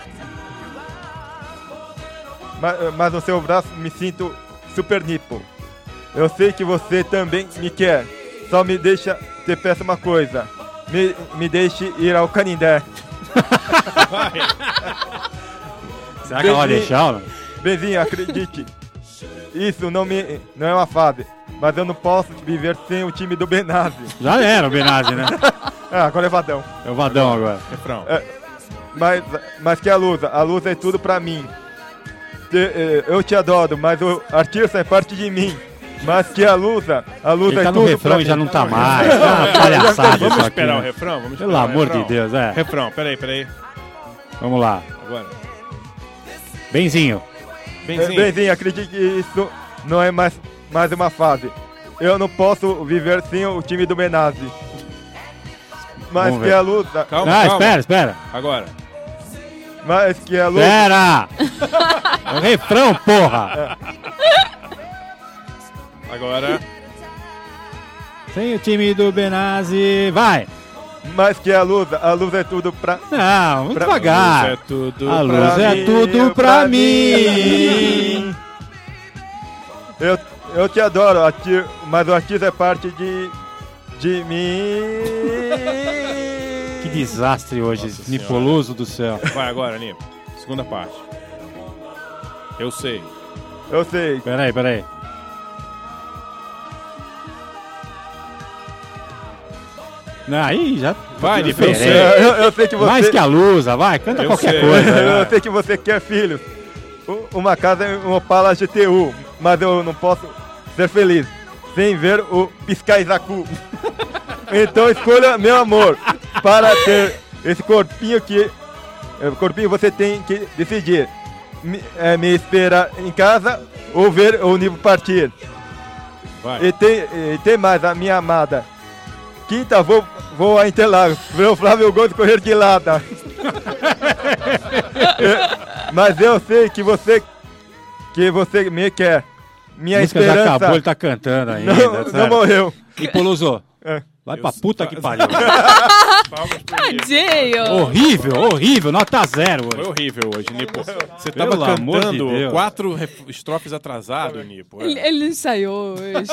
Mas, mas no seu braço me sinto super Nipo. Eu sei que você também me quer. Só me deixa te peço uma coisa. Me, me deixe ir ao Canindé. Será que ela vai deixar ou não? Bezinho, acredite. Isso não, me, não é uma fase. Mas eu não posso viver sem o time do Benazzi. Já era o Benazzi, né? Ah, agora é Vadão. É o Vadão agora. Refrão. É, mas, mas que a Lusa, a Lusa é tudo pra mim. Te- eh, eu te adoro, mas o artista é parte de mim. Mas que a Lusa, a Lusa Ele tá é no tudo refrão pra e já mim. não tá mais. Tá uma palhaçada Vamos isso esperar aqui, o né? refrão? Vamos Pelo esperar o amor refrão? de Deus, é. Refrão, peraí, peraí. Vamos lá. Agora. Benzinho. Eh, Benzinho, acredite que isso não é mais, mais uma fase. Eu não posso viver sem o time do Benazzi. Mas Vamos que ver. a Lusa... Calma, Ah, calma. espera, espera. Agora. Mas que a Lusa... Espera! É o refrão, porra! Agora. Sem o time do Benazzi, vai! Mas que a Lusa, a Lusa é tudo pra... Não, muito Pra- devagar. A luz é tudo A pra luz é mim, tudo pra mim. Eu, eu te adoro, ati- mas o artista é parte de, de mim. Que desastre hoje, Nossa Nipoloso do céu. Vai agora, Nipo. Segunda parte. Eu sei. Eu sei. Peraí, peraí. Não, aí já. Vai, Nipo, Eu, eu sei. sei. Eu, eu sei que você. Mais que a Lusa, vai, canta Eu qualquer sei. coisa. Eu vai. sei que você quer filhos. U- Uma casa em um Opala G T U, mas eu não posso ser feliz sem ver o Piscaizacu. Então escolha meu amor para ter esse corpinho que eh, corpinho você tem que decidir. Me, eh, me esperar em casa ou ver o nível partir. Vai. E tem, e tem mais a minha amada. quinta vou, vou a Interlagos, ver o Flávio Gomes correr de lata. É, mas eu sei que você, que você me quer. Minha A música esperança... já acabou, ele tá cantando ainda. Não, sério. não morreu. E Poluso, É. vai pra puta que pariu. Tadinho. Horrível, horrível, nota zero hoje. Foi horrível hoje, Nipo. Você Pelo tava amor de cantando Deus. quatro ref- estrofes atrasado, Nipo. Ele, É. ele ensaiou hoje.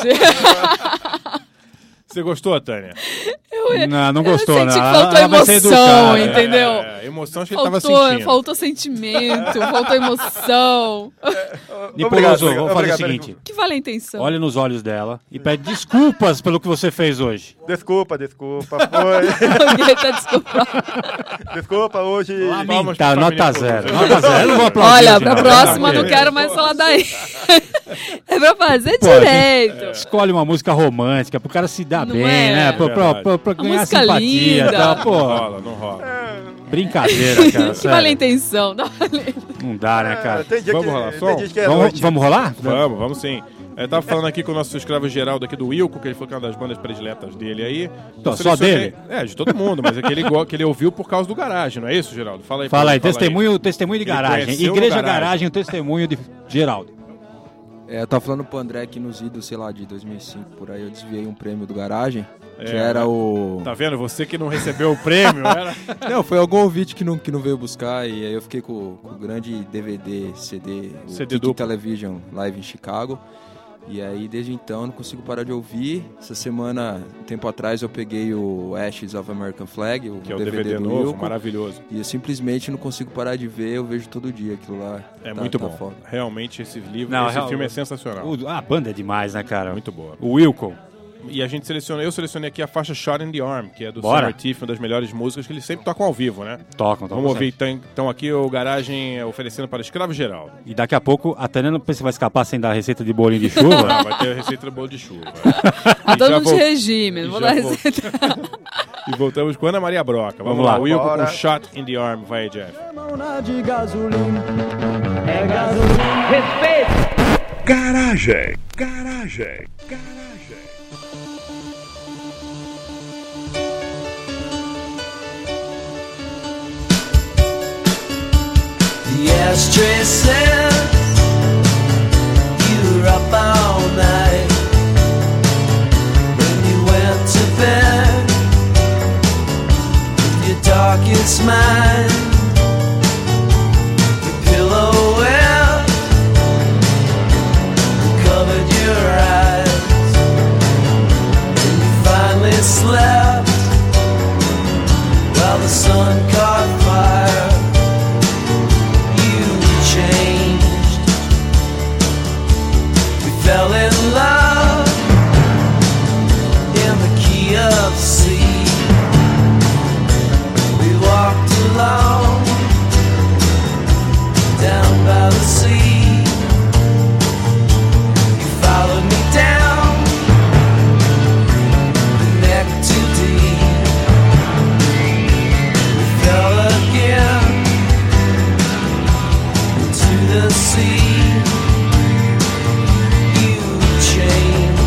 Você gostou, Tânia? Eu, Não, não eu gostou, senti não. que faltou Ela vai ser emoção, educada. entendeu? É, é, emoção acho que ele tava Faltou, sentindo. faltou sentimento, faltou emoção. Nipoloso, vamos fazer o obrigado, seguinte. Que vale a intenção? Olha nos olhos dela e pede desculpas pelo que você fez hoje. Desculpa, desculpa. Foi. Alguém tá desculpando. Desculpa, hoje... Tá, nota zero. Nota zero. Eu não vou aplaudir Olha, hoje, pra não. próxima não quero mais falar daí. É pra fazer Pô, direito. Escolhe uma música romântica pro cara se dar Não bem, é? né? Pra, pra, Verdade. pra, pra Uma ganhar música simpatia. linda. Tá, pô, Não rola, não rola. brincadeira, cara. Que vale a Sério. intenção. Não vale. Não dá, né, cara? Tem dia Vamos que, rolar tem som? dia que é Vamos, noite. vamos rolar? Vamos, vamos sim. Eu tava falando aqui com o nosso escravo Geraldo aqui do Wilco, que ele falou que é uma das bandas prediletas dele aí. Então, Eu só selecionei- dele? É, de todo mundo, mas é que ele, go- que ele ouviu por causa do garagem, não é isso, Geraldo? Fala aí. Fala aí, fala testemunho, testemunho de Ele garagem. conheceu no Igreja garagem. garagem, o testemunho de Geraldo. É, eu tava falando pro André que nos idos, sei lá, de dois mil e cinco, por aí, eu desviei um prêmio do Garagem, que É, era o... Tá vendo? Você que não recebeu o prêmio, era... Não, foi algum ouvinte que não, que não veio buscar, e aí eu fiquei com, com o grande D V D, C D, o C D Kiki duplo. Television Live em Chicago. E aí, desde então, eu não consigo parar de ouvir. Essa semana, um tempo atrás, eu peguei o Ashes of American Flag, o Que é o D V D, D V D do novo, Wilco, maravilhoso. E eu simplesmente não consigo parar de ver, eu vejo todo dia aquilo lá. É Tá- muito tá bom. foda. Realmente, esse livro, Não, esse real- filme é sensacional. O- a banda é demais, né, cara? Muito boa. O Wilco. E a gente selecionou, eu selecionei aqui a faixa Shot in the Arm, que é do Bora. Summer Tiff, uma das melhores músicas que eles sempre tocam ao vivo, né? Tocam, tocam Vamos ouvir sempre. então, então aqui o Garagem oferecendo para Escravo Geraldo. E daqui a pouco a Tânia não pensa que vai escapar sem dar a receita de bolinho de chuva. Não, vai ter a receita do bolo de chuva. Tá E todo já mundo de vol- regime. Não e vou já dar vol- receita. E voltamos com Ana Maria Broca. Vamos, Vamos lá, lá. Wilco Bora. com Shot in the Arm. Vai, Jeff. Mão de gasolina. É gasolina. Respeito! Garagem, garagem, garagem. The ashtray says you were up all night when you went to bed with your darkest mind. The pillow wet covered your eyes and you finally slept while the sun caught fire. Changed. We fell in love in the key of C. We walked along down by the sea. You followed me down the neck too deep. We fell again to the sea. You changed.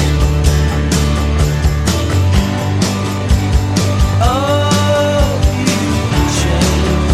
Oh, you changed.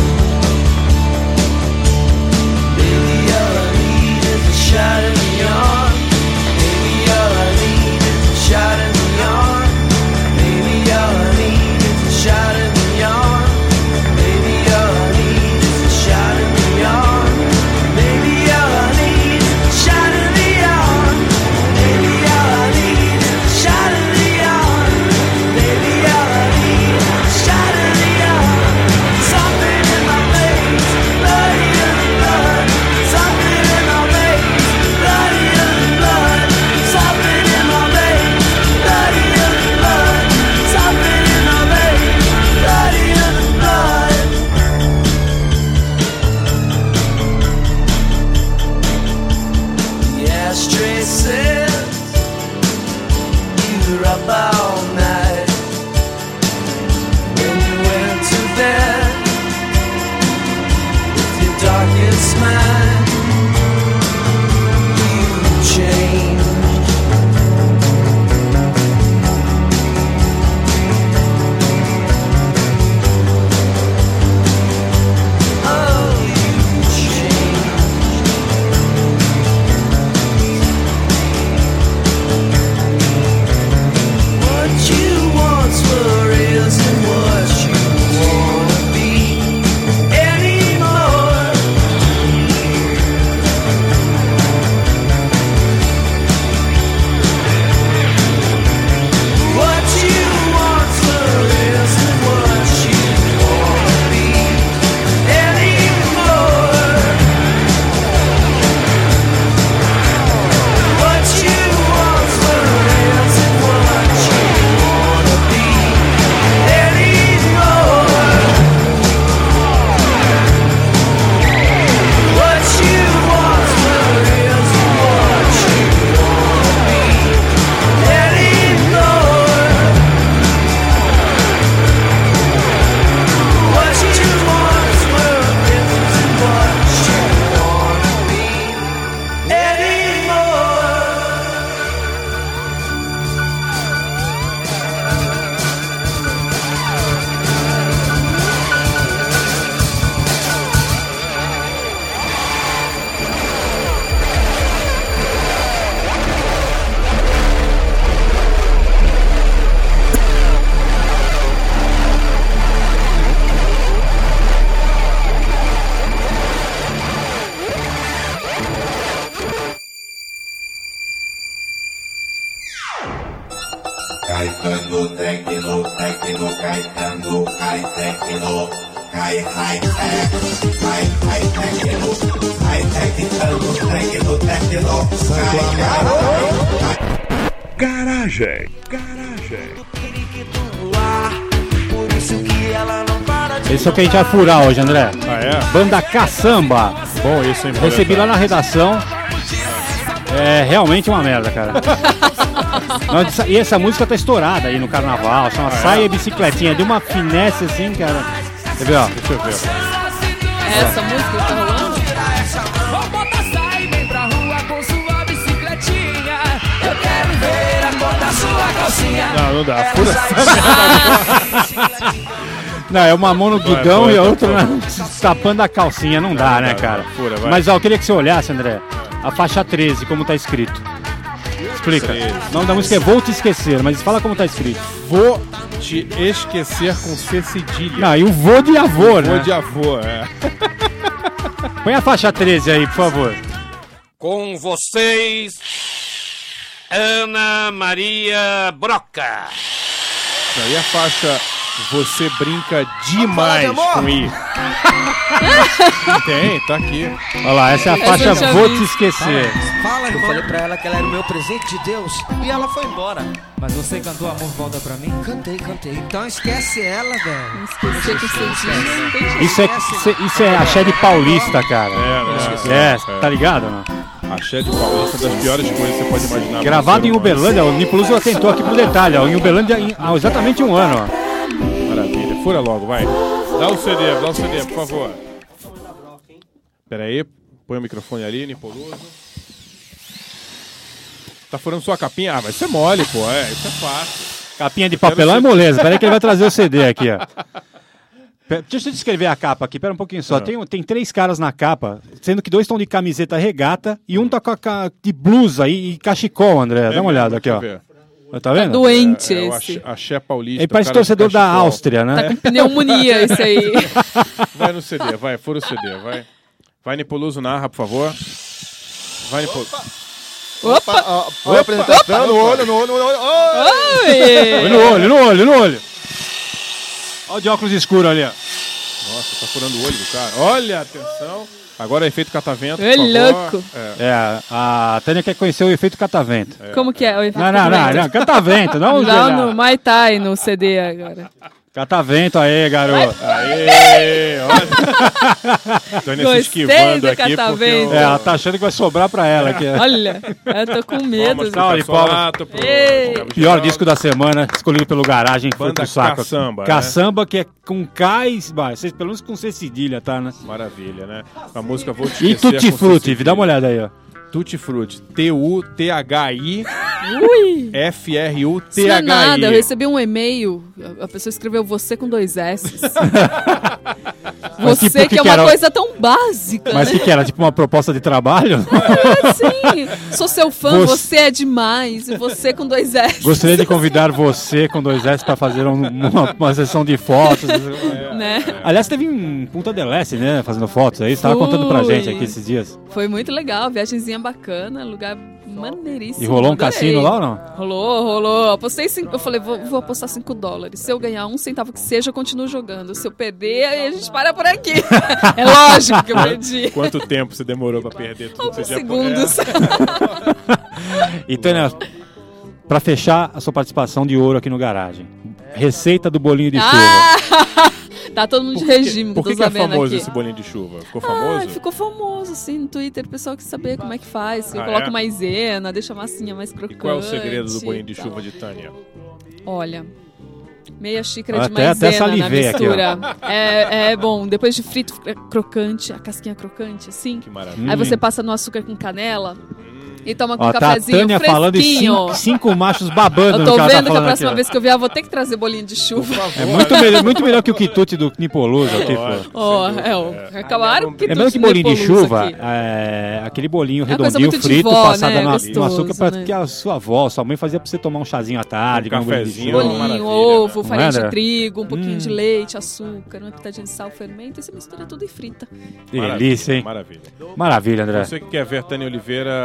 Baby, all I need is a shot in the arm. Baby, all I need is a shot in the arm. Baby, all I need is a shot in the arm. Baby, all I need is a shot in the arm. Baby, all I need is a shot in the arm. Baby, all I need is a shot in the arm. Baby, all I need is a shot in the arm. Something in my veins, bloody in the blood. Something in my veins, bloody in the blood. Something in my veins, bloody in the blood. Something in my veins, bloody in the blood. The ashtray says you were up all night when you went to bed with your darkest mind. You changed. Caetano, tecno, tecno, Caetano, cai, tecno, cai, high tech, cai, high tecno, high tecno, tecno, tecno, cai, Garagem, garagem. Esse é o que a gente vai furar hoje, André. Ah, é? Banda Caçamba. Bom, isso, hein? Recebi lá na redação. É realmente uma merda, cara. Não, e essa música tá estourada aí no carnaval. Chama Ah, é? Saia e Bicicletinha. Deu uma finesse assim, cara. Quer ver, ó? Deixa eu ver. Essa música que tá rolando? Vou botar saia e vem pra rua com sua bicicletinha. Eu quero ver a cor da sua calcinha. Não, não dá. Fura essa merda. Não, é uma mão no Vai, guidão vai, e a vai, outra vai. na- tapando a calcinha. Não dá, não né, dá, cara? não. Fura, vai. Mas ó, eu queria que você olhasse, André. A faixa treze, como tá escrito. Explica. treze. O nome da música é Vou Te Esquecer, mas fala como tá escrito. Vou te esquecer com C cedilha. Não, e o vô de avô, né? Vou de avô, é. Põe a faixa treze aí, por favor. Com vocês, Ana Maria Broca. Aí a faixa Você Brinca Demais com I. Tem, tá aqui. Olha lá, essa é a Essa faixa eu já Vou vi. Te Esquecer. Fala, eu falei pra ela que ela era o meu presente de Deus e ela foi embora. Mas você cantou Amor Volta Pra Mim? Cantei, cantei. Então esquece ela, velho. Esquecer que você Isso é, isso é, isso é axé de paulista, cara. É, É, é. tá ligado, não? Axé de paulista é das piores coisas que você pode imaginar. Gravado em Uberlândia, o Nipuloso atentou aqui pro detalhe, ó. Em Uberlândia em- há exatamente um ano, ó. Maravilha. Fura logo, vai. Dá o C D, dá o C D, por favor. Pera aí, põe o microfone ali, Nipoloso. Tá furando sua capinha? Ah, mas isso é mole, pô. É, isso é fácil. Capinha de papelão é moleza. Pera aí que ele vai trazer o C D aqui, ó. Pe- Deixa eu descrever a capa aqui, pera um pouquinho só. Ah. Tem, tem três caras na capa, sendo que dois estão de camiseta regata e um tá com a, ca- de blusa e, e cachecol, André. Dá uma olhada aqui, ó. Deixa eu ver. Tá vendo? Doente É, é o esse. axé, axé paulista. Ele parece o cara de torcedor da cachecol. Áustria, né? Tá com pneumonia esse aí. Vai no C D, vai, fura o C D, vai. Vai, Nipoloso, narra, por favor. Vai, Nipoloso. Opa! Ó, ó a apresentação, no olho, no olho, no olho. Oi! Olha no olho, no olho, no olho. Olha o de óculos escuro ali, ó. Nossa, tá furando o olho do cara. Olha, atenção. Agora é efeito catavento, por Ô, favor. louco. É. É, a Tânia quer conhecer o efeito catavento. Como que é o efeito Não, não, não, catavento? não, catavento, não o Lá gelado. no Muay Thai, no C D agora. Catavento aí, garoto. Aê, olha. Tânia se Gostei esquivando do aqui porque catavento. o... É, ela tá achando que vai sobrar pra ela aqui. Olha, eu tô com medo. Vamos Salve, pro Cassolato, pro- Ei. pro Pior disco da semana, escolhido pelo Garagem, foi Banda pro saco. Caçamba, né? Caçamba, que é com K e... bah, vocês pelo menos com C cedilha, tá, né? Maravilha, né? A música Vou Te E Esquecer Tutti com Frutti, Cecília. dá uma olhada aí, ó. Tutti Frutti. T U T H I Ui! F R U Isso T não é H nada, eu I. recebi um e-mail, a pessoa escreveu você com dois S. Mas Você tipo, que, que é que uma um era? coisa tão básica, Mas o né? que, que era? Tipo uma proposta de trabalho? É, sim. Sou seu fã, Você- você é demais. E você com dois S. Gostaria de convidar você com dois S pra fazer um- uma, uma sessão de fotos. Né? Aliás, teve um Punta del Este, né? Fazendo fotos aí. Você tava Fui. contando pra gente aqui esses dias. Foi muito legal, viagemzinha bacana, lugar maneiríssimo. E rolou um adorei. cassino lá ou não? Rolou, rolou. Apostei cinco, eu falei, vou, vou apostar cinco dólares. Se eu ganhar um centavo que seja, eu continuo jogando. Se eu perder, aí a gente para por aqui. É lógico que eu perdi. Quanto tempo você demorou pra perder tudo? Alguns Você já- segundos. É. E Tânia, pra fechar a sua participação de ouro aqui no Garagem. Receita do bolinho de chuva. Ah! Tá todo mundo de regime, Por que que, eu que tô é sabendo famoso aqui. esse bolinho de chuva? Ficou Ah, famoso? ficou famoso, assim, no Twitter. O pessoal quer saber como é que faz. Se eu Ah, coloco é? maisena, deixa a massinha mais crocante. E qual é o segredo do bolinho de e tal. chuva de Tânia? Olha, meia xícara de Até- até maisena na salivei aqui, mistura. é, é bom, depois de frito, é crocante, a casquinha crocante, assim. Que maravilha. Aí você passa no açúcar com canela e toma com Ó, um tá a cafezinho Tânia falando e fresquinho. cinco, cinco machos babando Eu no tô que ela vendo tá que a falando próxima aqui, ó. vez que eu vier, eu vou ter que trazer bolinho de chuva. É muito melhor, muito melhor que o quitute do Nipoloso aqui, pô. Ó, é, ó, acabaram que Lembrando que bolinho de chuva, é aquele bolinho É uma coisa redondinho muito de frito, vó, passado né? no, Gostoso, no açúcar, pra, né? que a sua avó, sua mãe fazia pra você tomar um chazinho à tarde, Um com um bolinho de cafezinho, chuva. Bolinho, maravilha, ovo, né? farinha Não é, de André? trigo, um pouquinho Hum. de leite, açúcar, uma pitadinha de sal, fermento, e você mistura tudo e frita. Delícia, hein? Maravilha. Maravilha, André. Você que quer ver Tânia Oliveira, acesse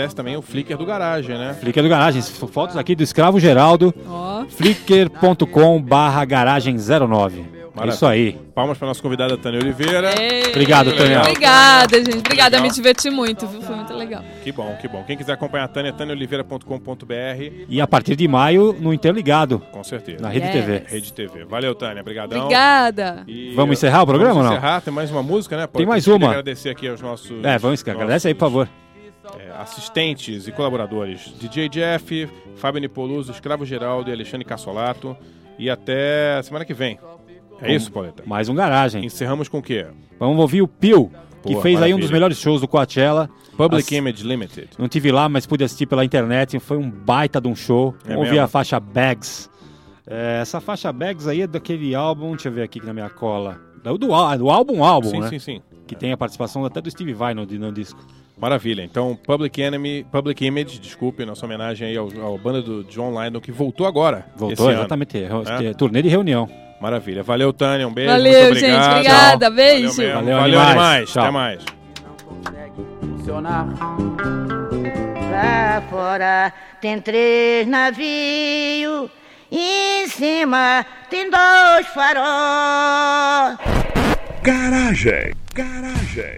acesse também o Flickr do Garagem, né? Flickr do Garagem, fotos aqui do Escravo Geraldo, Ó. flickr ponto com barra garagem zero nove. É isso aí. Palmas para nossa convidada Tânia Oliveira. Ei. Obrigado, Tânia. Obrigada, gente. Obrigada, Legal. me diverti muito, viu? Foi muito legal. Que bom, que bom. Quem quiser acompanhar a Tânia, tânia oliveira ponto com ponto b r. E a partir de maio, no Interligado. Com certeza. Na Rede Yes. T V. Rede T V. Valeu, Tânia. Obrigadão. Obrigada. E Vamos encerrar o programa vamos ou não? encerrar. Tem mais uma música, né? Pô, Tem mais eu queria uma. agradecer aqui aos nossos... É, vamos, nossos, agradece aí, por favor. é, assistentes e colaboradores. D J Jeff, Fábio Nipoluso, Escravo Geraldo e Alexandre Cassolato. E até semana que vem. É Bom, isso, Pauleta? Mais um Garagem. Encerramos com o quê? Vamos ouvir o Pio, que Boa, fez aí um maravilha. dos melhores shows do Coachella. Public As- Image Limited. Não tive lá, mas pude assistir pela internet. Foi um baita de um show. É Vamos ouvir mesmo? a faixa Bags. É, essa faixa Bags aí é daquele álbum, deixa eu ver aqui na minha cola. Do, do, á- do álbum álbum, Sim, né? sim, sim. Que tem a participação até do Steve Vai no, no disco. Maravilha. Então, Public Enemy, Public Image, desculpe, nossa homenagem aí ao, ao banda do John Lydon, que voltou agora. Voltou, esse exatamente. ano, É, né? é, turnê de reunião. Maravilha. Valeu, Tânia. Um beijo. Valeu, muito gente. obrigado. Obrigada. Tchau. Beijo. Valeu, mesmo. Valeu, Valeu animais. animais. Tchau. Até mais. Funcionar. Lá fora tem três navios, e em cima tem dois faróis. Garagem, garagem.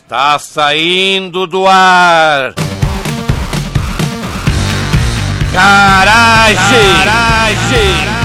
Está saindo do ar. Garagem! Garagem!